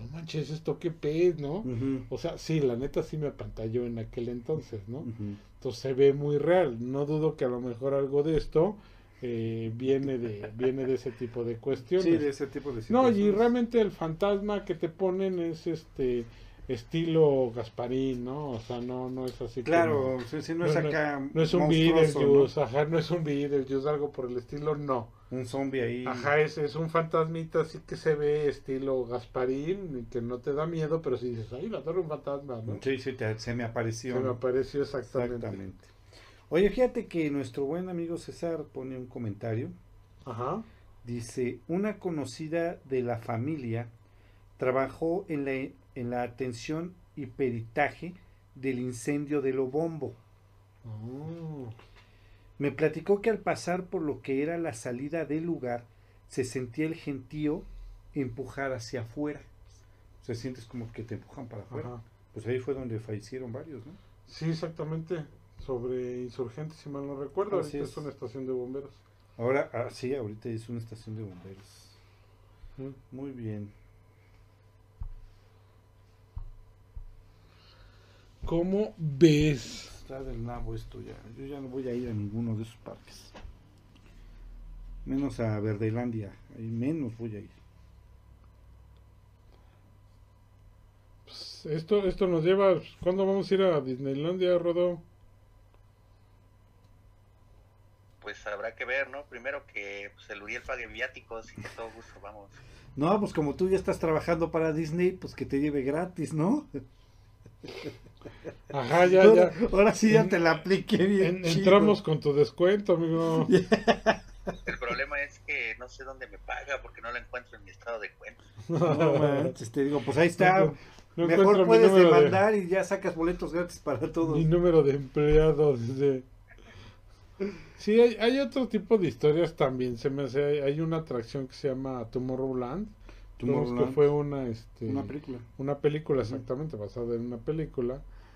S3: no manches, esto qué pez, ¿no?
S2: Uh-huh.
S3: O sea, sí, la neta sí me apantalló en aquel entonces, ¿no?
S2: Uh-huh.
S3: Entonces se ve muy real. No dudo que a lo mejor algo de esto eh, viene de viene de ese tipo de cuestiones.
S2: Sí, de ese tipo de
S3: No,
S2: situaciones.
S3: y realmente el fantasma que te ponen es este estilo Gasparín, ¿no? O sea, no no es así.
S2: Claro,
S3: como,
S2: sí, sí, no, no es acá.
S3: No, no es un Beetlejuice, ¿no? Ajá, no es un Beetlejuice, algo por el estilo, no.
S2: Un zombie ahí.
S3: Ajá, es, es un fantasmita así que se ve estilo Gasparín, y que no te da miedo, pero si dices, ay, la torre un fantasma, ¿no?
S2: Sí, sí, te, se me apareció.
S3: Se me apareció exactamente.
S2: Exactamente. Oye, fíjate que nuestro buen amigo César pone un comentario.
S3: Ajá.
S2: Dice, una conocida de la familia trabajó en la, en la atención y peritaje del incendio de Lobombo.
S3: Oh.
S2: Me platicó que al pasar por lo que era la salida del lugar, se sentía el gentío empujar hacia afuera. O sea, sientes como que te empujan para afuera.
S3: Ajá.
S2: Pues ahí fue donde fallecieron varios, ¿no?
S3: Sí, exactamente. Sobre Insurgentes, si mal no recuerdo.
S2: Así
S3: Ahorita
S2: es.
S3: es una estación de bomberos.
S2: Ahora, ah, sí, ahorita es una estación de bomberos.
S3: Mm.
S2: Muy bien.
S3: ¿Cómo ves?
S2: Está del nabo esto ya. Yo ya no voy a ir a ninguno de esos parques. Menos a Verdelandia. Ahí menos voy a ir.
S3: Pues esto, esto nos lleva... ¿Cuándo vamos a ir a Disneylandia, Rodo?
S4: Pues habrá que ver, ¿no? Primero que pues, el Uriel pague viáticos y con todo gusto vamos.
S2: No, pues como tú ya estás trabajando para Disney, pues que te lleve gratis, ¿no?
S3: Ajá, ya,
S2: ahora,
S3: ya.
S2: Ahora sí ya
S3: En,
S2: te la apliqué bien.
S3: en,
S2: chido.
S3: entramos con tu descuento, amigo.
S4: El problema es que no sé dónde me paga porque no lo encuentro en mi estado de cuenta.
S2: No manches, te digo, pues ahí está.
S3: No, no
S2: Mejor puedes demandar
S3: de,
S2: y ya sacas boletos gratis para todos.
S3: Mi número de empleados. De... Sí, hay, hay otro tipo de historias también. Se me hace, hay, hay una atracción que se llama Tomorrowland.
S2: Tomorrowland.
S3: Que fue una, este,
S2: una película.
S3: Una película, exactamente, uh-huh. basada en una película.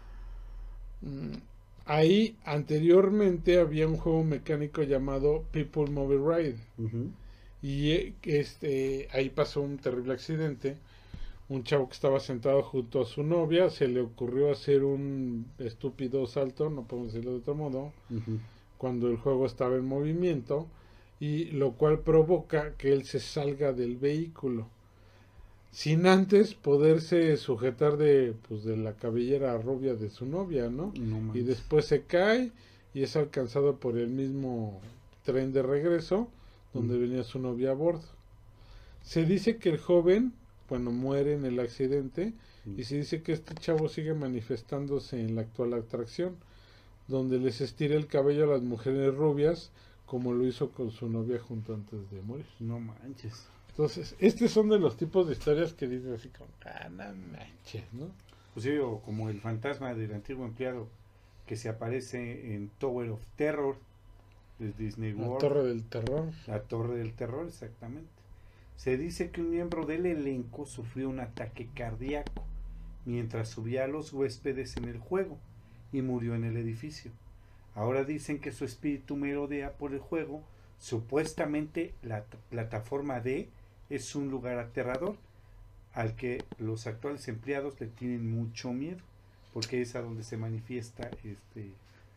S3: Mm, ahí, anteriormente, había un juego mecánico llamado People Mover Ride.
S2: Uh-huh.
S3: Y este, ahí pasó un terrible accidente. Un chavo que estaba sentado junto a su novia, se le ocurrió hacer un estúpido salto, no podemos decirlo de otro modo,
S2: uh-huh.
S3: cuando el juego estaba en movimiento, y lo cual provoca que él se salga del vehículo, sin antes poderse sujetar de, pues, de la cabellera rubia de su novia, ¿no?
S2: No
S3: y después se cae y es alcanzado por el mismo tren de regreso, donde uh-huh. venía su novia a bordo. Se dice que el joven... bueno, muere en el accidente y se dice que este chavo sigue manifestándose en la actual atracción, donde les estira el cabello a las mujeres rubias, como lo hizo con su novia junto antes de morir.
S2: No manches.
S3: Entonces, estos son de los tipos de historias que dices así como, ah, no manches, ¿no?
S2: Pues sí, o como el fantasma del antiguo empleado que se aparece en Tower of Terror de Disney World.
S3: La Torre del Terror.
S2: La Torre del Terror, exactamente. Se dice que un miembro del elenco sufrió un ataque cardíaco mientras subía a los huéspedes en el juego y murió en el edificio. Ahora dicen que su espíritu merodea por el juego. Supuestamente la t- plataforma D es un lugar aterrador al que los actuales empleados le tienen mucho miedo, porque es a donde se manifiesta este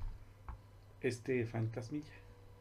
S2: este fantasmilla.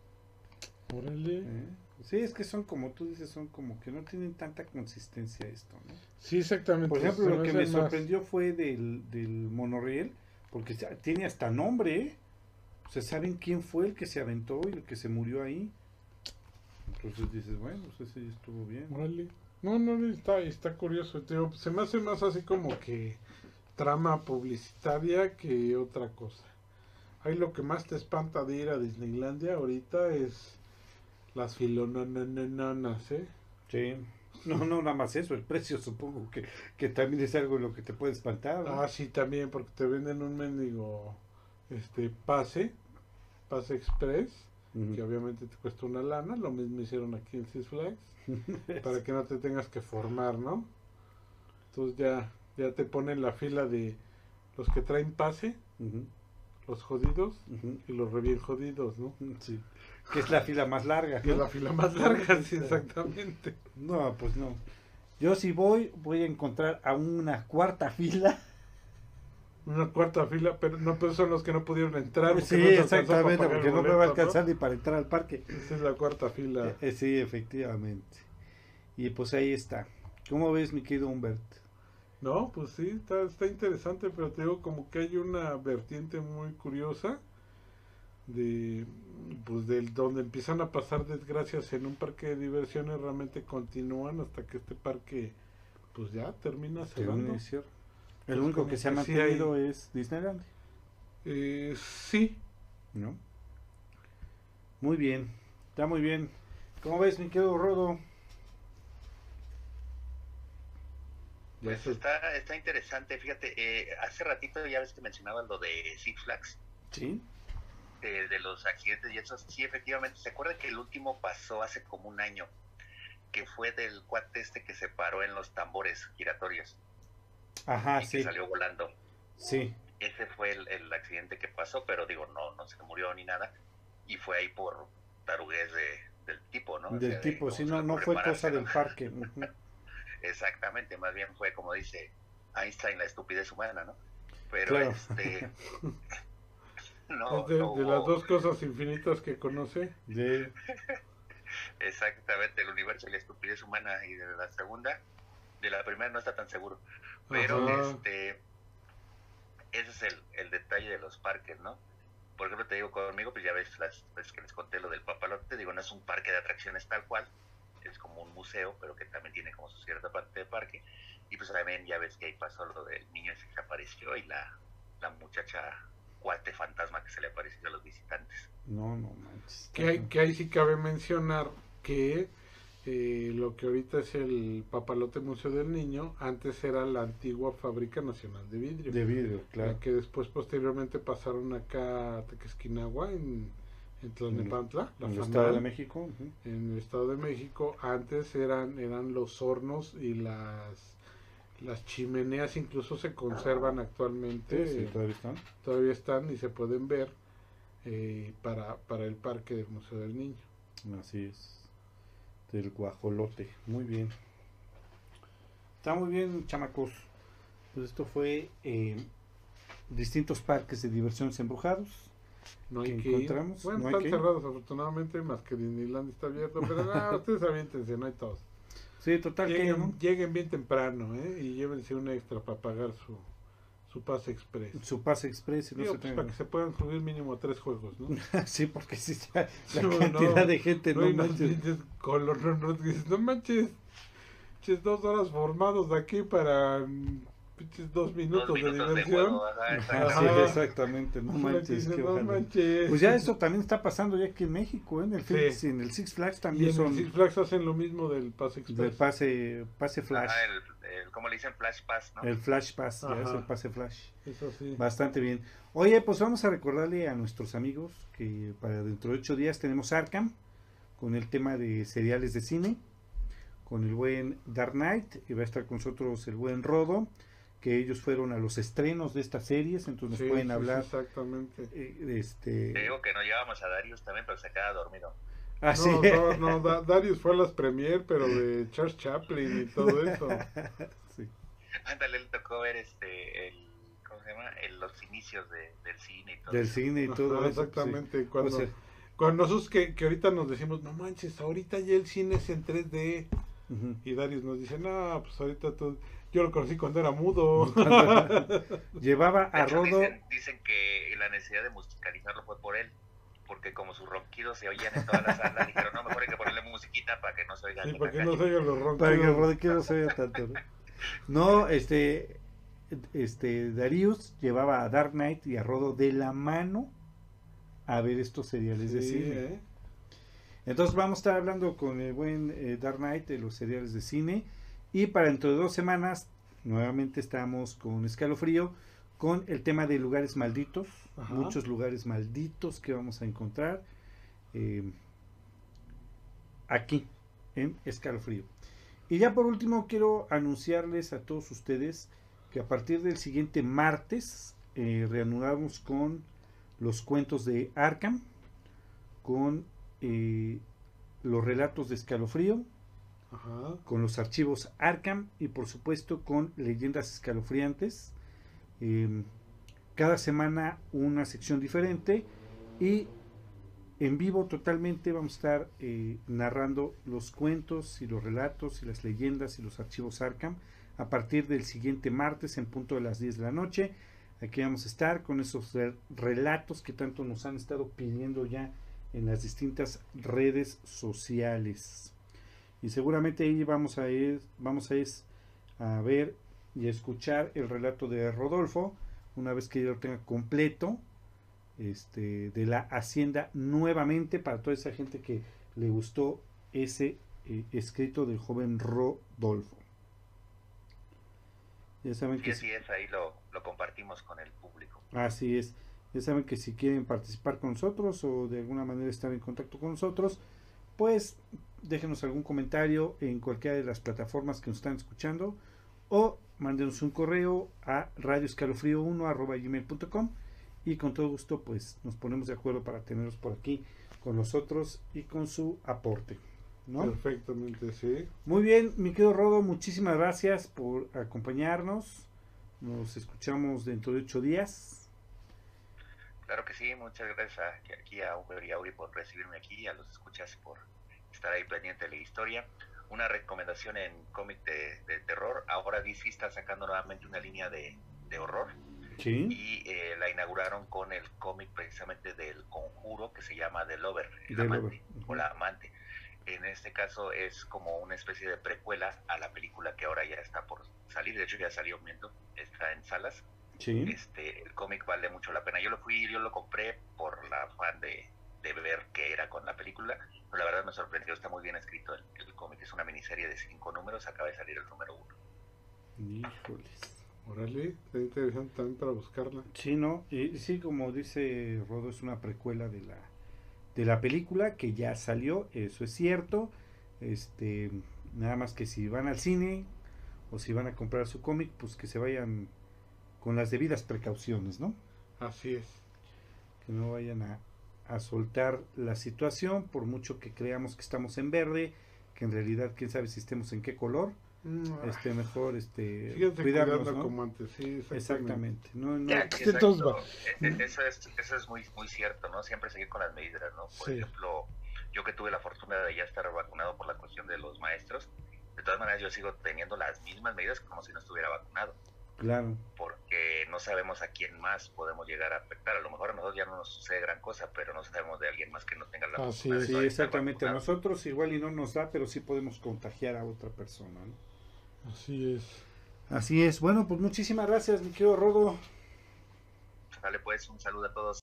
S3: Órale.
S2: ¿Eh? Sí, es que son como tú dices, son como que no tienen tanta consistencia esto, ¿no?
S3: Sí, exactamente.
S2: Por ejemplo,
S3: Se
S2: lo
S3: me
S2: que
S3: hace
S2: me
S3: más-
S2: sorprendió fue del, del monorriel, porque ya tiene hasta nombre, ¿eh? O sea, ¿saben quién fue el que se aventó y el que se murió ahí? Entonces dices, bueno, pues ese ya estuvo bien.
S3: Órale. No, no, está, está curioso. Te digo, se me hace más así como que trama publicitaria que otra cosa. Ahí lo que más te espanta de ir a Disneylandia ahorita es las filononononas, ¿eh?
S2: Sí. No, no, nada más eso, el precio supongo que, que también es algo en lo que te puede espantar, ¿no?
S3: Ah, sí, también, porque te venden un mendigo este pase, pase express,
S2: Ujú.
S3: que obviamente te cuesta una lana. Lo mismo hicieron aquí en Six Flags, para que no te tengas que formar, ¿no? Entonces ya, ya te ponen la fila de los que traen pase,
S2: Ujú,
S3: los jodidos
S2: ujú.
S3: y los re bien jodidos, ¿no?
S2: Sí. Que es la fila más larga,
S3: Que es
S2: ¿no?
S3: la fila más larga, sí, exactamente.
S2: No, pues no. Yo si voy, voy a encontrar a una cuarta fila.
S3: Una cuarta fila, pero no, pero son los que no pudieron entrar. porque
S2: Sí,
S3: no se alcanzó para
S2: exactamente,
S3: pagar
S2: porque
S3: el
S2: no me va a
S3: boleto,
S2: alcanzar
S3: ¿no?
S2: ni para entrar al parque.
S3: Esa es la cuarta fila.
S2: Eh, eh, sí, efectivamente. Y pues ahí está. ¿Cómo ves, mi querido Humbert?
S3: No, pues sí, está, está interesante, pero te digo como que hay una vertiente muy curiosa de, pues del donde empiezan a pasar desgracias en un parque de diversiones, realmente continúan hasta que este parque pues ya termina cerrando.
S2: El
S3: Pues
S2: único
S3: como
S2: que se ha
S3: que sí
S2: mantenido
S3: hay-
S2: es Disneyland,
S3: Eh, sí,
S2: ¿no? Muy bien, está muy bien. ¿Cómo ves, mi querido Rodo?
S3: ya
S4: Pues
S3: se-
S4: está, está interesante, fíjate, eh, hace ratito ya ves que mencionabas lo de Six Flags,
S2: Sí.
S4: eh, de los accidentes y eso, sí, efectivamente, ¿se acuerdan que el último pasó hace como un año? Que fue del cuate este que se paró en los tambores giratorios
S2: Ajá,
S4: y
S2: sí.
S4: que salió volando.
S2: Sí.
S4: Ese fue el, el accidente que pasó, pero digo, no, no se murió ni nada, y fue ahí por taruguez de, del tipo, ¿no? O
S2: Del
S4: sea, de
S2: tipo,
S4: cómo
S2: sí,
S4: se
S2: no,
S4: le
S2: no
S4: ocurre
S2: fue
S4: pararse,
S2: cosa
S4: ¿no?
S2: del parque. Ujú.
S4: Exactamente, más bien fue como dice Einstein, la estupidez humana, ¿no? Pero
S2: Claro.
S4: este, no,
S3: es de,
S4: no
S3: de las
S4: hubo-
S3: dos cosas infinitas que conoce.
S2: De,
S4: exactamente el universo y la estupidez humana, y de la segunda, de la primera no está tan seguro. Pero
S3: Ajá.
S4: este, ese es el, el detalle de los parques, ¿no? Por ejemplo, te digo, conmigo, pues ya ves las veces que les conté lo del papalote, digo, no es un parque de atracciones tal cual, es como un museo, pero que también tiene como su cierta parte de parque. Y pues también ya ves que ahí pasó lo del niño ese que apareció y la, la muchacha cuate fantasma que se le apareció a los visitantes.
S2: no, no manches.
S3: Que, hay, que ahí sí cabe mencionar que eh, lo que ahorita es el Papalote Museo del Niño, antes era la antigua Fábrica Nacional de Vidrio.
S2: De vidrio,
S3: La
S2: claro.
S3: que después posteriormente pasaron acá a Tequesquinagua, en, en Tlalnepantla, la
S2: En el
S3: FANAL,
S2: Estado de México. Ujú.
S3: en el Estado de México. Antes eran, eran los hornos y las las chimeneas incluso se conservan actualmente,
S2: Sí, sí,
S3: eh,
S2: todavía están.
S3: todavía están y se pueden ver eh, para, para el parque del Museo del Niño.
S2: Así es. Del guajolote. Muy bien. Está muy bien, chamacos. Pues esto fue eh, distintos parques de diversiones embrujados.
S3: No hay
S2: ¿Que
S3: que ir.
S2: encontramos?
S3: Bueno,
S2: No hay
S3: están
S2: que ir.
S3: cerrados afortunadamente, más que Disneyland está abierto, pero no, ustedes aviéntense, no hay todos.
S2: Sí, total que
S3: Lleguen,
S2: ¿no?
S3: lleguen bien temprano, ¿eh? Y llévense un extra para pagar su, su pase express.
S2: Su pase express. Y no
S3: Digo,
S2: se
S3: pues,
S2: tengan-
S3: para que se puedan subir mínimo a tres juegos, ¿no?
S2: Sí, porque si ya la
S3: No,
S2: cantidad
S3: no,
S2: de gente
S3: no,
S2: no,
S3: y nos
S2: manches.
S3: pinches color, no, no, dices, no manches, pinches dos horas formados de aquí para mm, pinches dos minutos,
S4: Dos minutos
S3: de
S4: de
S3: diversión.
S4: juego, ajá,
S2: Ajá,
S4: exactamente.
S2: sí,
S3: Ajá.
S2: exactamente, no
S3: Pues, la que
S2: manches,
S3: dice,
S2: qué
S3: no
S2: ojalá.
S3: manches.
S2: Pues ya esto también está pasando ya aquí en México, ¿eh? en el
S3: Sí.
S2: Six, en el Six Flags
S3: Y
S2: también
S3: en
S2: son
S3: el Six Flags hacen lo mismo del pase
S2: del
S3: express.
S2: pase, pase flash,
S4: Ajá, el, el, ¿cómo le dicen? Flash Pass, ¿no?
S2: el flash pass, ya es
S3: Ajá.
S2: el pase flash.
S3: Eso sí.
S2: Bastante bien. Oye, pues vamos a recordarle a nuestros amigos que para dentro de ocho días tenemos Arkham con el tema de seriales de cine, con el buen Dark Knight, y va a estar con nosotros el buen Rodo, que ellos fueron a los estrenos de estas series, entonces
S3: Sí,
S2: nos pueden
S3: sí,
S2: hablar.
S3: sí, exactamente.
S2: eh, de este...
S4: Te digo que no llevábamos a Darius también, pero se queda dormido.
S2: Ah, sí.
S3: No, no, no, Da- Darius fue a las premier, pero de Charles Chaplin y todo eso.
S2: Sí.
S4: Ándale, le tocó ver este, el, ¿cómo se llama? El, los inicios de, del cine y todo
S2: Del
S4: eso.
S2: cine y todo
S3: Ajá,
S2: eso. pues, sí.
S3: exactamente. Cuando,
S2: O sea,
S3: cuando nosotros que, que ahorita nos decimos, no manches, ahorita ya el cine es en tres D.
S2: ujú.
S3: Y Darius nos dice, no, pues ahorita tú... Yo lo conocí cuando era mudo.
S2: Llevaba
S4: De
S2: a
S4: hecho,
S2: Rodo.
S4: dicen, dicen que la necesidad de musicalizarlo fue por él, porque como sus ronquidos se oían en toda la sala, dijeron, no, mejor hay que ponerle musiquita para que no se oiga.
S3: Sí,
S4: ni
S3: para que
S4: cacacho".
S3: no se oigan los ronquidos.
S2: Para que el Rodrigo no se vea tanto, ¿no? No, este, este, Darius llevaba a Dark Knight y a Rodo de la mano a ver estos seriales de
S3: Sí,
S2: cine.
S3: ¿eh?
S2: Entonces vamos a estar hablando con el buen eh, Dark Knight de los seriales de cine. Y para dentro de dos semanas, nuevamente estamos con Escalofrío, con el tema de lugares malditos.
S3: Ajá.
S2: Muchos lugares malditos que vamos a encontrar eh, aquí en Escalofrío. Y ya por último quiero anunciarles a todos ustedes que a partir del siguiente martes eh, reanudamos con los cuentos de Arkham, con eh, los relatos de Escalofrío
S3: Ajá.
S2: con los archivos Arkham y por supuesto con leyendas escalofriantes. Eh, cada semana una sección diferente y en vivo totalmente vamos a estar eh, narrando los cuentos y los relatos y las leyendas y los archivos Arkham a partir del siguiente martes en punto de las diez de la noche. Aquí vamos a estar con esos relatos que tanto nos han estado pidiendo ya en las distintas redes sociales. Y seguramente ahí vamos a ir, vamos a, ir a ver y a escuchar el relato de Rodolfo, una vez que yo lo tenga completo, este, de la Hacienda nuevamente, para toda esa gente que le gustó ese eh, escrito del joven Rodolfo. Ya saben
S4: sí,
S2: que
S4: así es, ahí lo, lo compartimos con el público.
S2: Así es. Ya saben que si quieren participar con nosotros o de alguna manera estar en contacto con nosotros, pues déjenos algún comentario en cualquiera de las plataformas que nos están escuchando o mándenos un correo a radio escalofrío uno arroba gmail punto com y con todo gusto pues nos ponemos de acuerdo para tenerlos por aquí con nosotros y con su aporte, ¿no?
S3: Perfectamente, sí.
S2: Muy bien, mi querido Rodo, muchísimas gracias por acompañarnos. Nos escuchamos dentro de ocho días.
S4: Claro que sí, muchas gracias a, aquí a Uber y Auri por recibirme aquí, a los escuchas por estar ahí pendiente de la historia. Una recomendación en cómic de, de terror, ahora D C está sacando nuevamente una línea de, de horror.
S2: Sí.
S4: Y eh, la inauguraron con el cómic precisamente del Conjuro que se llama The Lover, el
S2: The
S4: amante,
S2: Lover. Uh-huh.
S4: o la amante. En este caso es como una especie de precuela a la película que ahora ya está por salir, de hecho ya salió, miento, está en salas.
S2: Sí.
S4: Este, el cómic vale mucho la pena. Yo lo fui, yo lo compré por la afán de, de ver qué era con la película, pero la verdad me sorprendió, está muy bien escrito el, el cómic, es una miniserie de cinco números, acaba de salir el número uno.
S2: Híjoles.
S3: Órale, está interesante también para buscarla.
S2: Sí, ¿no? Y sí, como dice Rodo, es una precuela de la de la película que ya salió, eso es cierto. Este, nada más que si van al cine o si van a comprar su cómic, pues que se vayan con las debidas precauciones, ¿no?
S3: Así es.
S2: Que no vayan a, a soltar la situación, por mucho que creamos que estamos en verde, que en realidad quién sabe si estemos en qué color. Este, mejor este
S3: Fíjate,
S2: cuidarnos, ¿no?
S3: como antes, sí, exactamente.
S2: exactamente. No, no,
S3: Ya,
S4: Exacto.
S3: entonces va.
S4: E- Eso es, eso es muy, muy cierto, ¿no? Siempre seguir con las medidas, ¿no? Por
S3: Sí.
S4: ejemplo, yo que tuve la fortuna de ya estar vacunado por la cuestión de los maestros, de todas maneras yo sigo teniendo las mismas medidas como si no estuviera vacunado.
S2: claro.
S4: Porque no sabemos a quién más podemos llegar a afectar. A lo mejor a nosotros ya no nos sucede gran cosa, pero no sabemos de alguien más que no tenga la
S3: Así
S4: fortuna
S3: es.
S4: de
S2: Sí,
S4: todavía estar
S2: exactamente. A
S4: vacunado.
S2: nosotros igual y no nos da, pero sí podemos contagiar a otra persona, ¿no?
S3: Así es.
S2: Así es. Bueno, pues muchísimas gracias, mi querido Rodo.
S4: Sale pues, un saludo a todos.